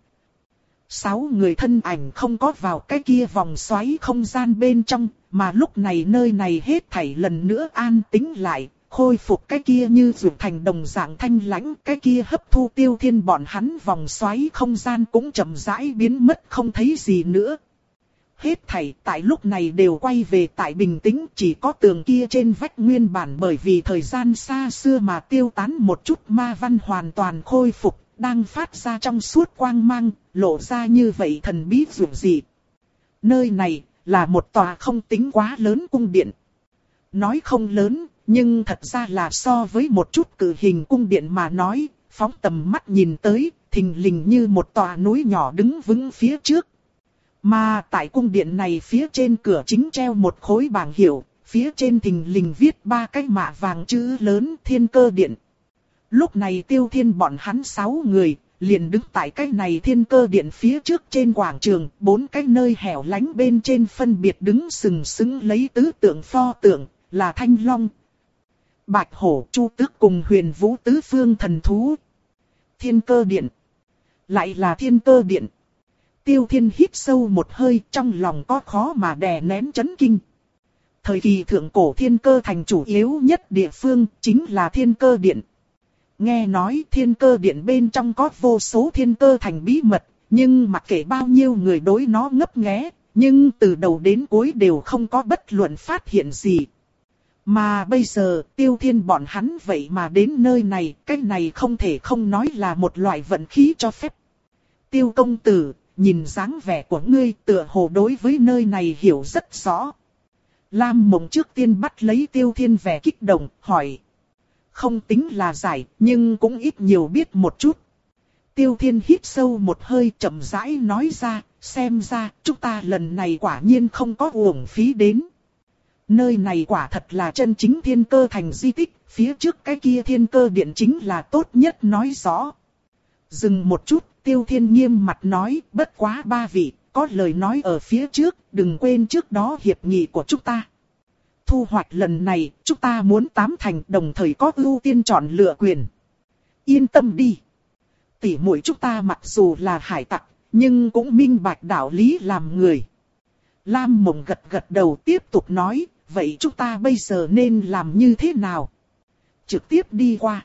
Sáu người thân ảnh không có vào cái kia vòng xoáy không gian bên trong, mà lúc này nơi này hết thảy lần nữa an tĩnh lại, khôi phục cái kia như rụt thành đồng dạng thanh lãnh, cái kia hấp thu Tiêu Thiên bọn hắn vòng xoáy không gian cũng chậm rãi biến mất không thấy gì nữa. Hết thảy tại lúc này đều quay về tại bình tĩnh, chỉ có tường kia trên vách nguyên bản bởi vì thời gian xa xưa mà tiêu tán một chút ma văn hoàn toàn khôi phục, đang phát ra trong suốt quang mang, lộ ra như vậy thần bí dường dị. Nơi này là một tòa không tính quá lớn cung điện. Nói không lớn, nhưng thật ra là so với một chút cử hình cung điện mà nói, phóng tầm mắt nhìn tới, thình lình như một tòa núi nhỏ đứng vững phía trước. Mà tại cung điện này phía trên cửa chính treo một khối bảng hiệu, phía trên thình lình viết ba cái mạ vàng chữ lớn Thiên Cơ Điện. Lúc này Tiêu Thiên bọn hắn sáu người, liền đứng tại cái này Thiên Cơ Điện phía trước trên quảng trường, bốn cái nơi hẻo lánh bên trên phân biệt đứng sừng sững lấy tứ tượng pho tượng, là Thanh Long, Bạch Hổ, Chu Tước cùng Huyền Vũ tứ phương thần thú. Thiên Cơ Điện. Lại là Thiên Cơ Điện. Tiêu Thiên hít sâu một hơi, trong lòng có khó mà đè nén chấn kinh. Thời kỳ thượng cổ Thiên Cơ thành chủ yếu nhất địa phương chính là Thiên Cơ Điện. Nghe nói Thiên Cơ Điện bên trong có vô số thiên cơ thành bí mật, nhưng mặc kệ bao nhiêu người đối nó ngấp nghé, nhưng từ đầu đến cuối đều không có bất luận phát hiện gì. Mà bây giờ Tiêu Thiên bọn hắn vậy mà đến nơi này, cái này không thể không nói là một loại vận khí cho phép. Tiêu công tử, nhìn dáng vẻ của ngươi tựa hồ đối với nơi này hiểu rất rõ. Lam Mộng trước tiên bắt lấy Tiêu Thiên vẻ kích động, hỏi. Không tính là giải, nhưng cũng ít nhiều biết một chút. Tiêu Thiên hít sâu một hơi chậm rãi nói ra, xem ra chúng ta lần này quả nhiên không có uổng phí đến. Nơi này quả thật là chân chính Thiên Cơ thành di tích, phía trước cái kia Thiên Cơ Điện chính là tốt nhất nói rõ. Dừng một chút, Tiêu Thiên nghiêm mặt nói, bất quá ba vị, có lời nói ở phía trước, đừng quên trước đó hiệp nghị của chúng ta. Thu hoạch lần này, chúng ta muốn tám thành đồng thời có ưu tiên chọn lựa quyền. Yên tâm đi. Tỷ muội chúng ta mặc dù là hải tặc, nhưng cũng minh bạch đạo lý làm người. Lam Mộng gật gật đầu tiếp tục nói, vậy chúng ta bây giờ nên làm như thế nào? Trực tiếp đi qua.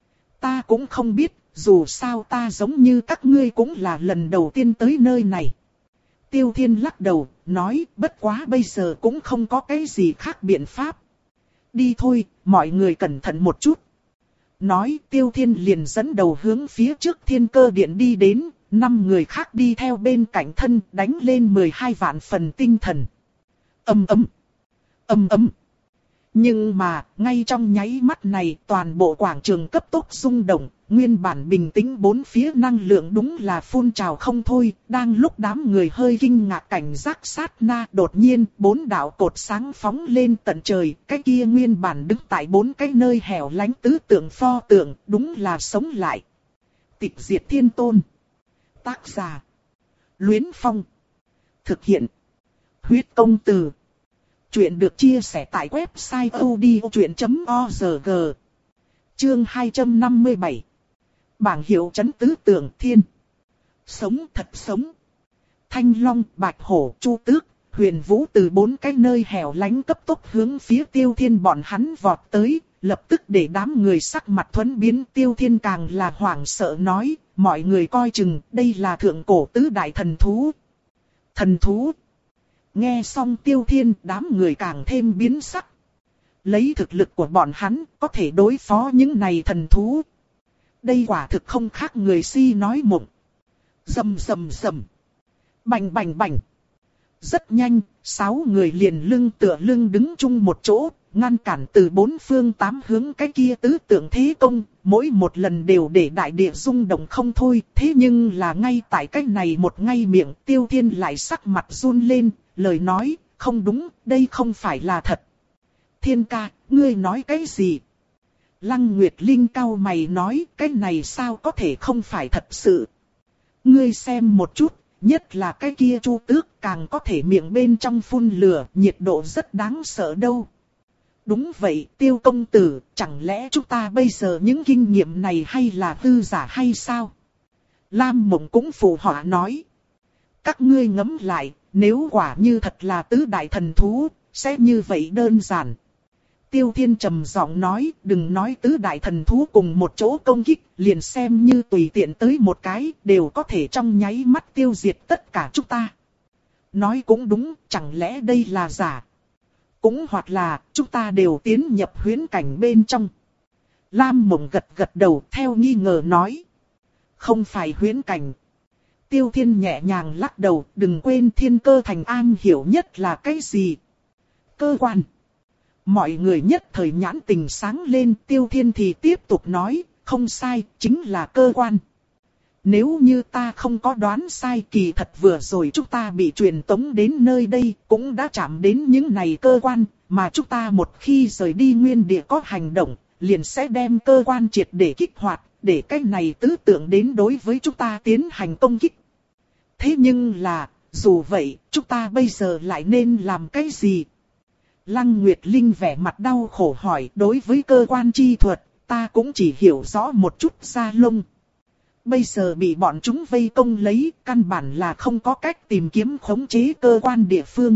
Ta cũng không biết, dù sao ta giống như các ngươi cũng là lần đầu tiên tới nơi này. Tiêu Thiên lắc đầu, nói bất quá bây giờ cũng không có cái gì khác biện pháp. Đi thôi, mọi người cẩn thận một chút. Nói Tiêu Thiên liền dẫn đầu hướng phía trước Thiên Cơ Điện đi đến, năm người khác đi theo bên cạnh thân đánh lên mười hai vạn phần tinh thần. Ầm ầm, ầm ầm. Nhưng mà, ngay trong nháy mắt này toàn bộ quảng trường cấp tốc rung động, nguyên bản bình tĩnh bốn phía năng lượng đúng là phun trào không thôi, đang lúc đám người hơi kinh ngạc cảnh giác sát na đột nhiên bốn đạo cột sáng phóng lên tận trời, cái kia nguyên bản đứng tại bốn cái nơi hẻo lánh tứ tượng pho tượng, đúng là sống lại. Tịch diệt thiên tôn. Tác giả. Luyến Phong. Thực hiện. Huyết công từ. Chuyện được chia sẻ tại website odchuyện chấm org. Chương hai trăm năm mươi bảy. Bảng hiệu chấn tứ tượng thiên. Sống thật sống. Thanh Long, Bạch Hổ, Chu Tước, Huyền Vũ từ bốn cái nơi hẻo lánh cấp tốc hướng phía Tiêu Thiên bọn hắn vọt tới, lập tức để đám người sắc mặt thuẫn biến. Tiêu Thiên càng là hoảng sợ nói, mọi người coi chừng, đây là thượng cổ tứ đại thần thú. Thần thú. Nghe xong Tiêu Thiên, đám người càng thêm biến sắc. Lấy thực lực của bọn hắn, có thể đối phó những này thần thú. Đây quả thực không khác người si nói mộng. Rầm rầm rầm. Bành bành bành. Rất nhanh, sáu người liền lưng tựa lưng đứng chung một chỗ, ngăn cản từ bốn phương tám hướng cái kia tứ tượng thế công, mỗi một lần đều để đại địa rung động không thôi. Thế nhưng là ngay tại cái này một ngay miệng, Tiêu Thiên lại sắc mặt run lên, lời nói, không đúng, đây không phải là thật. Thiên ca, ngươi nói cái gì? Lăng Nguyệt Linh cau mày nói, cái này sao có thể không phải thật sự? Ngươi xem một chút, nhất là cái kia Chu Tước càng có thể miệng bên trong phun lửa, nhiệt độ rất đáng sợ đâu. Đúng vậy, Tiêu công tử, chẳng lẽ chúng ta bây giờ những kinh nghiệm này hay là hư giả hay sao? Lam Mộng cũng phụ họa nói. Các ngươi ngẫm lại, nếu quả như thật là tứ đại thần thú, sẽ như vậy đơn giản. Tiêu Thiên trầm giọng nói, đừng nói tứ đại thần thú cùng một chỗ công kích, liền xem như tùy tiện tới một cái, đều có thể trong nháy mắt tiêu diệt tất cả chúng ta. Nói cũng đúng, chẳng lẽ đây là giả? Cũng hoặc là, chúng ta đều tiến nhập huyễn cảnh bên trong. Lam Mộng gật gật đầu theo nghi ngờ nói. Không phải huyễn cảnh. Tiêu Thiên nhẹ nhàng lắc đầu, đừng quên Thiên Cơ Thành an hiểu nhất là cái gì? Cơ quan. Mọi người nhất thời nhãn tình sáng lên, Tiêu Thiên thì tiếp tục nói, không sai, chính là cơ quan. Nếu như ta không có đoán sai, kỳ thật vừa rồi chúng ta bị truyền tống đến nơi đây, cũng đã chạm đến những này cơ quan, mà chúng ta một khi rời đi nguyên địa có hành động, liền sẽ đem cơ quan triệt để kích hoạt, để cái này tứ tượng đến đối với chúng ta tiến hành công kích. Thế nhưng là, dù vậy, chúng ta bây giờ lại nên làm cái gì? Lăng Nguyệt Linh vẻ mặt đau khổ hỏi, đối với cơ quan chi thuật, ta cũng chỉ hiểu rõ một chút da lông. Bây giờ bị bọn chúng vây công lấy, căn bản là không có cách tìm kiếm khống chế cơ quan địa phương.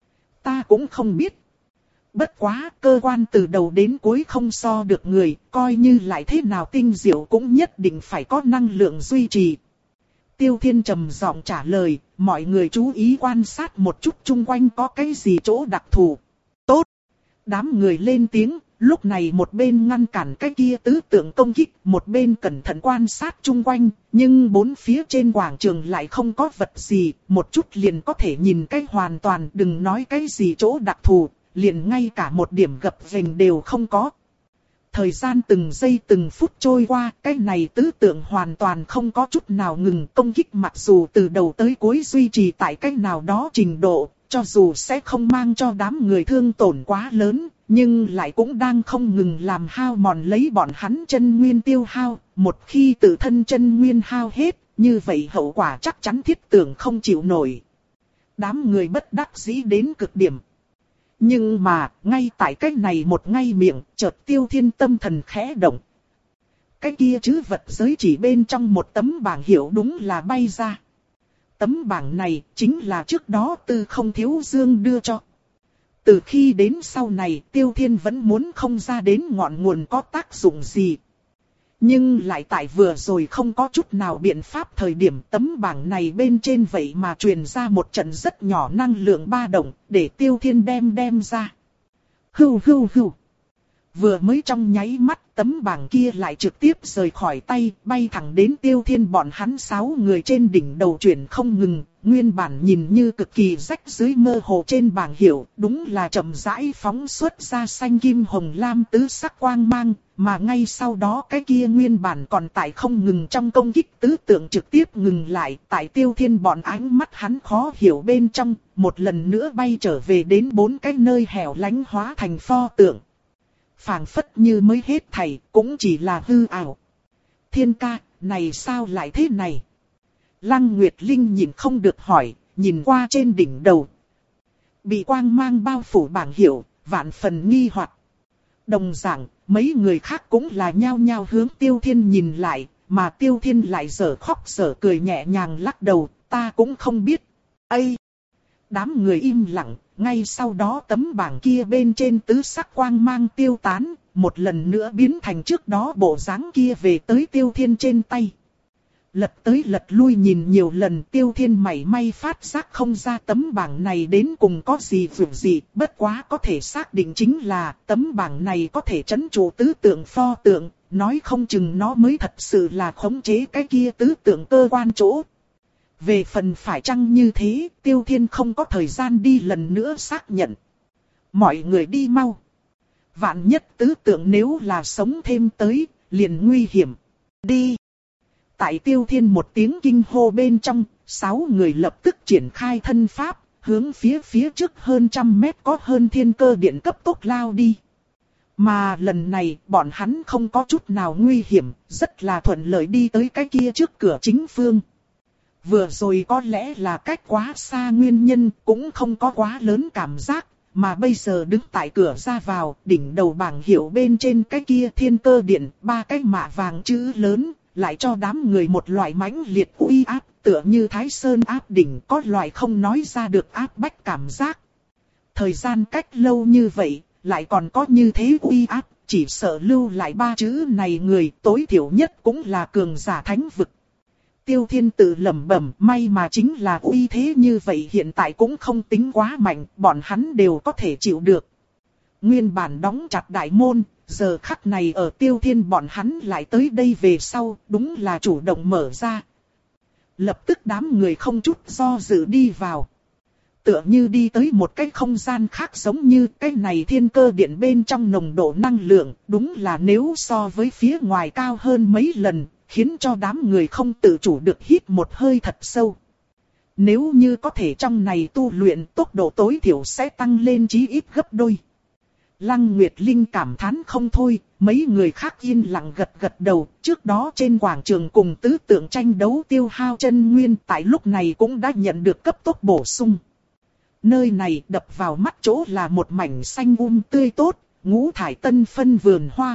Ta cũng không biết. Bất quá, cơ quan từ đầu đến cuối không so được người, coi như lại thế nào tinh diệu cũng nhất định phải có năng lượng duy trì. Tiêu Thiên trầm giọng trả lời, mọi người chú ý quan sát một chút chung quanh có cái gì chỗ đặc thù. Tốt! Đám người lên tiếng, lúc này một bên ngăn cản cái kia tứ tượng công kích, một bên cẩn thận quan sát chung quanh, nhưng bốn phía trên quảng trường lại không có vật gì, một chút liền có thể nhìn cái hoàn toàn, đừng nói cái gì chỗ đặc thù, liền ngay cả một điểm gập ghềnh đều không có. Thời gian từng giây từng phút trôi qua, cái này tứ tượng hoàn toàn không có chút nào ngừng công kích, mặc dù từ đầu tới cuối duy trì tại cái nào đó trình độ, cho dù sẽ không mang cho đám người thương tổn quá lớn, nhưng lại cũng đang không ngừng làm hao mòn lấy bọn hắn chân nguyên tiêu hao, một khi tự thân chân nguyên hao hết, như vậy hậu quả chắc chắn thiết tưởng không chịu nổi. Đám người bất đắc dĩ đến cực điểm. Nhưng mà, ngay tại cái này một ngay miệng, chợt Tiêu Thiên tâm thần khẽ động. Cái kia chứ vật giới chỉ bên trong một tấm bảng hiệu đúng là bay ra. Tấm bảng này chính là trước đó Tư Không Thiếu Dương đưa cho. Từ khi đến sau này Tiêu Thiên vẫn muốn không ra đến ngọn nguồn có tác dụng gì. Nhưng lại tại vừa rồi không có chút nào biện pháp thời điểm tấm bảng này bên trên vậy mà truyền ra một trận rất nhỏ năng lượng ba động để Tiêu Thiên đem đem ra. Hưu hưu hưu. Vừa mới trong nháy mắt tấm bảng kia lại trực tiếp rời khỏi tay bay thẳng đến Tiêu Thiên bọn hắn sáu người trên đỉnh đầu chuyển không ngừng. Nguyên bản nhìn như cực kỳ rách dưới mơ hồ trên bảng hiệu, đúng là chậm rãi phóng xuất ra xanh kim hồng lam tứ sắc quang mang, mà ngay sau đó cái kia nguyên bản còn tại không ngừng trong công kích tứ tượng trực tiếp ngừng lại, tại Tiêu Thiên bọn ánh mắt hắn khó hiểu bên trong, một lần nữa bay trở về đến bốn cái nơi hẻo lánh hóa thành pho tượng. Phảng phất như mới hết thảy, cũng chỉ là hư ảo. Thiên ca, này sao lại thế này? Lăng Nguyệt Linh nhìn không được hỏi, nhìn qua trên đỉnh đầu. Bị quang mang bao phủ bảng hiệu, vạn phần nghi hoặc. Đồng dạng, mấy người khác cũng là nhao nhao hướng Tiêu Thiên nhìn lại, mà Tiêu Thiên lại dở khóc dở cười nhẹ nhàng lắc đầu, ta cũng không biết. Ây! Đám người im lặng, ngay sau đó tấm bảng kia bên trên tứ sắc quang mang tiêu tán, một lần nữa biến thành trước đó bộ dáng kia về tới Tiêu Thiên trên tay. Lật tới lật lui nhìn nhiều lần Tiêu Thiên mảy may phát giác không ra tấm bảng này đến cùng có gì vượt gì, bất quá có thể xác định chính là tấm bảng này có thể trấn trụ tứ tượng pho tượng, nói không chừng nó mới thật sự là khống chế cái kia tứ tượng cơ quan chỗ. Về phần phải chăng như thế, Tiêu Thiên không có thời gian đi lần nữa xác nhận. Mọi người đi mau. Vạn nhất tứ tượng nếu là sống thêm tới, liền nguy hiểm. Đi. Tại Tiêu Thiên một tiếng kinh hô bên trong, sáu người lập tức triển khai thân pháp, hướng phía phía trước hơn trăm mét có hơn thiên cơ điện cấp tốc lao đi. Mà lần này bọn hắn không có chút nào nguy hiểm, rất là thuận lợi đi tới cái kia trước cửa chính phương. Vừa rồi có lẽ là cách quá xa nguyên nhân cũng không có quá lớn cảm giác, mà bây giờ đứng tại cửa ra vào, đỉnh đầu bảng hiệu bên trên cái kia thiên cơ điện, ba cái mạ vàng chữ lớn, lại cho đám người một loại mãnh liệt uy áp, tựa như Thái Sơn áp đỉnh có loại không nói ra được áp bách cảm giác. Thời gian cách lâu như vậy, lại còn có như thế uy áp, chỉ sợ lưu lại ba chữ này người tối thiểu nhất cũng là cường giả thánh vực. Tiêu Thiên tự lẩm bẩm, may mà chính là uy thế như vậy hiện tại cũng không tính quá mạnh, bọn hắn đều có thể chịu được. Nguyên bản đóng chặt đại môn, giờ khắc này ở Tiêu Thiên bọn hắn lại tới đây về sau, đúng là chủ động mở ra. Lập tức đám người không chút do dự đi vào. Tựa như đi tới một cái không gian khác, giống như cái này thiên cơ điện bên trong nồng độ năng lượng, đúng là nếu so với phía ngoài cao hơn mấy lần, khiến cho đám người không tự chủ được hít một hơi thật sâu. Nếu như có thể trong này tu luyện, tốc độ tối thiểu sẽ tăng lên chí ít gấp đôi. Lăng Nguyệt Linh cảm thán không thôi, mấy người khác yên lặng gật gật đầu, trước đó trên quảng trường cùng tứ tượng tranh đấu tiêu hao chân nguyên tại lúc này cũng đã nhận được cấp tốc bổ sung. Nơi này đập vào mắt chỗ là một mảnh xanh um tươi tốt, ngũ thải tân phân vườn hoa.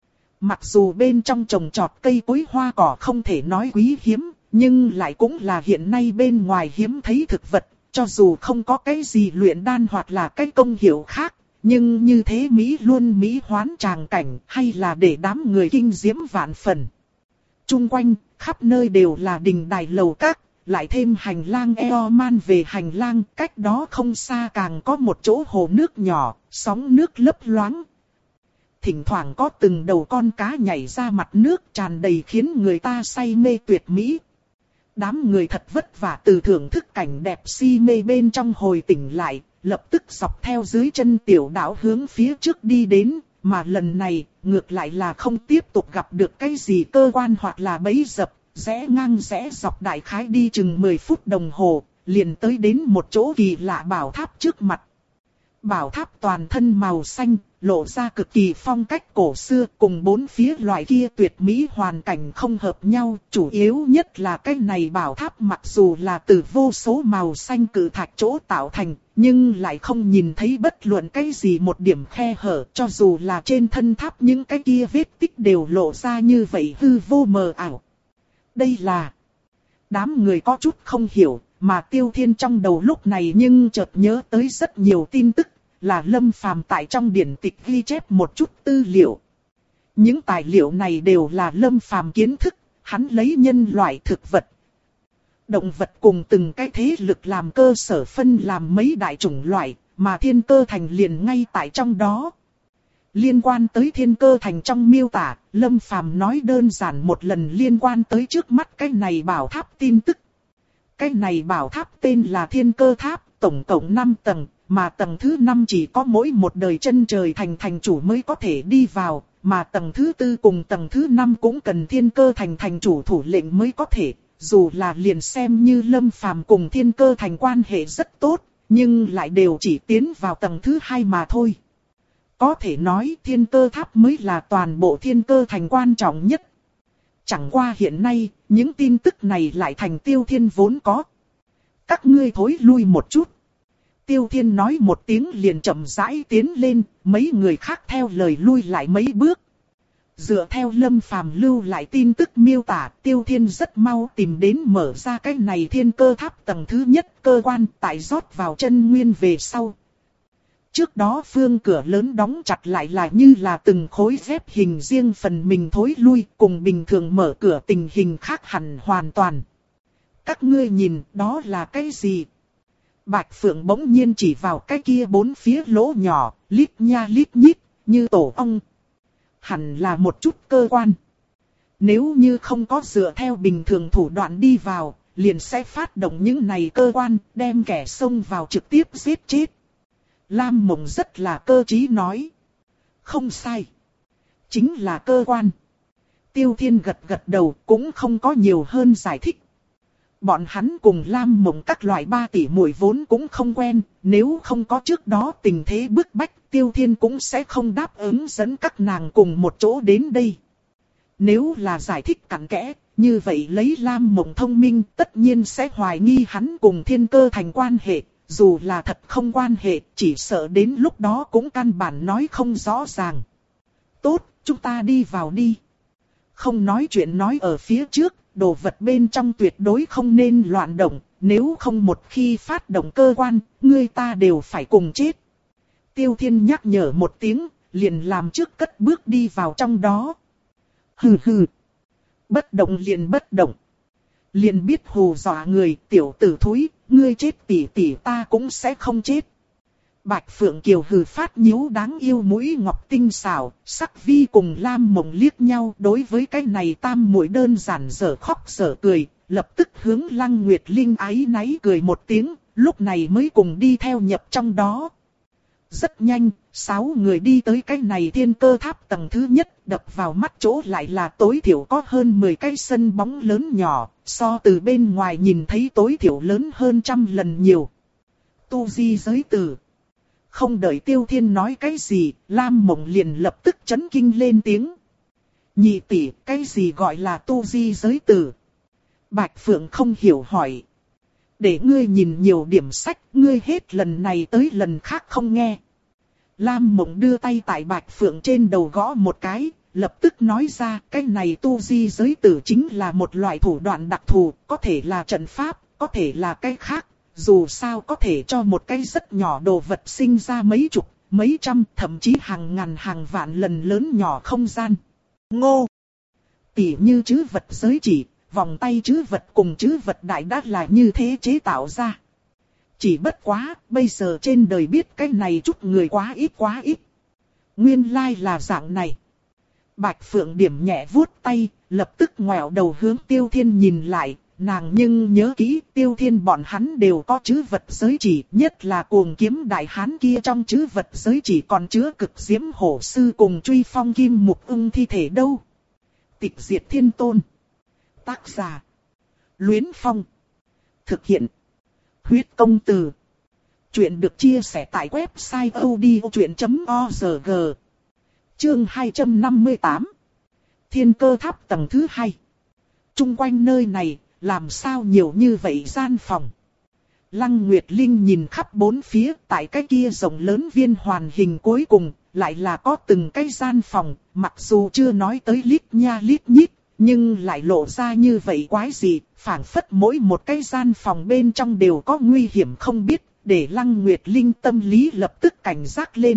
Mặc dù bên trong trồng trọt cây cối hoa cỏ không thể nói quý hiếm, nhưng lại cũng là hiện nay bên ngoài hiếm thấy thực vật, cho dù không có cái gì luyện đan hoặc là cái công hiệu khác, nhưng như thế Mỹ luôn Mỹ hoán tràng cảnh hay là để đám người kinh diễm vạn phần. Trung quanh, khắp nơi đều là đình đài lầu các, lại thêm hành lang eo man về hành lang, cách đó không xa càng có một chỗ hồ nước nhỏ, sóng nước lấp loáng. Thỉnh thoảng có từng đầu con cá nhảy ra mặt nước tràn đầy khiến người ta say mê tuyệt mỹ. Đám người thật vất vả từ thưởng thức cảnh đẹp si mê bên trong hồi tỉnh lại, lập tức dọc theo dưới chân tiểu đảo hướng phía trước đi đến, mà lần này, ngược lại là không tiếp tục gặp được cái gì cơ quan hoặc là bẫy dập, rẽ ngang rẽ dọc đại khái đi chừng mười phút đồng hồ, liền tới đến một chỗ kỳ lạ bảo tháp trước mặt. Bảo tháp toàn thân màu xanh, lộ ra cực kỳ phong cách cổ xưa, cùng bốn phía loại kia tuyệt mỹ hoàn cảnh không hợp nhau. Chủ yếu nhất là cái này bảo tháp mặc dù là từ vô số màu xanh cự thạch chỗ tạo thành, nhưng lại không nhìn thấy bất luận cái gì một điểm khe hở, cho dù là trên thân tháp những cái kia vết tích đều lộ ra như vậy hư vô mờ ảo. Đây là... Đám người có chút không hiểu, mà Tiêu Thiên trong đầu lúc này nhưng chợt nhớ tới rất nhiều tin tức. là Lâm Phàm tại trong điển tịch ghi chép một chút tư liệu. Những tài liệu này đều là Lâm Phàm kiến thức, hắn lấy nhân loại thực vật, động vật cùng từng cái thế lực làm cơ sở phân làm mấy đại chủng loại, mà thiên cơ thành liền ngay tại trong đó. Liên quan tới thiên cơ thành trong miêu tả, Lâm Phàm nói đơn giản một lần liên quan tới trước mắt cái này bảo tháp tin tức. Cái này bảo tháp tên là thiên cơ tháp, tổng cộng năm tầng, mà tầng thứ năm chỉ có mỗi một đời chân trời thành thành chủ mới có thể đi vào, mà tầng thứ tư cùng tầng thứ năm cũng cần thiên cơ thành thành chủ thủ lệnh mới có thể. Dù là liền xem như Lâm Phàm cùng thiên cơ thành quan hệ rất tốt, nhưng lại đều chỉ tiến vào tầng thứ hai mà thôi. Có thể nói thiên cơ tháp mới là toàn bộ thiên cơ thành quan trọng nhất. Chẳng qua hiện nay, những tin tức này lại thành Tiêu Thiên vốn có. Các ngươi thối lui một chút. Tiêu Thiên nói một tiếng liền chậm rãi tiến lên, mấy người khác theo lời lui lại mấy bước. Dựa theo Lâm Phàm lưu lại tin tức miêu tả, Tiêu Thiên rất mau tìm đến mở ra cái này thiên cơ tháp tầng thứ nhất cơ quan tại rót vào chân nguyên về sau. Trước đó phương cửa lớn đóng chặt lại là như là từng khối ghép hình riêng phần mình thối lui, cùng bình thường mở cửa tình hình khác hẳn hoàn toàn. Các ngươi nhìn, đó là cái gì? Bạch Phượng bỗng nhiên chỉ vào cái kia bốn phía lỗ nhỏ, lít nha lít nhít, như tổ ong. Hẳn là một chút cơ quan. Nếu như không có dựa theo bình thường thủ đoạn đi vào, liền sẽ phát động những này cơ quan, đem kẻ xông vào trực tiếp giết chết. Lam Mộng rất là cơ trí nói. Không sai. Chính là cơ quan. Tiêu Thiên gật gật đầu cũng không có nhiều hơn giải thích. Bọn hắn cùng Lam Mộng các loại ba tỷ muội vốn cũng không quen, nếu không có trước đó tình thế bức bách, Tiêu Thiên cũng sẽ không đáp ứng dẫn các nàng cùng một chỗ đến đây. Nếu là giải thích cặn kẽ, như vậy lấy Lam Mộng thông minh tất nhiên sẽ hoài nghi hắn cùng thiên cơ thành quan hệ, dù là thật không quan hệ, chỉ sợ đến lúc đó cũng căn bản nói không rõ ràng. Tốt, chúng ta đi vào đi. Không nói chuyện nói ở phía trước. Đồ vật bên trong tuyệt đối không nên loạn động, nếu không một khi phát động cơ quan, người ta đều phải cùng chết. Tiêu Thiên nhắc nhở một tiếng, liền làm trước cất bước đi vào trong đó. Hừ hừ. Bất động liền bất động. Liền biết hù dọa người, tiểu tử thúi, ngươi chết tỷ tỷ ta cũng sẽ không chết. Bạch Phượng Kiều hừ phát nhíu đáng yêu mũi ngọc tinh xảo, sắc vi cùng Lam Mộng liếc nhau đối với cái này tam muội đơn giản dở khóc dở cười, lập tức hướng Lăng Nguyệt Linh áy náy cười một tiếng, lúc này mới cùng đi theo nhập trong đó. Rất nhanh, sáu người đi tới cái này thiên cơ tháp tầng thứ nhất, đập vào mắt chỗ lại là tối thiểu có hơn mười cái sân bóng lớn nhỏ, so từ bên ngoài nhìn thấy tối thiểu lớn hơn trăm lần nhiều. Tu di giới tử. Không đợi Tiêu Thiên nói cái gì, Lam Mộng liền lập tức chấn kinh lên tiếng. Nhị tỷ, cái gì gọi là tu di giới tử? Bạch Phượng không hiểu hỏi. Để ngươi nhìn nhiều điểm sách, ngươi hết lần này tới lần khác không nghe. Lam Mộng đưa tay tại Bạch Phượng trên đầu gõ một cái, lập tức nói ra cái này tu di giới tử chính là một loại thủ đoạn đặc thù, có thể là trận pháp, có thể là cái khác. Dù sao có thể cho một cái rất nhỏ đồ vật sinh ra mấy chục, mấy trăm, thậm chí hàng ngàn hàng vạn lần lớn nhỏ không gian. Ngô! Tỉ như chữ vật giới chỉ, vòng tay chữ vật cùng chữ vật đại đã là như thế chế tạo ra. Chỉ bất quá, bây giờ trên đời biết cái này chút người quá ít quá ít. Nguyên lai là dạng này. Bạch Phượng điểm nhẹ vuốt tay, lập tức ngoẹo đầu hướng Tiêu Thiên nhìn lại. Nàng nhưng nhớ kỹ Tiêu Thiên bọn hắn đều có chữ vật giới chỉ, nhất là cuồng kiếm đại hán kia trong chữ vật giới chỉ còn chứa cực diễm hổ sư cùng truy phong kim mục ưng thi thể đâu. Tịch diệt thiên tôn. Tác giả. Luyến Phong. Thực hiện. Huyết công từ. Chuyện được chia sẻ tại website odchuyện chấm org. Chương hai trăm năm mươi tám. Thiên cơ tháp tầng thứ hai. Trung quanh nơi này, làm sao nhiều như vậy gian phòng. Lăng Nguyệt Linh nhìn khắp bốn phía, tại cái kia rộng lớn viên hoàn hình cuối cùng, lại là có từng cái gian phòng, mặc dù chưa nói tới lít nha lít nhít, nhưng lại lộ ra như vậy quái gì, phảng phất mỗi một cái gian phòng bên trong đều có nguy hiểm không biết, để Lăng Nguyệt Linh tâm lý lập tức cảnh giác lên.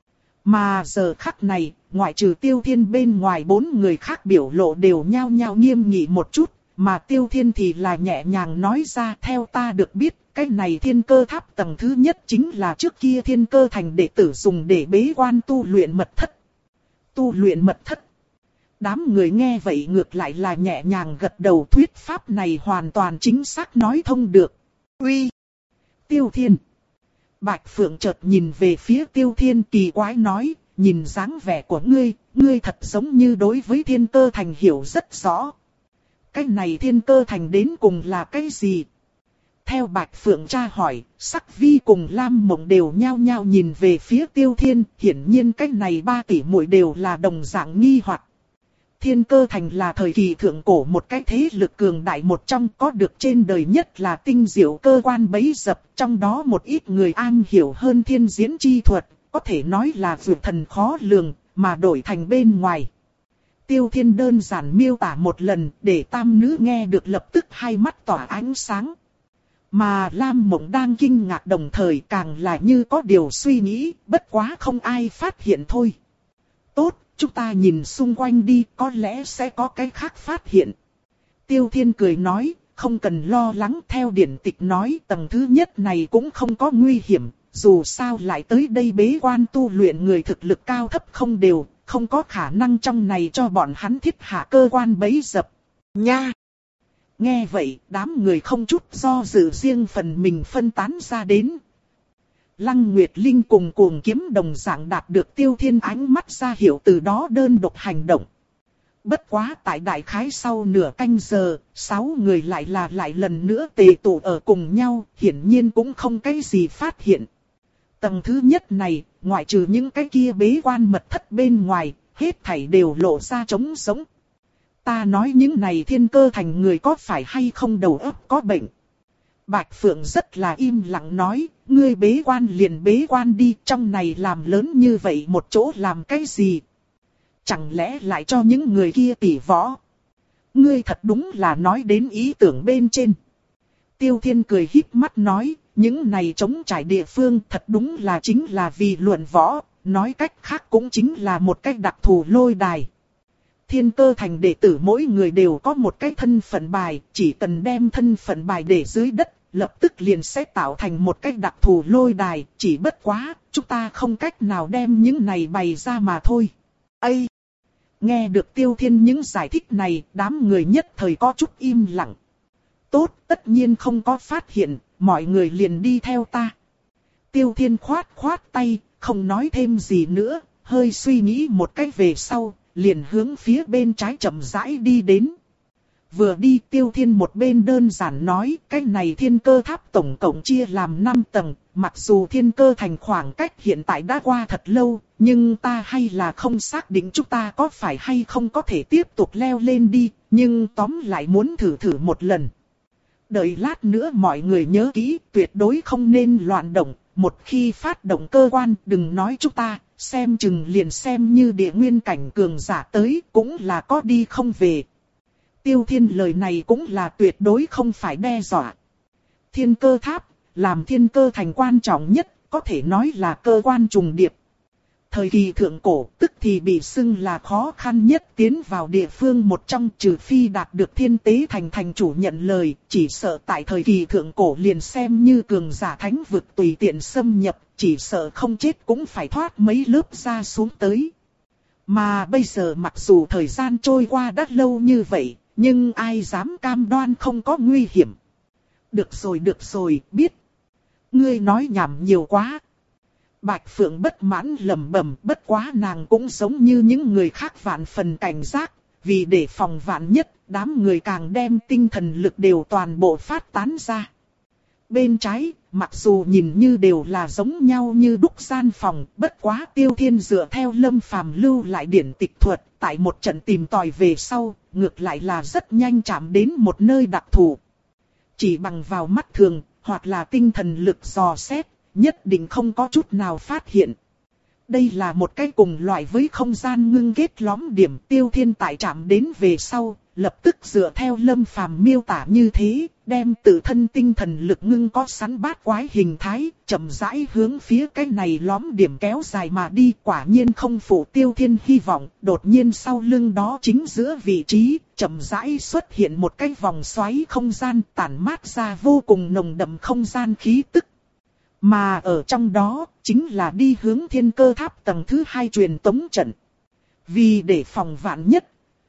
Mà giờ khắc này, ngoại trừ Tiêu Thiên bên ngoài bốn người khác biểu lộ đều nhao nhao nghiêm nghị một chút, mà Tiêu Thiên thì là nhẹ nhàng nói ra theo ta được biết, cái này thiên cơ tháp tầng thứ nhất chính là trước kia thiên cơ thành đệ tử dùng để bế quan tu luyện mật thất. Tu luyện mật thất. Đám người nghe vậy ngược lại là nhẹ nhàng gật đầu, thuyết pháp này hoàn toàn chính xác nói thông được. Uy! Tiêu Thiên! Bạch Phượng chợt nhìn về phía Tiêu Thiên kỳ quái nói, nhìn dáng vẻ của ngươi, ngươi thật giống như đối với thiên cơ thành hiểu rất rõ. Cái này thiên cơ thành đến cùng là cái gì? Theo Bạch Phượng tra hỏi, Sắc Vi cùng Lam Mộng đều nhao nhao nhìn về phía Tiêu Thiên, hiển nhiên cái này ba tỷ muội đều là đồng dạng nghi hoặc. Thiên cơ thành là thời kỳ thượng cổ một cái thế lực cường đại một trong, có được trên đời nhất là tinh diệu cơ quan bấy dập, trong đó một ít người an hiểu hơn thiên diễn chi thuật, có thể nói là vượt thần khó lường, mà đổi thành bên ngoài. Tiêu Thiên đơn giản miêu tả một lần, để tam nữ nghe được lập tức hai mắt tỏa ánh sáng. Mà Lam Mộng đang kinh ngạc đồng thời càng là như có điều suy nghĩ, bất quá không ai phát hiện thôi. Tốt, chúng ta nhìn xung quanh đi, có lẽ sẽ có cái khác phát hiện. Tiêu Thiên cười nói, không cần lo lắng, theo điển tịch nói tầng thứ nhất này cũng không có nguy hiểm, dù sao lại tới đây bế quan tu luyện người thực lực cao thấp không đều, không có khả năng trong này cho bọn hắn thiết hạ cơ quan bấy dập. Nha! Nghe vậy, đám người không chút do dự riêng phần mình phân tán ra đến. Lăng Nguyệt Linh cùng Cuồng Kiếm đồng dạng đạt được Tiêu Thiên ánh mắt ra hiệu, từ đó đơn độc hành động. Bất quá tại đại khái sau nửa canh giờ, sáu người lại là lại lần nữa tề tụ ở cùng nhau, hiển nhiên cũng không cái gì phát hiện. Tầng thứ nhất này, ngoại trừ những cái kia bế quan mật thất bên ngoài, hết thảy đều lộ ra trống rỗng. Ta nói những này thiên cơ thành người có phải hay không đầu óc có bệnh? Bạch Phượng rất là im lặng nói, ngươi bế quan liền bế quan đi, trong này làm lớn như vậy một chỗ làm cái gì? Chẳng lẽ lại cho những người kia tỉ võ? Ngươi thật đúng là nói đến ý tưởng bên trên. Tiêu Thiên cười híp mắt nói, những này trống trải địa phương thật đúng là chính là vì luận võ, nói cách khác cũng chính là một cách đặc thù lôi đài. Thiên cơ thành đệ tử mỗi người đều có một cái thân phận bài, chỉ cần đem thân phận bài để dưới đất, lập tức liền sẽ tạo thành một cái đặc thù lôi đài, chỉ bất quá, chúng ta không cách nào đem những này bày ra mà thôi. Ây! Nghe được Tiêu Thiên những giải thích này, đám người nhất thời có chút im lặng. Tốt, tất nhiên không có phát hiện, mọi người liền đi theo ta. Tiêu Thiên khoát khoát tay, không nói thêm gì nữa, hơi suy nghĩ một cách về sau, liền hướng phía bên trái chậm rãi đi đến. Vừa đi Tiêu Thiên một bên đơn giản nói, cái này thiên cơ tháp tổng cộng chia làm năm tầng, mặc dù thiên cơ thành khoảng cách hiện tại đã qua thật lâu, nhưng ta hay là không xác định chúng ta có phải hay không có thể tiếp tục leo lên đi, nhưng tóm lại muốn thử thử một lần. Đợi lát nữa mọi người nhớ kỹ, tuyệt đối không nên loạn động, một khi phát động cơ quan đừng nói chúng ta, xem chừng liền xem như địa nguyên cảnh cường giả tới cũng là có đi không về. Tiêu Thiên lời này cũng là tuyệt đối không phải đe dọa. Thiên cơ tháp, làm thiên cơ thành quan trọng nhất, có thể nói là cơ quan trùng điệp. Thời kỳ thượng cổ, tức thì bị xưng là khó khăn nhất tiến vào địa phương một trong, trừ phi đạt được thiên tế thành thành chủ nhận lời, chỉ sợ tại thời kỳ thượng cổ liền xem như cường giả thánh vực tùy tiện xâm nhập, chỉ sợ không chết cũng phải thoát mấy lớp ra xuống tới. Mà bây giờ mặc dù thời gian trôi qua đã lâu như vậy, nhưng ai dám cam đoan không có nguy hiểm. Được rồi được rồi, biết. Ngươi nói nhảm nhiều quá. Bạch Phượng bất mãn lẩm bẩm, bất quá nàng cũng giống như những người khác vạn phần cảnh giác, vì để phòng vạn nhất, đám người càng đem tinh thần lực đều toàn bộ phát tán ra. Bên trái, mặc dù nhìn như đều là giống nhau như đúc gian phòng, bất quá Tiêu Thiên dựa theo Lâm Phàm lưu lại điển tịch thuật, tại một trận tìm tòi về sau, ngược lại là rất nhanh chạm đến một nơi đặc thù. Chỉ bằng vào mắt thường, hoặc là tinh thần lực dò xét, nhất định không có chút nào phát hiện. Đây là một cái cùng loại với không gian ngưng kết lõm điểm. Tiêu Thiên tại chạm đến về sau, lập tức dựa theo Lâm Phàm miêu tả như thế, đem tự thân tinh thần lực ngưng có sẵn bát quái hình thái, chậm rãi hướng phía cái này lõm điểm kéo dài mà đi. Quả nhiên không phụ Tiêu Thiên hy vọng, đột nhiên sau lưng đó chính giữa vị trí, chậm rãi xuất hiện một cái vòng xoáy không gian tản mát ra vô cùng nồng đậm không gian khí tức. Mà ở trong đó, chính là đi hướng thiên cơ tháp tầng thứ hai truyền tống trận. Vì để phòng vạn nhất,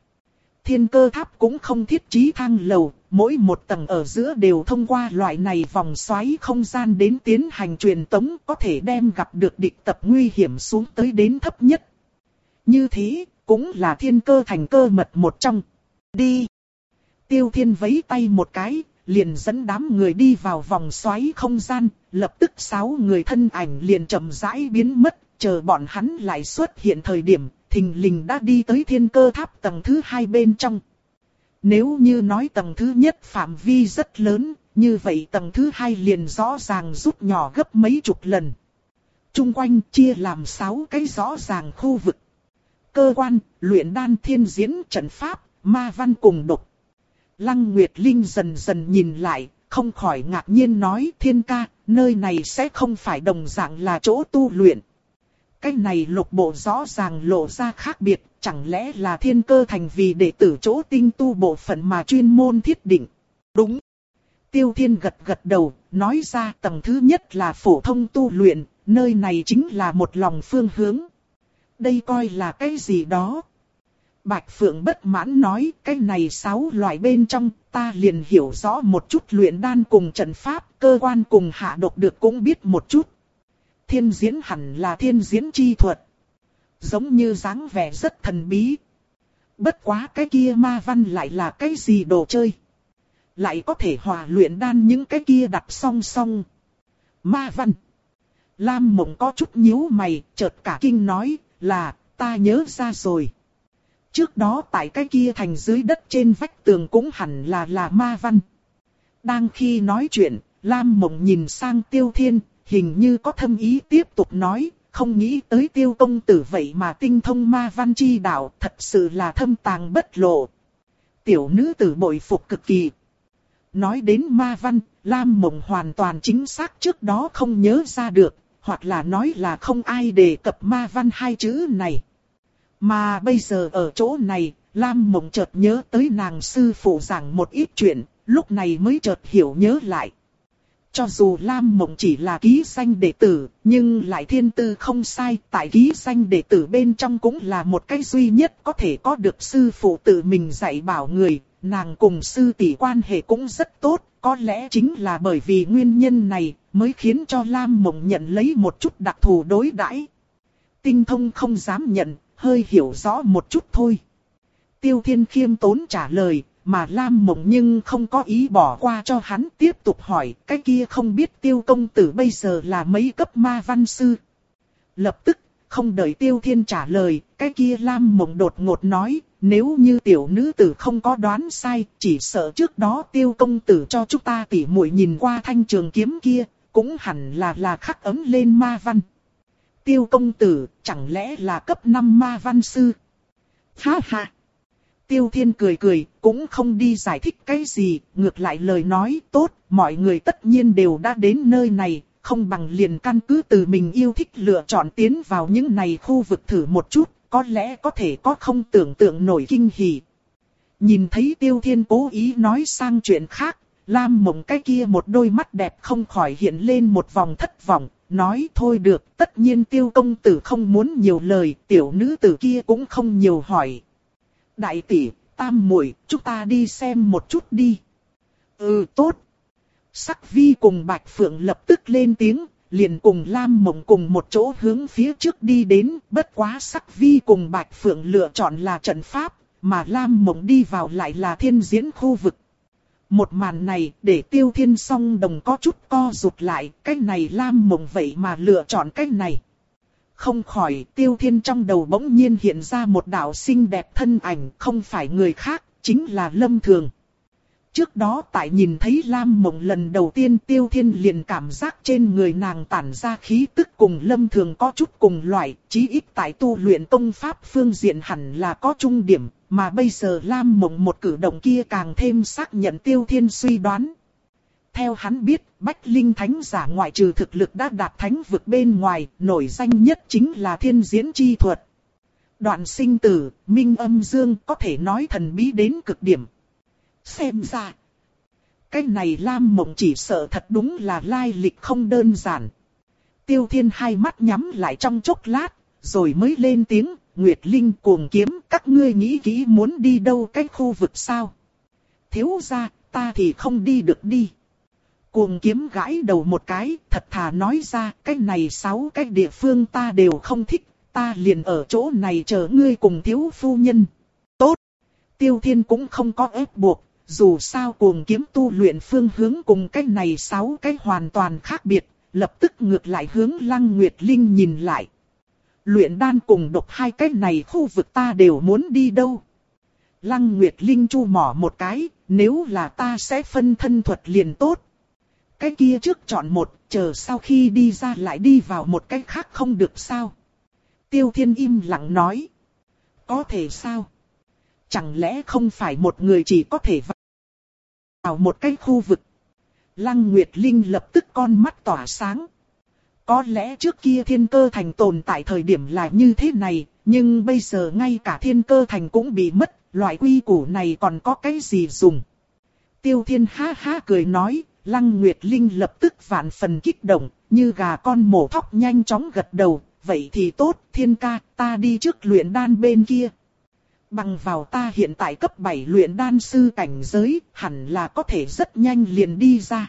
thiên cơ tháp cũng không thiết trí thang lầu, mỗi một tầng ở giữa đều thông qua loại này vòng xoáy không gian đến tiến hành truyền tống, có thể đem gặp được địch tập nguy hiểm xuống tới đến thấp nhất. Như thế, cũng là thiên cơ thành cơ mật một trong. Đi! Tiêu Thiên vẫy tay một cái, liền dẫn đám người đi vào vòng xoáy không gian, lập tức sáu người thân ảnh liền chậm rãi biến mất, chờ bọn hắn lại xuất hiện thời điểm, thình lình đã đi tới thiên cơ tháp tầng thứ hai bên trong. Nếu như nói tầng thứ nhất phạm vi rất lớn, như vậy tầng thứ hai liền rõ ràng rút nhỏ gấp mấy chục lần. Trung quanh chia làm sáu cái rõ ràng khu vực. Cơ quan, luyện đan, thiên diễn, trận pháp, ma văn cùng độc. Lăng Nguyệt Linh dần dần nhìn lại, không khỏi ngạc nhiên nói: Thiên ca, nơi này sẽ không phải đồng dạng là chỗ tu luyện. Cái này lục bộ rõ ràng lộ ra khác biệt, chẳng lẽ là thiên cơ thành vì đệ tử chỗ tinh tu bộ phận mà chuyên môn thiết định? Đúng. Tiêu Thiên gật gật đầu, nói ra tầng thứ nhất là phổ thông tu luyện, nơi này chính là một lòng phương hướng. Đây coi là cái gì đó? Bạch Phượng bất mãn nói, cái này sáu loại bên trong, ta liền hiểu rõ một chút luyện đan cùng trận pháp, cơ quan cùng hạ độc được cũng biết một chút. Thiên diễn hẳn là thiên diễn chi thuật. Giống như dáng vẻ rất thần bí. Bất quá cái kia ma văn lại là cái gì đồ chơi? Lại có thể hòa luyện đan những cái kia đặt song song. Ma văn. Lam Mộng có chút nhíu mày, chợt cả kinh nói, là, ta nhớ ra rồi. Trước đó tại cái kia thành dưới đất trên vách tường cũng hẳn là là ma văn. Đang khi nói chuyện, Lam Mộng nhìn sang Tiêu Thiên, hình như có thâm ý tiếp tục nói, không nghĩ tới Tiêu công tử vậy mà tinh thông ma văn chi đạo, thật sự là thâm tàng bất lộ. Tiểu nữ tử bội phục cực kỳ. Nói đến ma văn, Lam Mộng hoàn toàn chính xác trước đó không nhớ ra được, hoặc là nói là không ai đề cập ma văn hai chữ này. Mà bây giờ ở chỗ này, Lam Mộng chợt nhớ tới nàng sư phụ giảng một ít chuyện, lúc này mới chợt hiểu nhớ lại. Cho dù Lam Mộng chỉ là ký danh đệ tử, nhưng lại thiên tư không sai, tại ký danh đệ tử bên trong cũng là một cái duy nhất có thể có được sư phụ tự mình dạy bảo người, nàng cùng sư tỷ quan hệ cũng rất tốt, có lẽ chính là bởi vì nguyên nhân này mới khiến cho Lam Mộng nhận lấy một chút đặc thù đối đãi. Tinh thông không dám nhận, hơi hiểu rõ một chút thôi. Tiêu Thiên khiêm tốn trả lời, mà Lam Mộng nhưng không có ý bỏ qua cho hắn, tiếp tục hỏi, cái kia không biết Tiêu công tử bây giờ là mấy cấp ma văn sư. Lập tức, không đợi Tiêu Thiên trả lời, cái kia Lam Mộng đột ngột nói, nếu như tiểu nữ tử không có đoán sai, chỉ sợ trước đó Tiêu công tử cho chúng ta tỉ muội nhìn qua thanh trường kiếm kia, cũng hẳn là là khắc ấm lên ma văn. Tiêu công tử, chẳng lẽ là cấp năm ma văn sư? Ha ha! Tiêu Thiên cười cười, cũng không đi giải thích cái gì, ngược lại lời nói tốt, mọi người tất nhiên đều đã đến nơi này, không bằng liền căn cứ từ mình yêu thích lựa chọn tiến vào những này khu vực thử một chút, có lẽ có thể có không tưởng tượng nổi kinh hỉ. Nhìn thấy Tiêu Thiên cố ý nói sang chuyện khác, Lam Mộng cái kia một đôi mắt đẹp không khỏi hiện lên một vòng thất vọng, nói thôi được, tất nhiên Tiêu công tử không muốn nhiều lời, tiểu nữ tử kia cũng không nhiều hỏi. Đại tỷ, tam muội, chúng ta đi xem một chút đi. Ừ tốt. Sắc Vi cùng Bạch Phượng lập tức lên tiếng, liền cùng Lam Mộng cùng một chỗ hướng phía trước đi đến, bất quá Sắc Vi cùng Bạch Phượng lựa chọn là trận pháp, mà Lam Mộng đi vào lại là thiên diễn khu vực. Một màn này để Tiêu Thiên song đồng có chút co rụt lại, cái này Lam Mộng vậy mà lựa chọn cái này. Không khỏi Tiêu Thiên trong đầu bỗng nhiên hiện ra một đạo xinh đẹp thân ảnh, không phải người khác, chính là Lâm Thường. Trước đó tại nhìn thấy Lam Mộng lần đầu tiên, Tiêu Thiên liền cảm giác trên người nàng tản ra khí tức cùng Lâm Thường có chút cùng loại, chí ít tại tu luyện công pháp phương diện hẳn là có chung điểm, mà bây giờ Lam Mộng một cử động kia càng thêm xác nhận Tiêu Thiên suy đoán. Theo hắn biết, Bách Linh Thánh giả ngoại trừ thực lực đã đạt thánh vực bên ngoài, nổi danh nhất chính là thiên diễn chi thuật. Đoạn sinh tử, minh âm dương có thể nói thần bí đến cực điểm. Xem ra, cái này Lam Mộng chỉ sợ thật đúng là lai lịch không đơn giản. Tiêu Thiên hai mắt nhắm lại trong chốc lát, rồi mới lên tiếng, Nguyệt Linh Cuồng Kiếm, các ngươi nghĩ kỹ muốn đi đâu cái khu vực sao? Thiếu gia, ta thì không đi được đi. Cuồng Kiếm gãi đầu một cái, thật thà nói ra, cái này sáu cái địa phương ta đều không thích, ta liền ở chỗ này chờ ngươi cùng thiếu phu nhân. Tốt! Tiêu Thiên cũng không có ép buộc, dù sao Cuồng Kiếm tu luyện phương hướng cùng cái này sáu cái hoàn toàn khác biệt, lập tức ngược lại hướng Lăng Nguyệt Linh nhìn lại. Luyện đan cùng độc hai cái này khu vực ta đều muốn đi đâu? Lăng Nguyệt Linh chu mỏ một cái, nếu là ta sẽ phân thân thuật liền tốt. Cái kia trước chọn một, chờ sau khi đi ra lại đi vào một cái khác không được sao? Tiêu Thiên im lặng nói. Có thể sao? Chẳng lẽ không phải một người chỉ có thể vào một cái khu vực? Lăng Nguyệt Linh lập tức con mắt tỏa sáng. Có lẽ trước kia Thiên Cơ Thành tồn tại thời điểm là như thế này, nhưng bây giờ ngay cả Thiên Cơ Thành cũng bị mất, loại quy củ này còn có cái gì dùng? Tiêu Thiên ha ha cười nói, Lăng Nguyệt Linh lập tức vạn phần kích động, như gà con mổ thóc nhanh chóng gật đầu, vậy thì tốt, Thiên ca, ta đi trước luyện đan bên kia. Bằng vào ta hiện tại cấp bảy luyện đan sư cảnh giới, hẳn là có thể rất nhanh liền đi ra.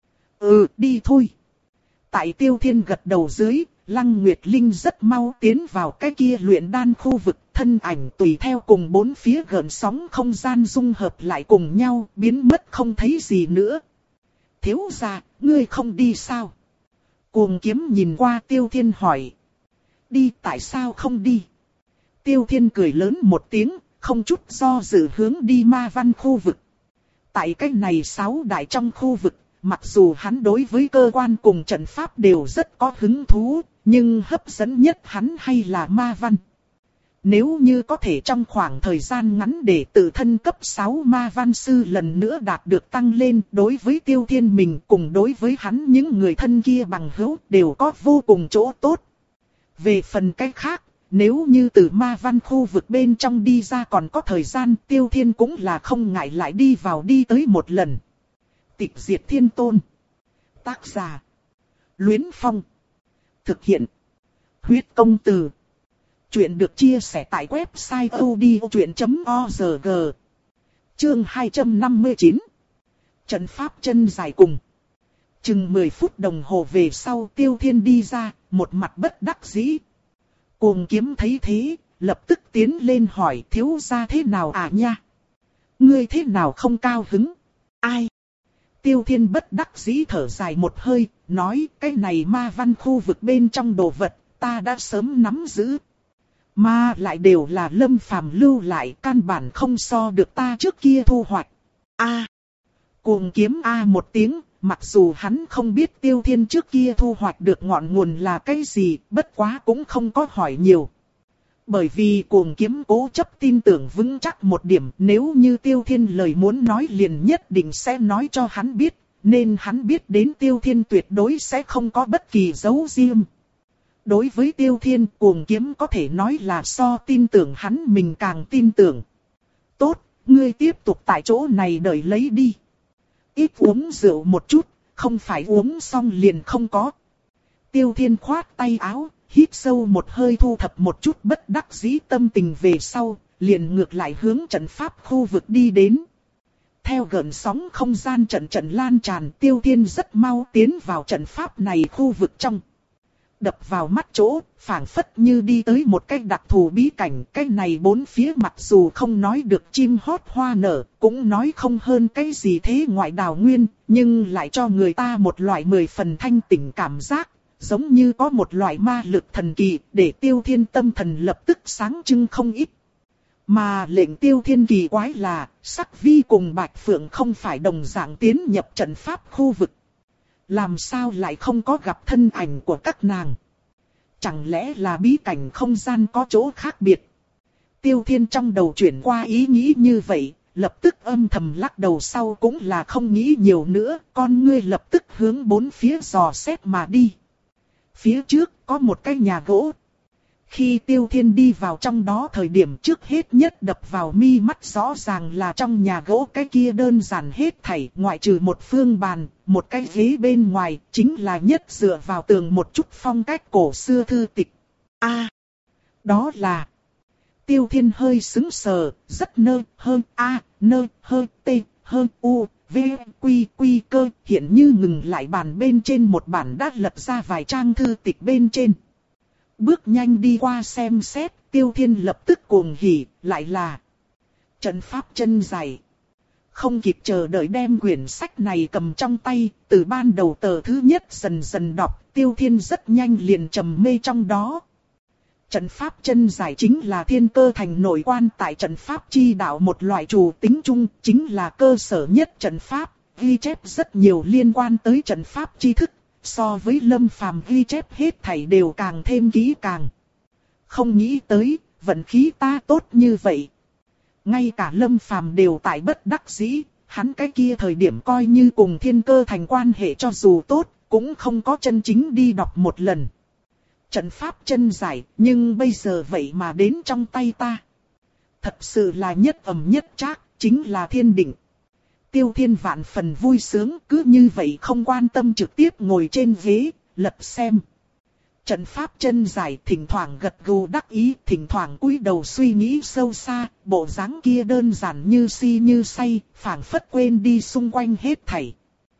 Ừ, đi thôi. Tại Tiêu Thiên gật đầu dưới, Lăng Nguyệt Linh rất mau tiến vào cái kia luyện đan khu vực, thân ảnh tùy theo cùng bốn phía gợn sóng không gian dung hợp lại cùng nhau, biến mất không thấy gì nữa. Thiếu gia, ngươi không đi sao? Cuồng Kiếm nhìn qua Tiêu Thiên hỏi. Đi, tại sao không đi? Tiêu Thiên cười lớn một tiếng, không chút do dự hướng đi ma văn khu vực. Tại cái này sáu đại trong khu vực, mặc dù hắn đối với cơ quan cùng trận pháp đều rất có hứng thú, nhưng hấp dẫn nhất hắn hay là ma văn. Nếu như có thể trong khoảng thời gian ngắn để tự thân cấp sáu ma văn sư lần nữa đạt được tăng lên, đối với Tiêu Thiên mình cùng đối với hắn những người thân kia bằng hữu đều có vô cùng chỗ tốt. Về phần cách khác, nếu như từ ma văn khu vực bên trong đi ra còn có thời gian, Tiêu Thiên cũng là không ngại lại đi vào đi tới một lần. Tịch Diệt Thiên Tôn. Tác giả: Luyến Phong. Thực hiện: Huyết Công Từ. Chuyện được chia sẻ tại website odchuyện chấm org. Chương hai trăm năm mươi chín. Trận pháp chân dài cùng. Chừng mười phút đồng hồ về sau, Tiêu Thiên đi ra, một mặt bất đắc dĩ. Cuồng Kiếm thấy thế, lập tức tiến lên hỏi, thiếu gia thế nào à nha? Ngươi thế nào không cao hứng? Ai? Tiêu Thiên bất đắc dĩ thở dài một hơi, nói, cái này ma văn khu vực bên trong đồ vật, ta đã sớm nắm giữ. Mà lại đều là Lâm Phàm lưu lại, căn bản không so được ta trước kia thu hoạch. A. Cuồng Kiếm a một tiếng, mặc dù hắn không biết Tiêu Thiên trước kia thu hoạch được ngọn nguồn là cái gì, bất quá cũng không có hỏi nhiều. Bởi vì Cuồng Kiếm cố chấp tin tưởng vững chắc một điểm, nếu như Tiêu Thiên lời muốn nói liền nhất định sẽ nói cho hắn biết, nên hắn biết đến Tiêu Thiên tuyệt đối sẽ không có bất kỳ giấu riêng. Đối với Tiêu Thiên, Cuồng Kiếm có thể nói là so tin tưởng hắn mình càng tin tưởng. Tốt, ngươi tiếp tục tại chỗ này đợi lấy đi. Ít uống rượu một chút, không phải uống xong liền không có. Tiêu Thiên khoát tay áo, hít sâu một hơi thu thập một chút bất đắc dĩ tâm tình về sau, liền ngược lại hướng trận pháp khu vực đi đến. Theo gợn sóng không gian trận trận lan tràn, Tiêu Thiên rất mau tiến vào trận pháp này khu vực trong. Đập vào mắt chỗ, phảng phất như đi tới một cái đặc thù bí cảnh. Cái này bốn phía mặc dù không nói được chim hót hoa nở, cũng nói không hơn cái gì thế ngoại đào nguyên, nhưng lại cho người ta một loại mười phần thanh tỉnh cảm giác, giống như có một loại ma lực thần kỳ, để Tiêu Thiên tâm thần lập tức sáng trưng không ít. Mà lệnh Tiêu Thiên kỳ quái là, Sắc Vi cùng Bạch Phượng không phải đồng dạng tiến nhập trận pháp khu vực. Làm sao lại không có gặp thân ảnh của các nàng? Chẳng lẽ là bí cảnh không gian có chỗ khác biệt? Tiêu Thiên trong đầu chuyển qua ý nghĩ như vậy, lập tức âm thầm lắc đầu, sau cũng là không nghĩ nhiều nữa, con ngươi lập tức hướng bốn phía dò xét mà đi. Phía trước có một cái nhà gỗ. Khi Tiêu Thiên đi vào trong đó thời điểm, trước hết nhất đập vào mi mắt rõ ràng là trong nhà gỗ cái kia đơn giản hết thảy, ngoại trừ một phương bàn, một cái ghế bên ngoài, chính là nhất dựa vào tường một chút phong cách cổ xưa thư tịch. A, à, đó là... Tiêu Thiên hơi sững sờ, rất nơ, hơn A, nơ, hơn T, hơn U, V, Quy, Quy cơ, hiện như ngừng lại bàn bên trên một bản đã lật ra vài trang thư tịch bên trên. Bước nhanh đi qua xem xét, Tiêu Thiên lập tức cuồng hỉ, lại là trận pháp chân dài. Không kịp chờ đợi đem quyển sách này cầm trong tay, từ ban đầu tờ thứ nhất dần dần đọc, Tiêu Thiên rất nhanh liền trầm mê trong đó. Trận pháp chân giải chính là Thiên Cơ Thành nội quan tại trận pháp chi đạo một loại chủ tính chung, chính là cơ sở nhất trận pháp, ghi chép rất nhiều liên quan tới trận pháp tri thức, so với Lâm Phàm ghi chép hết thảy đều càng thêm kỹ càng. Không nghĩ tới, vận khí ta tốt như vậy. Ngay cả Lâm Phàm đều tại bất đắc dĩ, hắn cái kia thời điểm coi như cùng Thiên Cơ Thành quan hệ cho dù tốt, cũng không có chân chính đi đọc một lần. Trận pháp chân giải, nhưng bây giờ vậy mà đến trong tay ta. Thật sự là nhất ầm nhất trác, chính là thiên định. Tiêu Thiên vạn phần vui sướng, cứ như vậy không quan tâm trực tiếp ngồi trên ghế, lật xem. Trận pháp chân giải, thỉnh thoảng gật gù đắc ý, thỉnh thoảng cúi đầu suy nghĩ sâu xa, bộ dáng kia đơn giản như si như say, phảng phất quên đi xung quanh hết thảy.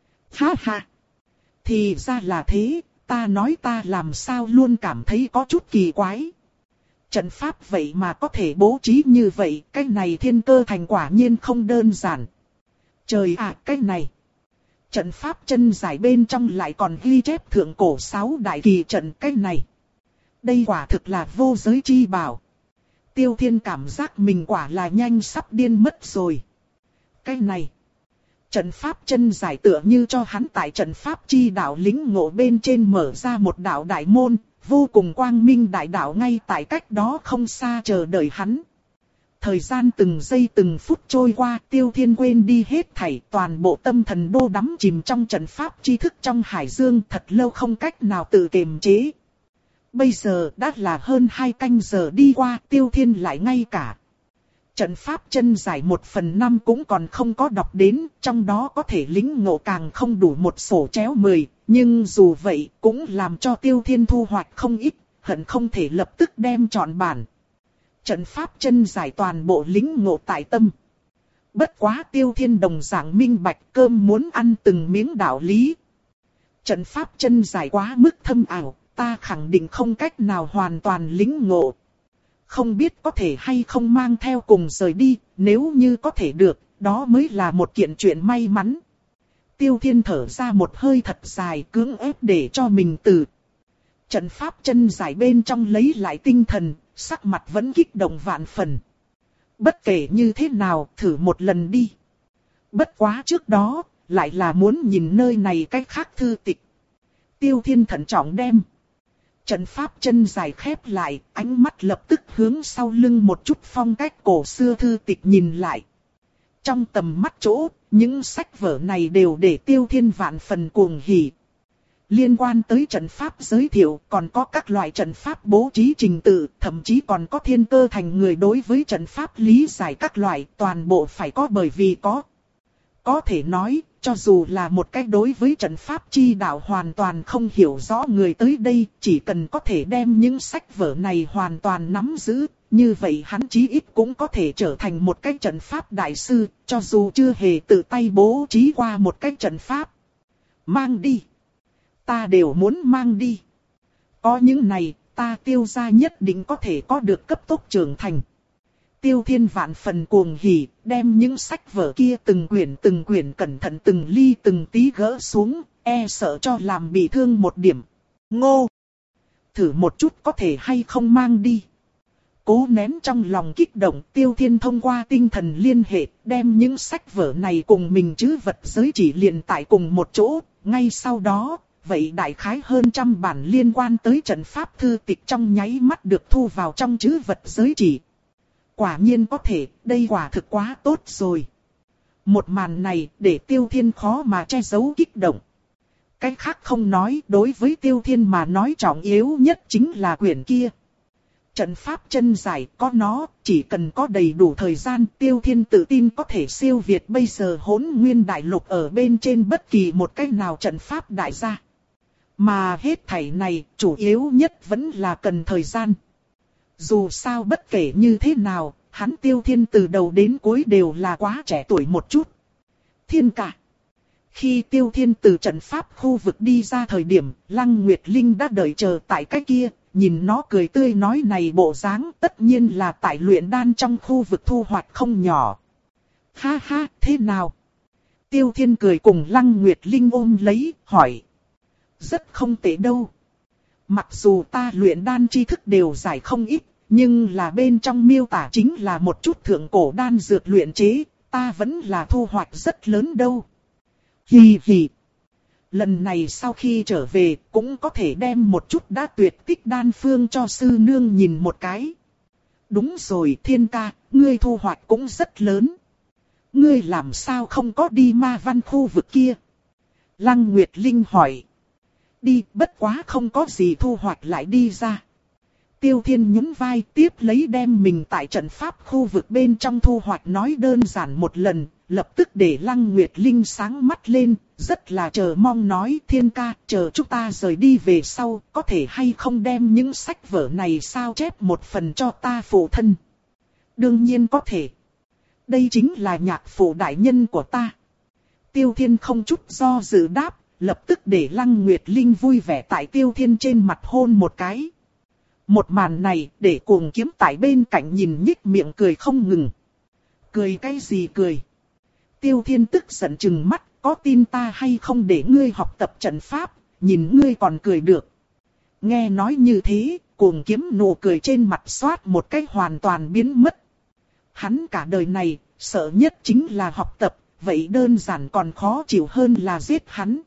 Ha ha! Thì ra là thế. Ta nói ta làm sao luôn cảm thấy có chút kỳ quái. Trận pháp vậy mà có thể bố trí như vậy, cái này Thiên Cơ Thành quả nhiên không đơn giản. Trời ạ, à, cái này. Trận pháp chân giải bên trong lại còn ghi chép thượng cổ sáu đại kỳ trận, cái này. Đây quả thực là vô giới chi bảo. Tiêu Thiên cảm giác mình quả là nhanh sắp điên mất rồi. Cái này. Trận pháp chân giải tựa như cho hắn tại trận pháp chi đạo lĩnh ngộ bên trên mở ra một đạo đại môn, vô cùng quang minh đại đạo ngay tại cách đó không xa chờ đợi hắn. Thời gian từng giây từng phút trôi qua, Tiêu Thiên quên đi hết thảy, toàn bộ tâm thần đô đắm chìm trong trận pháp tri thức trong hải dương, thật lâu không cách nào tự kiềm chế. Bây giờ đã là hơn hai canh giờ đi qua, Tiêu Thiên lại ngay cả trận pháp chân giải một phần năm cũng còn không có đọc đến, trong đó có thể lĩnh ngộ càng không đủ một sổ chéo mười, nhưng dù vậy cũng làm cho Tiêu Thiên thu hoạch không ít, hận không thể lập tức đem trọn bản. Trận pháp chân giải toàn bộ lĩnh ngộ tại tâm. Bất quá Tiêu Thiên đồng dạng minh bạch, cơm muốn ăn từng miếng đạo lý. Trận pháp chân giải quá mức thâm ảo, ta khẳng định không cách nào hoàn toàn lĩnh ngộ. Không biết có thể hay không mang theo cùng rời đi, nếu như có thể được, đó mới là một kiện chuyện may mắn. Tiêu Thiên thở ra một hơi thật dài, cưỡng ép để cho mình từ trận pháp chân giải bên trong lấy lại tinh thần, sắc mặt vẫn kích động vạn phần. Bất kể như thế nào, thử một lần đi. Bất quá trước đó, lại là muốn nhìn nơi này cách khác thư tịch. Tiêu Thiên thận trọng đem trận pháp chân dài khép lại, ánh mắt lập tức hướng sau lưng một chút phong cách cổ xưa thư tịch nhìn lại. Trong tầm mắt chỗ, những sách vở này đều để Tiêu Thiên vạn phần cuồng hỉ. Liên quan tới trận pháp giới thiệu, còn có các loại trận pháp bố trí trình tự, thậm chí còn có Thiên Cơ Thành người đối với trận pháp lý giải các loại, toàn bộ phải có, bởi vì có. Có thể nói, cho dù là một cách đối với trận pháp chi đạo hoàn toàn không hiểu rõ người tới đây, chỉ cần có thể đem những sách vở này hoàn toàn nắm giữ, như vậy hắn chí ít cũng có thể trở thành một cái trận pháp đại sư, cho dù chưa hề tự tay bố trí qua một cái trận pháp. Mang đi. Ta đều muốn mang đi. Có những này, ta Tiêu gia nhất định có thể có được cấp tốc trưởng thành. Tiêu Thiên vạn phần cuồng hỉ, đem những sách vở kia từng quyển từng quyển cẩn thận từng ly từng tí gỡ xuống, e sợ cho làm bị thương một điểm. Ngô! Thử một chút có thể hay không mang đi. cố nén trong lòng kích động, Tiêu Thiên thông qua tinh thần liên hệ, đem những sách vở này cùng mình trữ vật giới chỉ liền tại cùng một chỗ. Ngay sau đó, vậy đại khái hơn trăm bản liên quan tới trận pháp thư tịch trong nháy mắt được thu vào trong trữ vật giới chỉ. Quả nhiên có thể, đây quả thực quá tốt rồi. Một màn này để Tiêu Thiên khó mà che giấu kích động. Cái khác không nói, đối với Tiêu Thiên mà nói trọng yếu nhất chính là quyển kia. Trận pháp chân giải có nó, chỉ cần có đầy đủ thời gian, Tiêu Thiên tự tin có thể siêu việt bây giờ Hỗn Nguyên Đại Lục ở bên trên bất kỳ một cái nào trận pháp đại gia. Mà hết thảy này, chủ yếu nhất vẫn là cần thời gian. Dù sao bất kể như thế nào, hắn Tiêu Thiên từ đầu đến cuối đều là quá trẻ tuổi một chút. Thiên ca. Khi Tiêu Thiên từ trận pháp khu vực đi ra thời điểm, Lăng Nguyệt Linh đã đợi chờ tại cái kia, nhìn nó cười tươi nói này bộ dáng tất nhiên là tại luyện đan trong khu vực thu hoạch không nhỏ. Ha ha, thế nào? Tiêu Thiên cười cùng Lăng Nguyệt Linh ôm lấy, hỏi. Rất không tệ đâu. Mặc dù ta luyện đan tri thức đều giải không ít, nhưng là bên trong miêu tả chính là một chút thượng cổ đan dược luyện chế, ta vẫn là thu hoạch rất lớn đâu. Hì hì. Lần này sau khi trở về cũng có thể đem một chút đã tuyệt tích đan phương cho sư nương nhìn một cái. Đúng rồi Thiên ca, ngươi thu hoạch cũng rất lớn. Ngươi làm sao không có đi ma văn khu vực kia? Lăng Nguyệt Linh hỏi. Đi, bất quá không có gì thu hoạch lại đi ra. Tiêu Thiên nhún vai tiếp lấy đem mình tại trận pháp khu vực bên trong thu hoạch nói đơn giản một lần, lập tức để Lăng Nguyệt Linh sáng mắt lên, rất là chờ mong nói Thiên ca, chờ chúng ta rời đi về sau, có thể hay không đem những sách vở này sao chép một phần cho ta phụ thân. Đương nhiên có thể. Đây chính là nhạc phụ đại nhân của ta. Tiêu Thiên không chút do dự đáp, lập tức để Lăng Nguyệt Linh vui vẻ tại Tiêu Thiên trên mặt hôn một cái. Một màn này để Cuồng Kiếm tại bên cạnh nhìn nhích miệng cười không ngừng. Cười cái gì cười? Tiêu Thiên tức giận chừng mắt, có tin ta hay không để ngươi học tập trận pháp, nhìn ngươi còn cười được. Nghe nói như thế, Cuồng Kiếm nụ cười trên mặt xoát một cái hoàn toàn biến mất. Hắn cả đời này, sợ nhất chính là học tập, vậy đơn giản còn khó chịu hơn là giết hắn.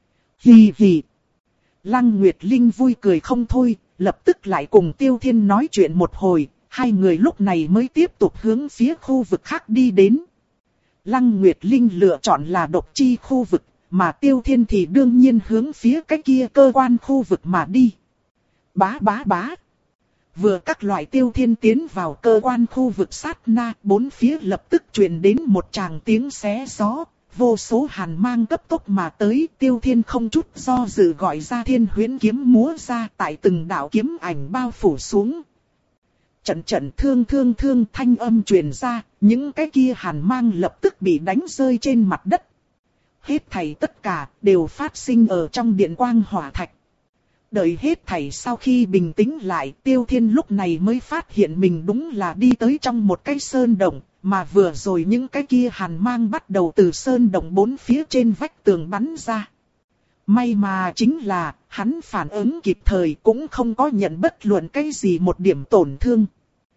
Hì hì. Lăng Nguyệt Linh vui cười không thôi, lập tức lại cùng Tiêu Thiên nói chuyện một hồi, hai người lúc này mới tiếp tục hướng phía khu vực khác đi đến. Lăng Nguyệt Linh lựa chọn là độc chi khu vực, mà Tiêu Thiên thì đương nhiên hướng phía cái kia cơ quan khu vực mà đi. Bá bá bá. Vừa các loại Tiêu Thiên tiến vào cơ quan khu vực sát na, bốn phía lập tức truyền đến một tràng tiếng xé gió. Vô số hàn mang cấp tốc mà tới, Tiêu Thiên không chút do dự gọi ra Thiên Huyễn kiếm múa ra tại từng đạo kiếm ảnh bao phủ xuống. Trận trận thương thương thương thanh âm truyền ra, những cái kia hàn mang lập tức bị đánh rơi trên mặt đất. Hết thảy tất cả đều phát sinh ở trong điện quang hỏa thạch. Đợi hết thảy sau khi bình tĩnh lại, Tiêu Thiên lúc này mới phát hiện mình đúng là đi tới trong một cái sơn động. Mà vừa rồi những cái kia hàn mang bắt đầu từ sơn động bốn phía trên vách tường bắn ra. May mà chính là, hắn phản ứng kịp thời cũng không có nhận bất luận cái gì một điểm tổn thương.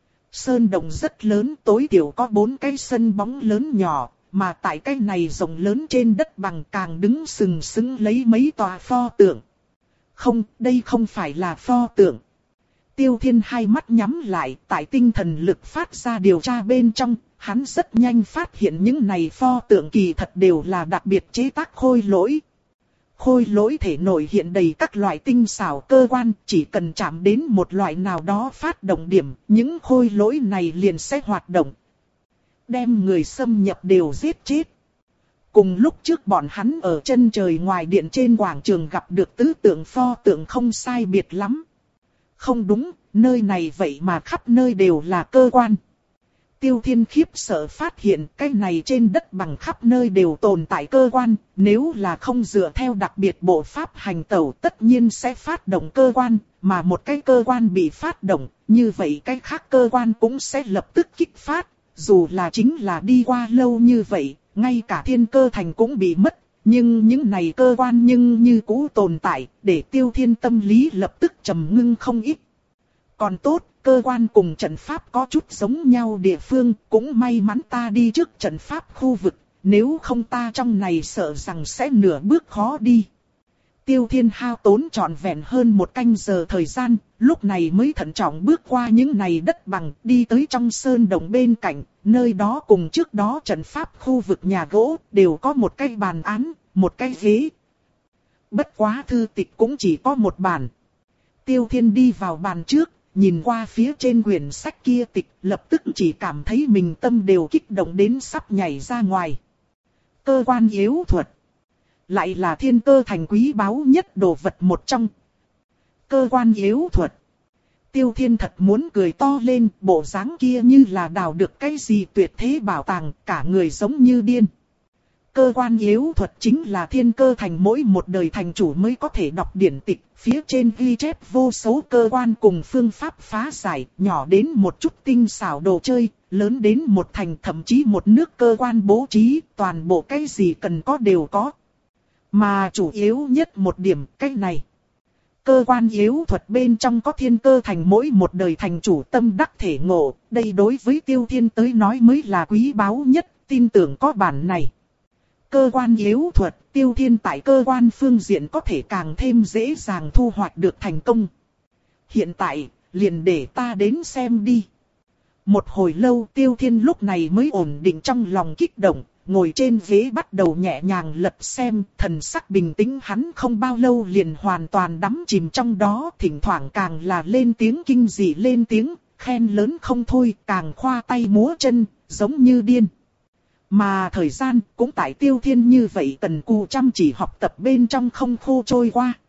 Sơn động rất lớn, tối thiểu có bốn cái sân bóng lớn nhỏ, mà tại cái này rộng lớn trên đất bằng càng đứng sừng sững lấy mấy tòa pho tượng. Không, đây không phải là pho tượng. Tiêu Thiên hai mắt nhắm lại, tại tinh thần lực phát ra điều tra bên trong, hắn rất nhanh phát hiện những này pho tượng kỳ thật đều là đặc biệt chế tác khôi lỗi. Khôi lỗi thể nội hiện đầy các loại tinh xảo cơ quan, chỉ cần chạm đến một loại nào đó phát động điểm, những khôi lỗi này liền sẽ hoạt động. Đem người xâm nhập đều giết chết. Cùng lúc trước bọn hắn ở chân trời ngoài điện trên quảng trường gặp được tứ tượng pho tượng không sai biệt lắm. Không đúng, nơi này vậy mà khắp nơi đều là cơ quan. Tiêu Thiên khiếp sợ phát hiện cái này trên đất bằng khắp nơi đều tồn tại cơ quan, nếu là không dựa theo đặc biệt bộ pháp hành tẩu tất nhiên sẽ phát động cơ quan, mà một cái cơ quan bị phát động, như vậy cái khác cơ quan cũng sẽ lập tức kích phát, dù là chính là đi qua lâu như vậy, ngay cả thiên cơ thành cũng bị mất, nhưng những này cơ quan nhưng như cũ tồn tại, để Tiêu Thiên tâm lý lập tức trầm ngưng không ít. Còn tốt, cơ quan cùng trận pháp có chút giống nhau địa phương, cũng may mắn ta đi trước trận pháp khu vực, nếu không ta trong này sợ rằng sẽ nửa bước khó đi. Tiêu Thiên hao tốn trọn vẹn hơn một canh giờ thời gian, lúc này mới thận trọng bước qua những này đất bằng, đi tới trong sơn động bên cạnh, nơi đó cùng trước đó trận pháp khu vực nhà gỗ, đều có một cái bàn án, một cái ghế. Bất quá thư tịch cũng chỉ có một bản. Tiêu Thiên đi vào bàn trước, nhìn qua phía trên quyển sách kia tịch, lập tức chỉ cảm thấy mình tâm đều kích động đến sắp nhảy ra ngoài. Cơ quan yếu thuật. Lại là thiên cơ thành quý báu nhất đồ vật một trong. Cơ quan yếu thuật. Tiêu Thiên thật muốn cười to lên, bộ dáng kia như là đào được cái gì tuyệt thế bảo tàng, cả người giống như điên. Cơ quan yếu thuật chính là thiên cơ thành mỗi một đời thành chủ mới có thể đọc điển tịch, phía trên ghi chép vô số cơ quan cùng phương pháp phá giải, nhỏ đến một chút tinh xảo đồ chơi, lớn đến một thành thậm chí một nước cơ quan bố trí, toàn bộ cái gì cần có đều có. Mà chủ yếu nhất một điểm, cái này. Cơ quan yếu thuật bên trong có thiên cơ thành mỗi một đời thành chủ tâm đắc thể ngộ, đây đối với Tiêu Thiên tới nói mới là quý báu nhất, tin tưởng có bản này. Cơ quan yếu thuật, Tiêu Thiên tại cơ quan phương diện có thể càng thêm dễ dàng thu hoạch được thành công. Hiện tại, liền để ta đến xem đi. Một hồi lâu Tiêu Thiên lúc này mới ổn định trong lòng kích động, ngồi trên ghế bắt đầu nhẹ nhàng lật xem, thần sắc bình tĩnh hắn không bao lâu liền hoàn toàn đắm chìm trong đó, thỉnh thoảng càng là lên tiếng kinh dị lên tiếng, khen lớn không thôi, càng khoa tay múa chân, giống như điên. Mà thời gian cũng tại Tiêu Thiên như vậy cần cù chăm chỉ học tập bên trong không khô trôi qua.